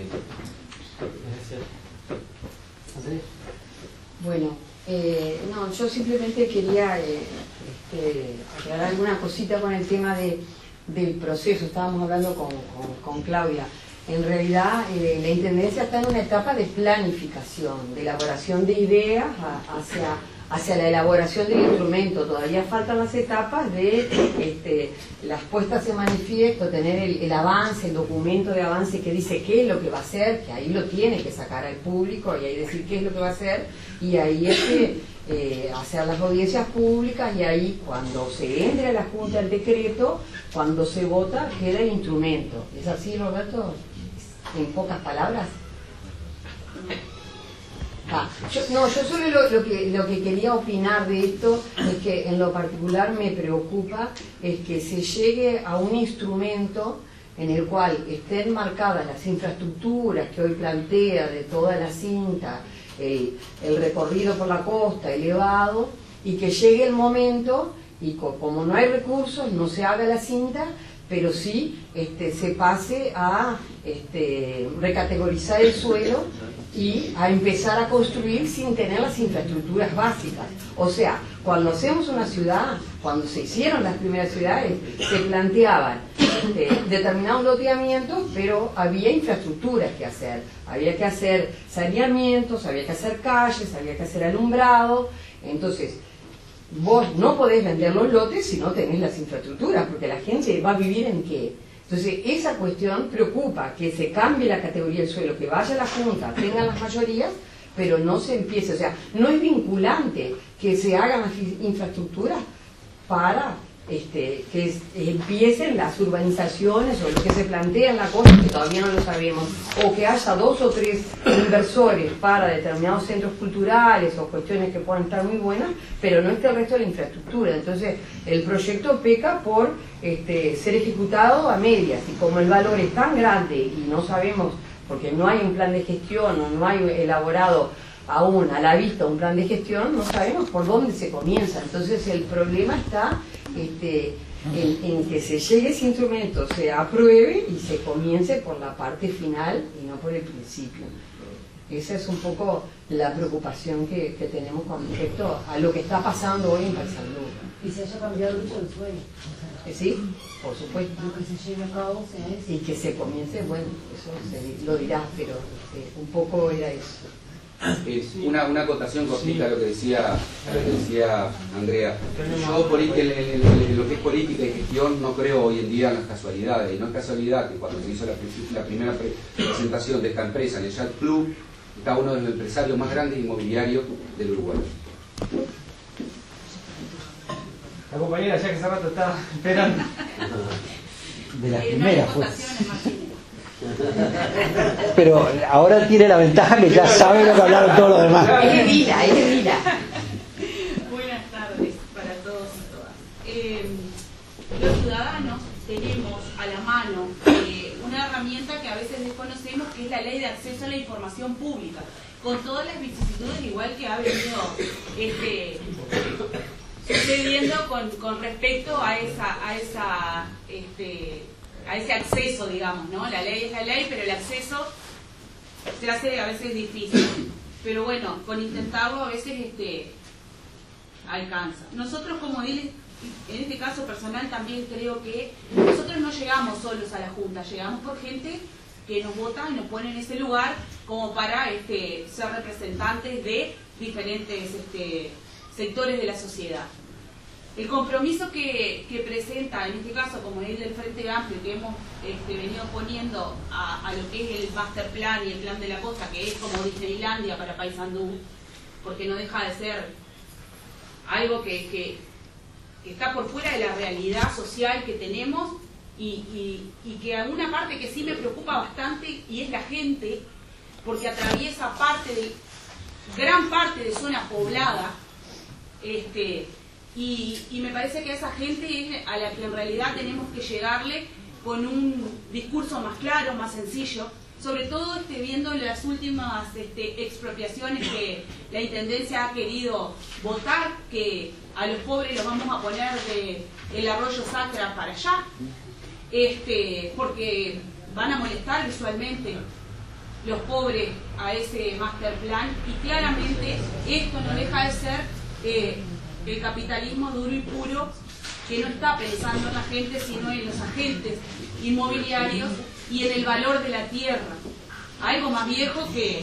Bueno, eh, no, yo simplemente quería eh, este, aclarar alguna cosita con el tema de, del proceso. Estábamos hablando con, con, con Claudia. En realidad, eh, la Intendencia está en una etapa de planificación, de elaboración de ideas a, hacia, hacia la elaboración del instrumento. Todavía faltan las etapas de este, las puestas en manifiesto, tener el, el avance, el documento de avance que dice qué es lo que va a hacer, que ahí lo tiene que sacar al público y ahí decir qué es lo que va a hacer, y ahí es que eh, hacer las audiencias públicas, y ahí cuando se entre a la Junta el decreto, cuando se vota, queda el instrumento. ¿Es así, Roberto? En pocas palabras. Ah, yo, no, yo solo lo, lo, que, lo que quería opinar de esto es que en lo particular me preocupa es que se llegue a un instrumento en el cual estén marcadas las infraestructuras que hoy plantea de toda la cinta, el, el recorrido por la costa elevado, y que llegue el momento y co, como no hay recursos no se haga la cinta, pero sí este, se pase a este, recategorizar el suelo y a empezar a construir sin tener las infraestructuras básicas. O sea, cuando hacemos una ciudad, cuando se hicieron las primeras ciudades, se planteaban este, determinados loteamientos, pero había infraestructuras que hacer. Había que hacer saneamientos, había que hacer calles, había que hacer alumbrado. Entonces, vos no podés vender los lotes si no tenés las infraestructuras, porque la gente va a vivir en qué. Entonces, esa cuestión preocupa, que se cambie la categoría del suelo, que vaya a la Junta, tengan las mayorías, pero no se empiece, o sea, no es vinculante que se hagan las infraestructuras para este, que es, empiecen las urbanizaciones o lo que se plantea en la costa, que todavía no lo sabemos, o que haya dos o tres inversores para determinados centros culturales o cuestiones que puedan estar muy buenas, pero no esté el resto de la infraestructura. Entonces, el proyecto peca por este, ser ejecutado a medias, y como el valor es tan grande y no sabemos, porque no hay un plan de gestión o no hay elaborado aún a la vista un plan de gestión, no sabemos por dónde se comienza. Entonces el problema está este, en, en que se llegue ese instrumento, se apruebe y se comience por la parte final y no por el principio. Esa es un poco la preocupación que, que tenemos con respecto a lo que está pasando hoy en Paysandú.
Y se haya cambiado el uso del suelo.
Sí, por supuesto.
Lo que se lleve a cabo sea eso.
Y que se comience, bueno, eso se lo dirá, pero este, un poco era eso.
Es una, una acotación cortita a lo que decía, a lo que decía Andrea. Yo en, en, en, en lo que es política y gestión no creo hoy en día en las casualidades, y no es casualidad que cuando se hizo la, la primera pre presentación de esta empresa en el Yacht Club está uno de los empresarios más grandes inmobiliarios del Uruguay.
La compañera ya que hace rato está esperando.
De las primeras fue. Pero ahora tiene la ventaja que ya sabe lo que hablaron todos los demás.
Es de vida, es de vida.
Buenas tardes para todos y todas. Eh, los ciudadanos tenemos a la mano eh, una herramienta que a veces desconocemos, que es la Ley de Acceso a la Información Pública, con todas las vicisitudes igual que ha venido este, sucediendo con, con respecto a esa, a esa este, a ese acceso, digamos, ¿no? La ley es la ley, pero el acceso se hace a veces difícil. Pero bueno, con intentarlo a veces este, alcanza. Nosotros como ediles, en este caso personal también creo que nosotros no llegamos solos a la Junta, llegamos por gente que nos vota y nos pone en ese lugar como para este, ser representantes de diferentes este, sectores de la sociedad. El compromiso que, que presenta, en este caso, como es del Frente Amplio, que hemos este, venido poniendo a, a lo que es el Master Plan y el Plan de la Costa, que es como Disneylandia para Paysandú, porque no deja de ser algo que, que, que está por fuera de la realidad social que tenemos y, y, y que a una parte que sí me preocupa bastante, y es la gente, porque atraviesa parte de, gran parte de zona poblada, este Y, y me parece que esa gente es a la que en realidad tenemos que llegarle con un discurso más claro, más sencillo, sobre todo este, viendo las últimas este, expropiaciones que la Intendencia ha querido votar, que a los pobres los vamos a poner de el arroyo Sacra para allá, este, porque van a molestar visualmente los pobres a ese master plan, y claramente esto no deja de ser eh, el capitalismo duro y puro, que no está pensando en la gente sino en los agentes inmobiliarios y en el valor de la tierra, algo más viejo que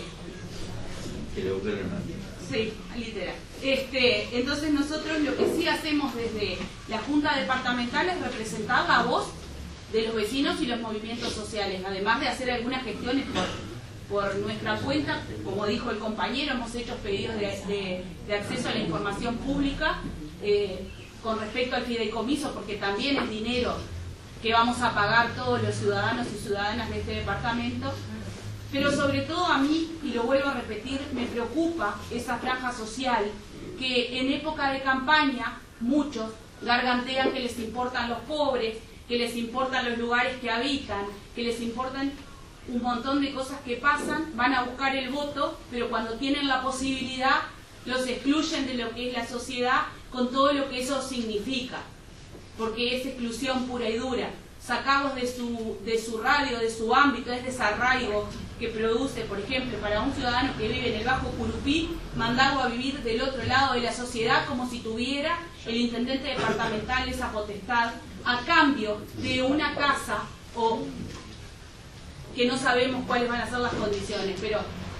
sí, literal. Este, entonces nosotros lo que sí hacemos desde la Junta Departamental es representar la voz de los vecinos y los movimientos sociales, además de hacer algunas gestiones por, por nuestra cuenta. Como dijo el compañero, hemos hecho pedidos de, de, de acceso a la información pública eh, con respecto al fideicomiso, porque también es dinero que vamos a pagar todos los ciudadanos y ciudadanas de este departamento. Pero sobre todo a mí, y lo vuelvo a repetir, me preocupa esa franja social que en época de campaña muchos gargantean que les importan los pobres, que les importan los lugares que habitan, que les importan un montón de cosas que pasan, van a buscar el voto, pero cuando tienen la posibilidad los excluyen de lo que es la sociedad con todo lo que eso significa, porque es exclusión pura y dura. Sacados de su, de su radio, de su ámbito, es desarraigo que produce, por ejemplo, para un ciudadano que vive en el Bajo Curupí, mandarlo a vivir del otro lado de la sociedad como si tuviera el intendente departamental esa potestad, a cambio de una casa, o que no sabemos cuáles van a ser las condiciones, pero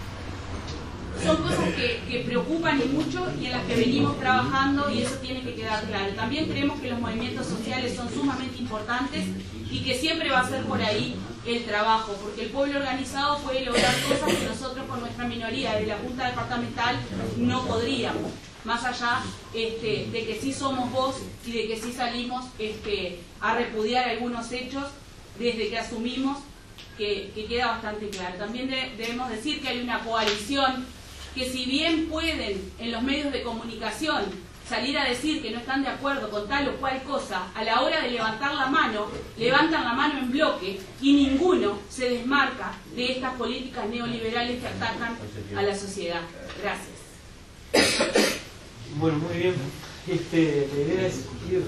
son cosas que, que preocupan y mucho, y en las que venimos trabajando, y eso tiene que quedar claro. También creemos que los movimientos sociales son sumamente importantes y que siempre va a ser por ahí el trabajo, porque el pueblo organizado puede lograr cosas que nosotros con nuestra minoría de la Junta Departamental no podríamos, más allá este, de que sí somos voz y de que sí salimos este, a repudiar algunos hechos desde que asumimos, que, que queda bastante claro. También de, debemos decir que hay una coalición que, si bien pueden en los medios de comunicación salir a decir que no están de acuerdo con tal o cual cosa, a la hora de levantar la mano, levantan la mano en bloque y ninguno se desmarca de estas políticas neoliberales que atacan a la sociedad. Gracias.
Bueno, muy bien. Este, la idea es ir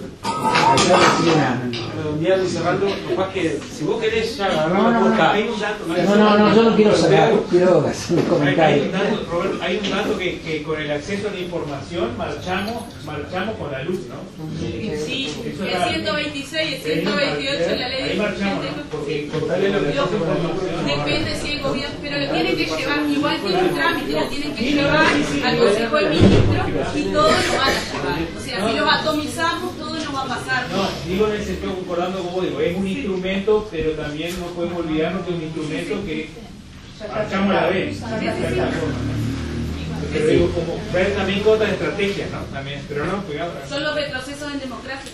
redondeando y cerrando. Capaz que, si vos querés, ya
no, no, no,
hay un dato.
No, no, no, yo no quiero cerrar, quiero hacer un comentario.
Hay un dato, Roberto, hay un dato que, que con el acceso a la información marchamos, marchamos con la luz, ¿no?
Sí, el ciento veintiséis, el ciento veintiocho, la ley de
ahí marchamos, ¿no? Porque contarle lo que hace información.
Depende si el gobierno, pero lo tienen que llevar, igual que un trámite, lo tienen que llevar al Consejo de Ministros y todo lo van a llevar. O sea, si los atomizamos, todo no va a pasar.
No, digo en el sentido, concordando como digo, es un instrumento, pero también no podemos olvidarnos que es un instrumento que marchamos a la vez. Pero digo, como ver también con otras estrategias, ¿no? También, pero no, cuidado.
Son los retrocesos en democracia.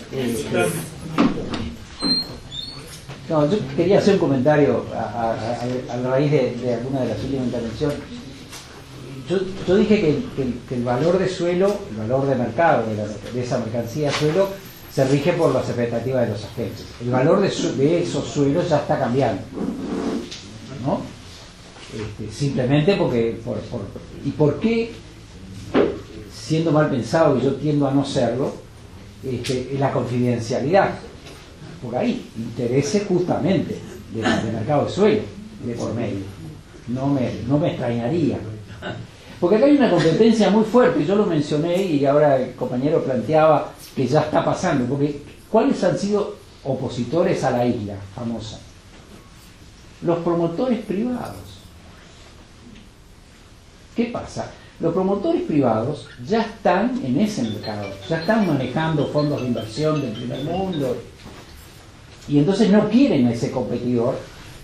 No, yo quería hacer un comentario a, a, a, a raíz de, de alguna de las últimas intervenciones. Yo, yo dije que, que, que el valor de suelo, el valor de mercado de, la, de esa mercancía de suelo, se rige por las expectativas de los agentes. El valor de, su, de esos suelos ya está cambiando, ¿no? Este, simplemente porque... Por, por, ¿Y por qué, siendo mal pensado, y yo tiendo a no serlo, este, la confidencialidad? Por ahí, intereses justamente del de mercado de suelo, de por medio. No me, no me extrañaría. Porque acá hay una competencia muy fuerte, yo lo mencioné y ahora el compañero planteaba que ya está pasando, porque ¿cuáles han sido opositores a la isla famosa? Los promotores privados. ¿Qué pasa? Los promotores privados ya están en ese mercado, ya están manejando fondos de inversión del primer mundo y entonces no quieren a ese competidor,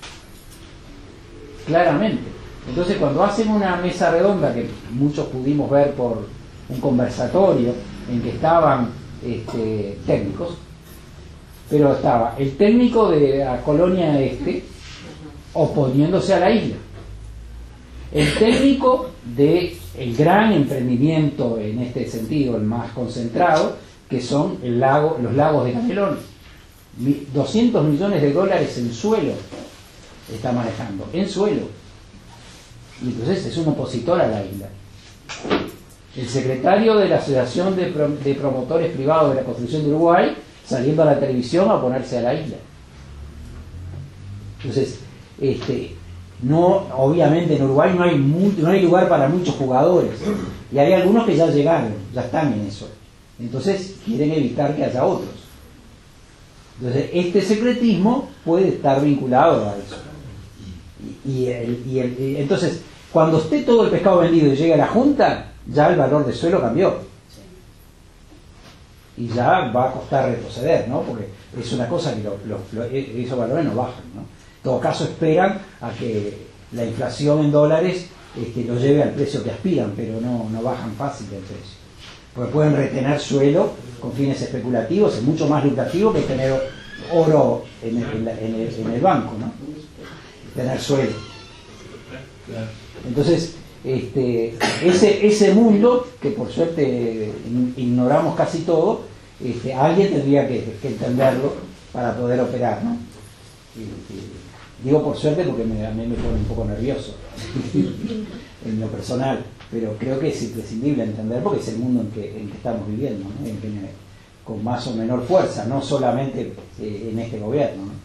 claramente. Entonces, cuando hacen una mesa redonda, que muchos pudimos ver por un conversatorio en que estaban este, técnicos, pero estaba el técnico de la colonia este oponiéndose a la isla, el técnico del gran emprendimiento en este sentido, el más concentrado, que son el lago, los lagos de Canelones. doscientos millones de dólares en suelo está manejando, en suelo. Y entonces es un opositor a la isla. El secretario de la Asociación de, Pro, de Promotores Privados de la Construcción de Uruguay saliendo a la televisión a oponerse a la isla. Entonces, este, no, obviamente en Uruguay no hay, muy, no hay lugar para muchos jugadores. Y hay algunos que ya llegaron, ya están en eso. Entonces quieren evitar que haya otros. Entonces, este secretismo puede estar vinculado a eso. Y, y, el, y, el, y entonces, cuando esté todo el pescado vendido y llegue a la Junta, ya el valor del suelo cambió. Y ya va a costar retroceder, ¿no? Porque es una cosa que lo, lo, lo, esos valores no bajan, ¿no? En todo caso, esperan a que la inflación en dólares este, lo lleve al precio que aspiran, pero no, no bajan fácil el precio. Porque pueden retener suelo con fines especulativos, es mucho más lucrativo que tener oro en el, en el, en el, en el banco, ¿no? Tener suelo. Entonces, este, ese, ese mundo, que por suerte ignoramos casi todo, este, alguien tendría que, que entenderlo para poder operar, ¿no? Y, y, digo por suerte porque me, a mí me pone un poco nervioso en lo personal, pero creo que es imprescindible entender porque es el mundo en que, en que estamos viviendo, ¿no? En que, con más o menor fuerza, no solamente eh, en este gobierno, ¿no?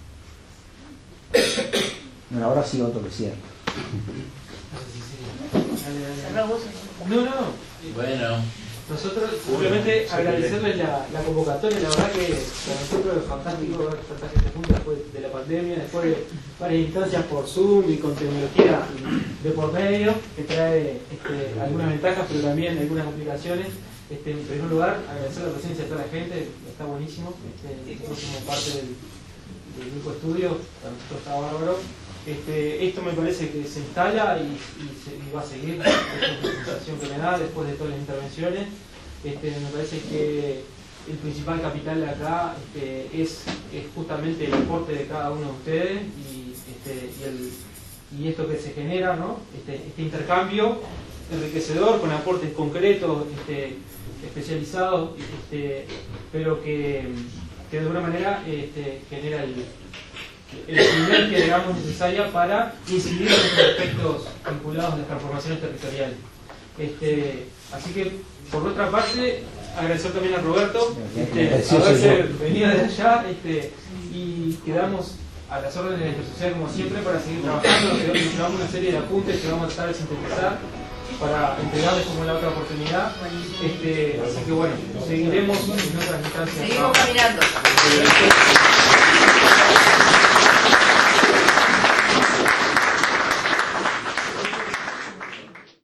Bueno, ahora sí otro que cierra.
No, no.
Bueno.
Nosotros simplemente agradecerles la, la convocatoria, la verdad que para nosotros es fantástico ver tanta gente junta después de la pandemia, después de varias instancias por Zoom y con tecnología de por medio, que trae este, algunas ventajas pero también algunas complicaciones. Este, en primer lugar, agradecer la presencia de toda la gente, está buenísimo, este, nosotros somos parte del, del grupo de estudio, para nosotros está bárbaro. Este, esto me parece que se instala y, y, se, y va a seguir, esta es la sensación que me da después de todas las intervenciones. Este, me parece que el principal capital de acá este, es, es justamente el aporte de cada uno de ustedes y, este, y, el, y esto que se genera, ¿no? este, este intercambio enriquecedor con aportes concretos, este, especializados, este, pero que, que de alguna manera este, genera el el primer que digamos necesaria para incidir en los aspectos vinculados a las transformaciones territoriales. Este, así que, por nuestra parte, agradecer también a Roberto este, haberse venido de allá este, y quedamos a las órdenes de nuestra sociedad como siempre para seguir trabajando. Nos llevamos una serie de apuntes que vamos a tratar de sintetizar para entregarles como la otra oportunidad. Este, así que bueno, seguiremos en otras instancias.
Seguimos caminando.